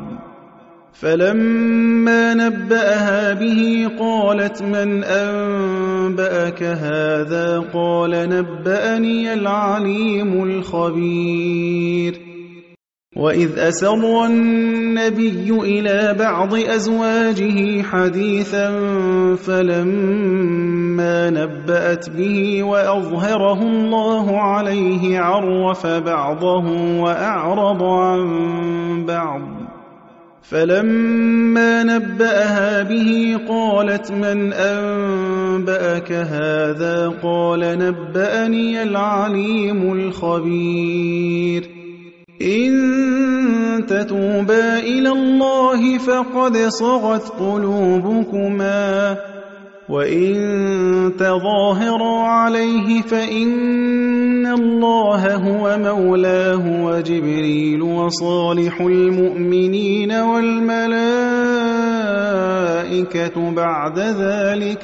فلما نبأها به قالت من أنبأك هذا قال نبأني العليم الخبير وإذ أسر النبي إلى بعض أزواجه حديثا فلما نبأت به وأظهره الله عليه عرف بعضه وأعرض عن بعض فلما نبأها به قالت من أنبأك هذا قال نبأني العليم الخبير إن تتوبا إلى الله فقد صغت قلوبكما وإن تظاهرا عليه فإن الله هو مولاه وجبريل وصالح المؤمنين والملائكة بعد ذلك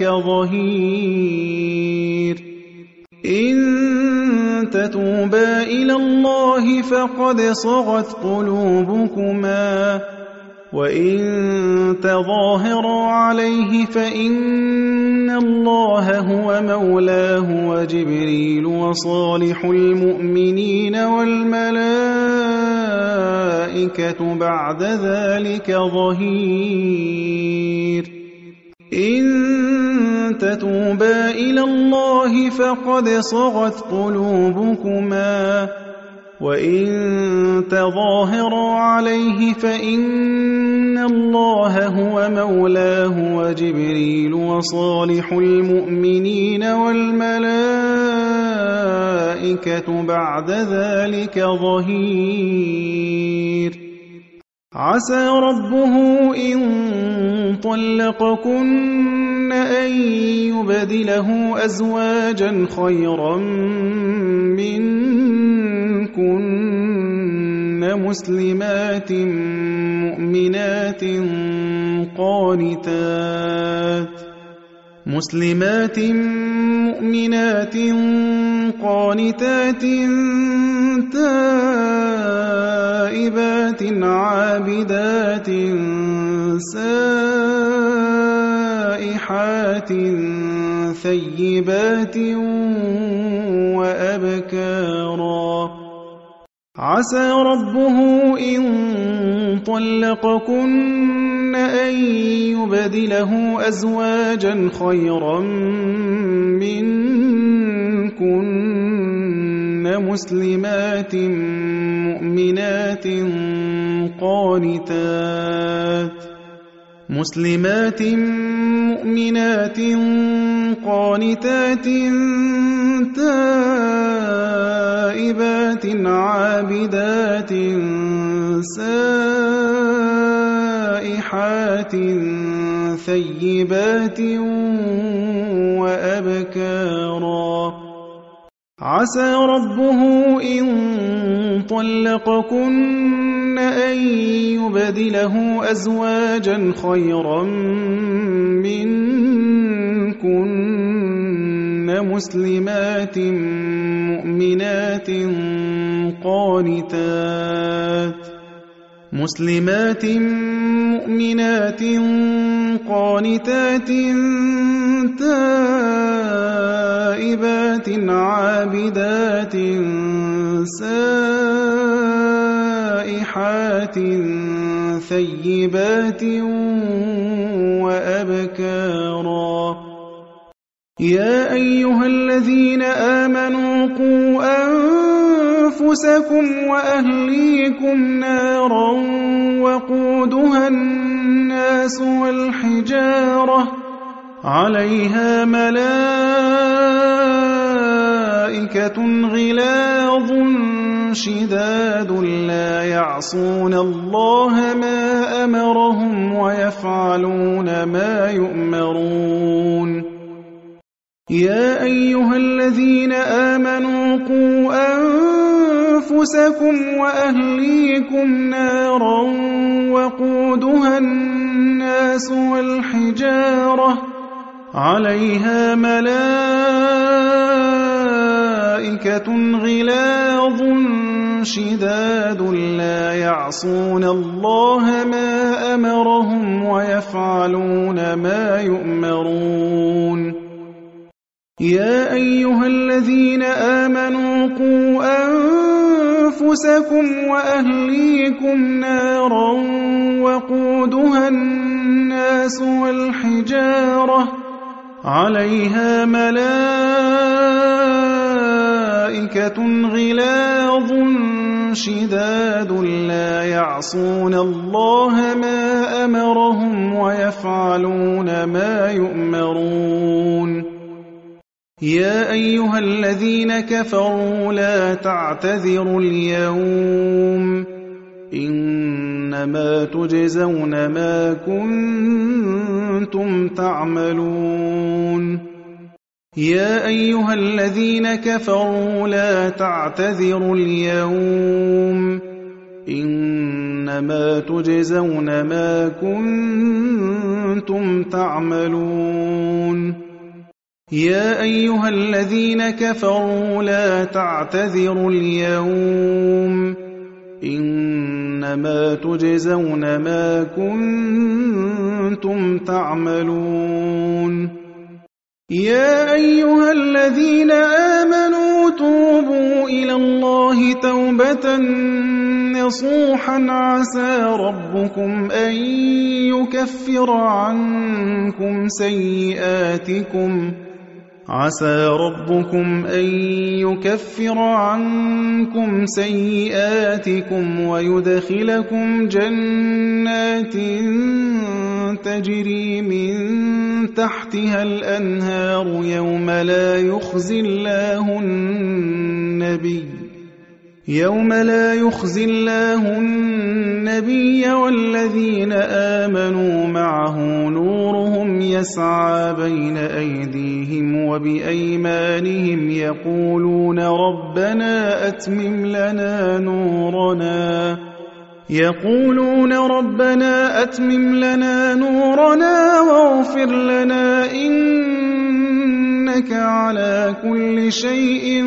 ظهير إن تتوبا إلى الله فقد صغت قلوبكما وإن تظاهرا عليه فإن الله هو مولاه وجبريل وصالح المؤمنين والملائكة بعد ذلك ظهير إن تتوبا إلى الله فقد صغت قلوبكما وإن تظاهرا عليه فإن الله هو مولاه وجبريل وصالح المؤمنين والملائكة بعد ذلك ظهير عسى ربه إن طلقكن أن يبدله أزواجا خيرا منكن مسلمات مسلمات مؤمنات قانتات تائبات عابدات سائحات ثيبات وأبكارا عسى ربه إن طلقكن أن يبدله أزواجا خيرا منكن مسلمات مؤمنات قانتات تائبات عابدات سائحات ثيبات وأبكارا عسى ربه إن طلقكن أن يبدله أزواجا خيرا منكن مسلمات مؤمنات قانتات تائبات عابدات سائحات ثيبات وأبكارا يا أيها الذين آمنوا قوا أنفسكم وأهليكم نارا وقودها الناس والحجارة عليها ملائكة غلاظ شداد لا يعصون الله ما أمرهم ويفعلون ما يؤمرون يا أيها الذين آمنوا قوا أنفسكم وأهليكم نارا وقودها الناس والحجارة عليها ملائكة غلاظ شداد لا يعصون الله ما أمرهم ويفعلون ما يؤمرون يا أيها الذين آمنوا قوا أنفسكم وأهليكم نارا وقودها الناس والحجارة عليها ملائكة غلاظ شداد لا يعصون الله ما أمرهم ويفعلون ما يؤمرون يا أيها الذين كفروا لا تعتذروا اليوم إنما تجزون ما كنتم تعملون يا أيها الذين كفروا لا تعتذروا اليوم إنما تجزون ما كنتم تعملون يا أيها الذين كفروا لا تعتذروا اليوم إنما تجزون ما كنتم تعملون يا أيها الذين آمنوا توبوا إلى الله توبة نصوحا عسى ربكم أن يكفر عنكم سيئاتكم ويدخلكم جنات تجري من تحتها الأنهار يوم لا يخزي الله النبي والذين آمنوا معه نورهم يسعى بين أيديهم وبأيمانهم يقولون ربنا أتمم لنا نورنا واغفر لنا إنك إنك على كل شيء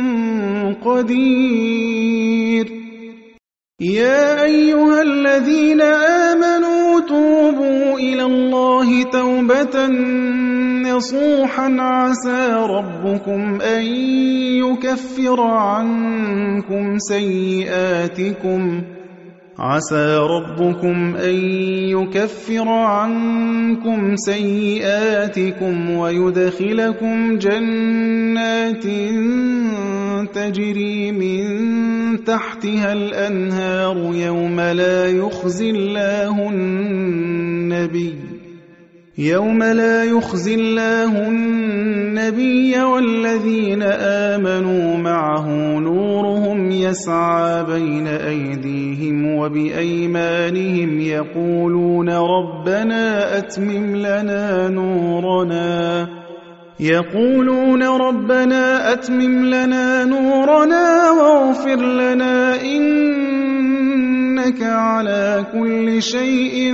قدير. يا أيها الذين آمنوا توبوا إلى الله توبة نصوحا عسى ربكم أن يكفر عنكم سيئاتكم ويدخلكم جنات تجري من تحتها الأنهار يوم لا يخزي الله النبي والذين آمنوا معه نورهم يسعى بين أيديهم وبأيمانهم يقولون ربنا أتمم لنا نورنا واغفر لنا إنك على كل شيء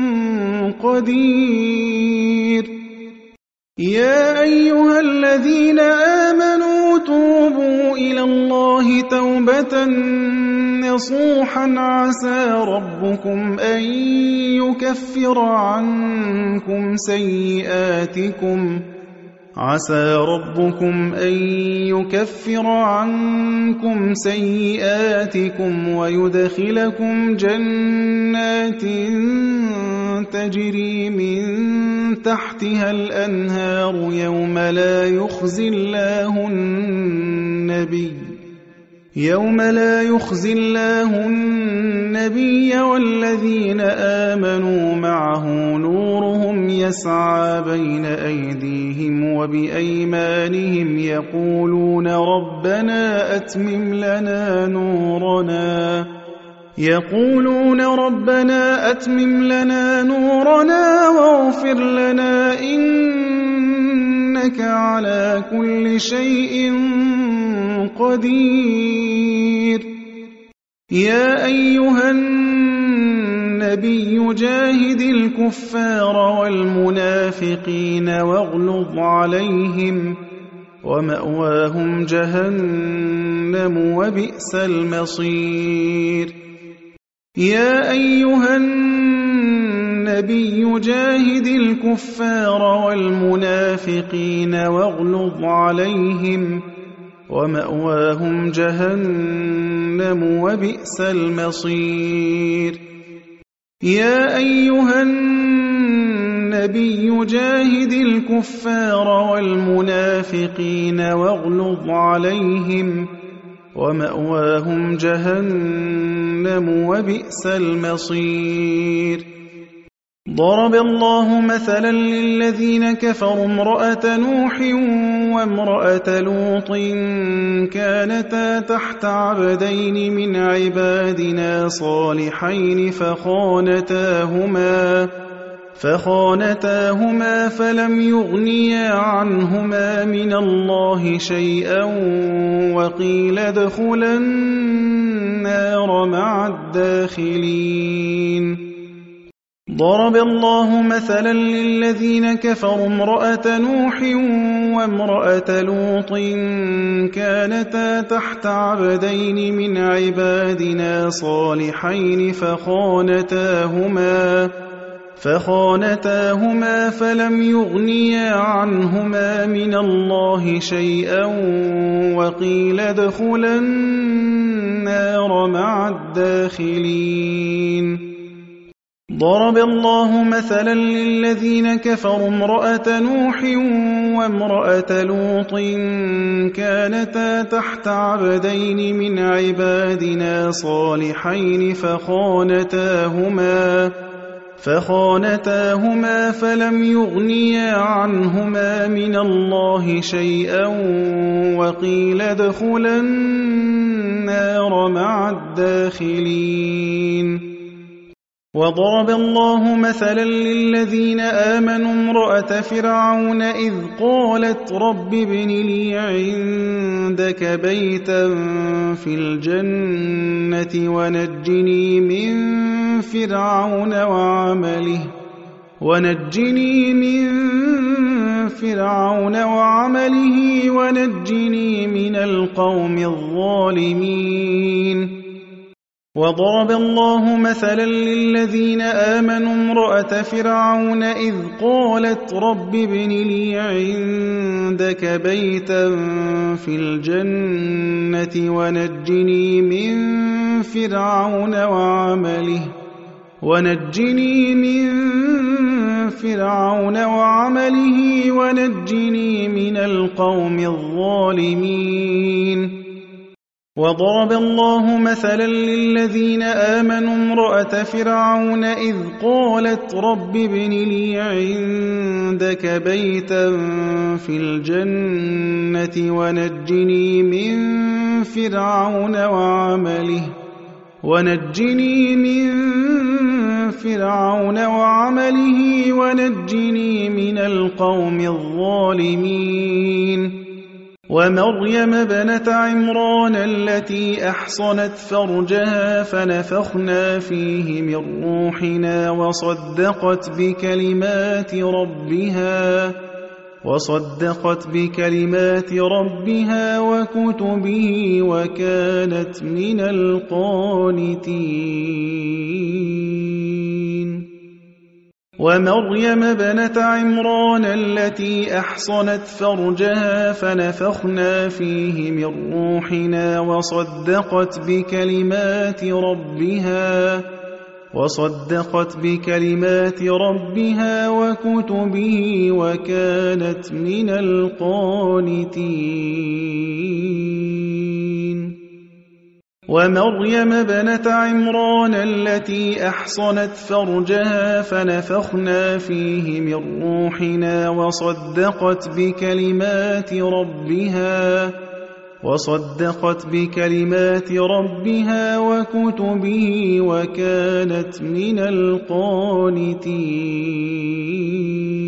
قدير. يا أيها الذين آمنوا توبوا إلى الله توبة نصوحا عسى ربكم أن يكفر عنكم سيئاتكم ويدخلكم جنات تجري من تحتها الأنهار يوم لا يخزي الله النبي والذين آمنوا معه نورهم يسعى بين أيديهم وبأيمانهم يقولون ربنا أتمم لنا نورنا واغفر لنا إنك على كل شيء قدير. يا أيها النبي جاهد الكفار والمنافقين واغلظ عليهم ومأواهم جهنم وبئس المصير. يا أيها النبي جاهد الكفار والمنافقين واغلظ عليهم ومأواهم جهنم وبئس المصير. يا أيها النبي جاهد الكفار والمنافقين واغلظ عليهم ومأواهم جهنم وبئس المصير. ضرب الله مثلا للذين كفروا امرأة نوح وامرأة لوط كانتا تحت عبدين من عبادنا صالحين فخانتاهما فلم يغنيا عنهما من الله شيئا وقيل ادخلا النار مع الداخلين. ضرب الله مثلا للذين كفروا امرأة نوح وامرأة لوط كانتا تحت عبدين من عبادنا صالحين فخانتاهما فلم يغنيا عنهما من الله شيئا وقيل ادخلا النار مع الداخلين. ضرب الله مثلا للذين كفروا امرأة نوح وامرأة لوط كانتا تحت عبدين من عبادنا صالحين فخانتاهما فلم يغنيا عنهما من الله شيئا وقيل ادخلا النار مع الداخلين. وضرب الله مثلا للذين آمنوا امرأة فرعون إذ قالت رب ابن لي عندك بيتا في الجنة ونجني من فرعون ونجني من فرعون وعمله ونجني من القوم الظالمين. وضرب الله مثلا للذين آمنوا امرأة فرعون إذ قالت رب ابن لي عندك بيتا في الجنة ونجني من فرعون وعمله ونجني من القوم الظالمين. وضرب الله مثلا للذين آمنوا امرأة فرعون إذ قالت رب ابن لي عندك بيتا في الجنة ونجني من فرعون وعمله ونجني من القوم الظالمين. ومريم ابنة عمران التي أحصنت فرجها فنفخنا فيه من روحنا وصدقت بكلمات ربها وكتبه وكانت من القانتين. ومريم ابنة عمران التي أحصنت فرجها فنفخنا فيه من روحنا وصدقت بكلمات ربها وكتبه وكانت من القانتين. ومريم ابنة عمران التي أحصنت فرجها فنفخنا فيه من روحنا وصدقت بكلمات ربها وكتبه وكانت من القانتين.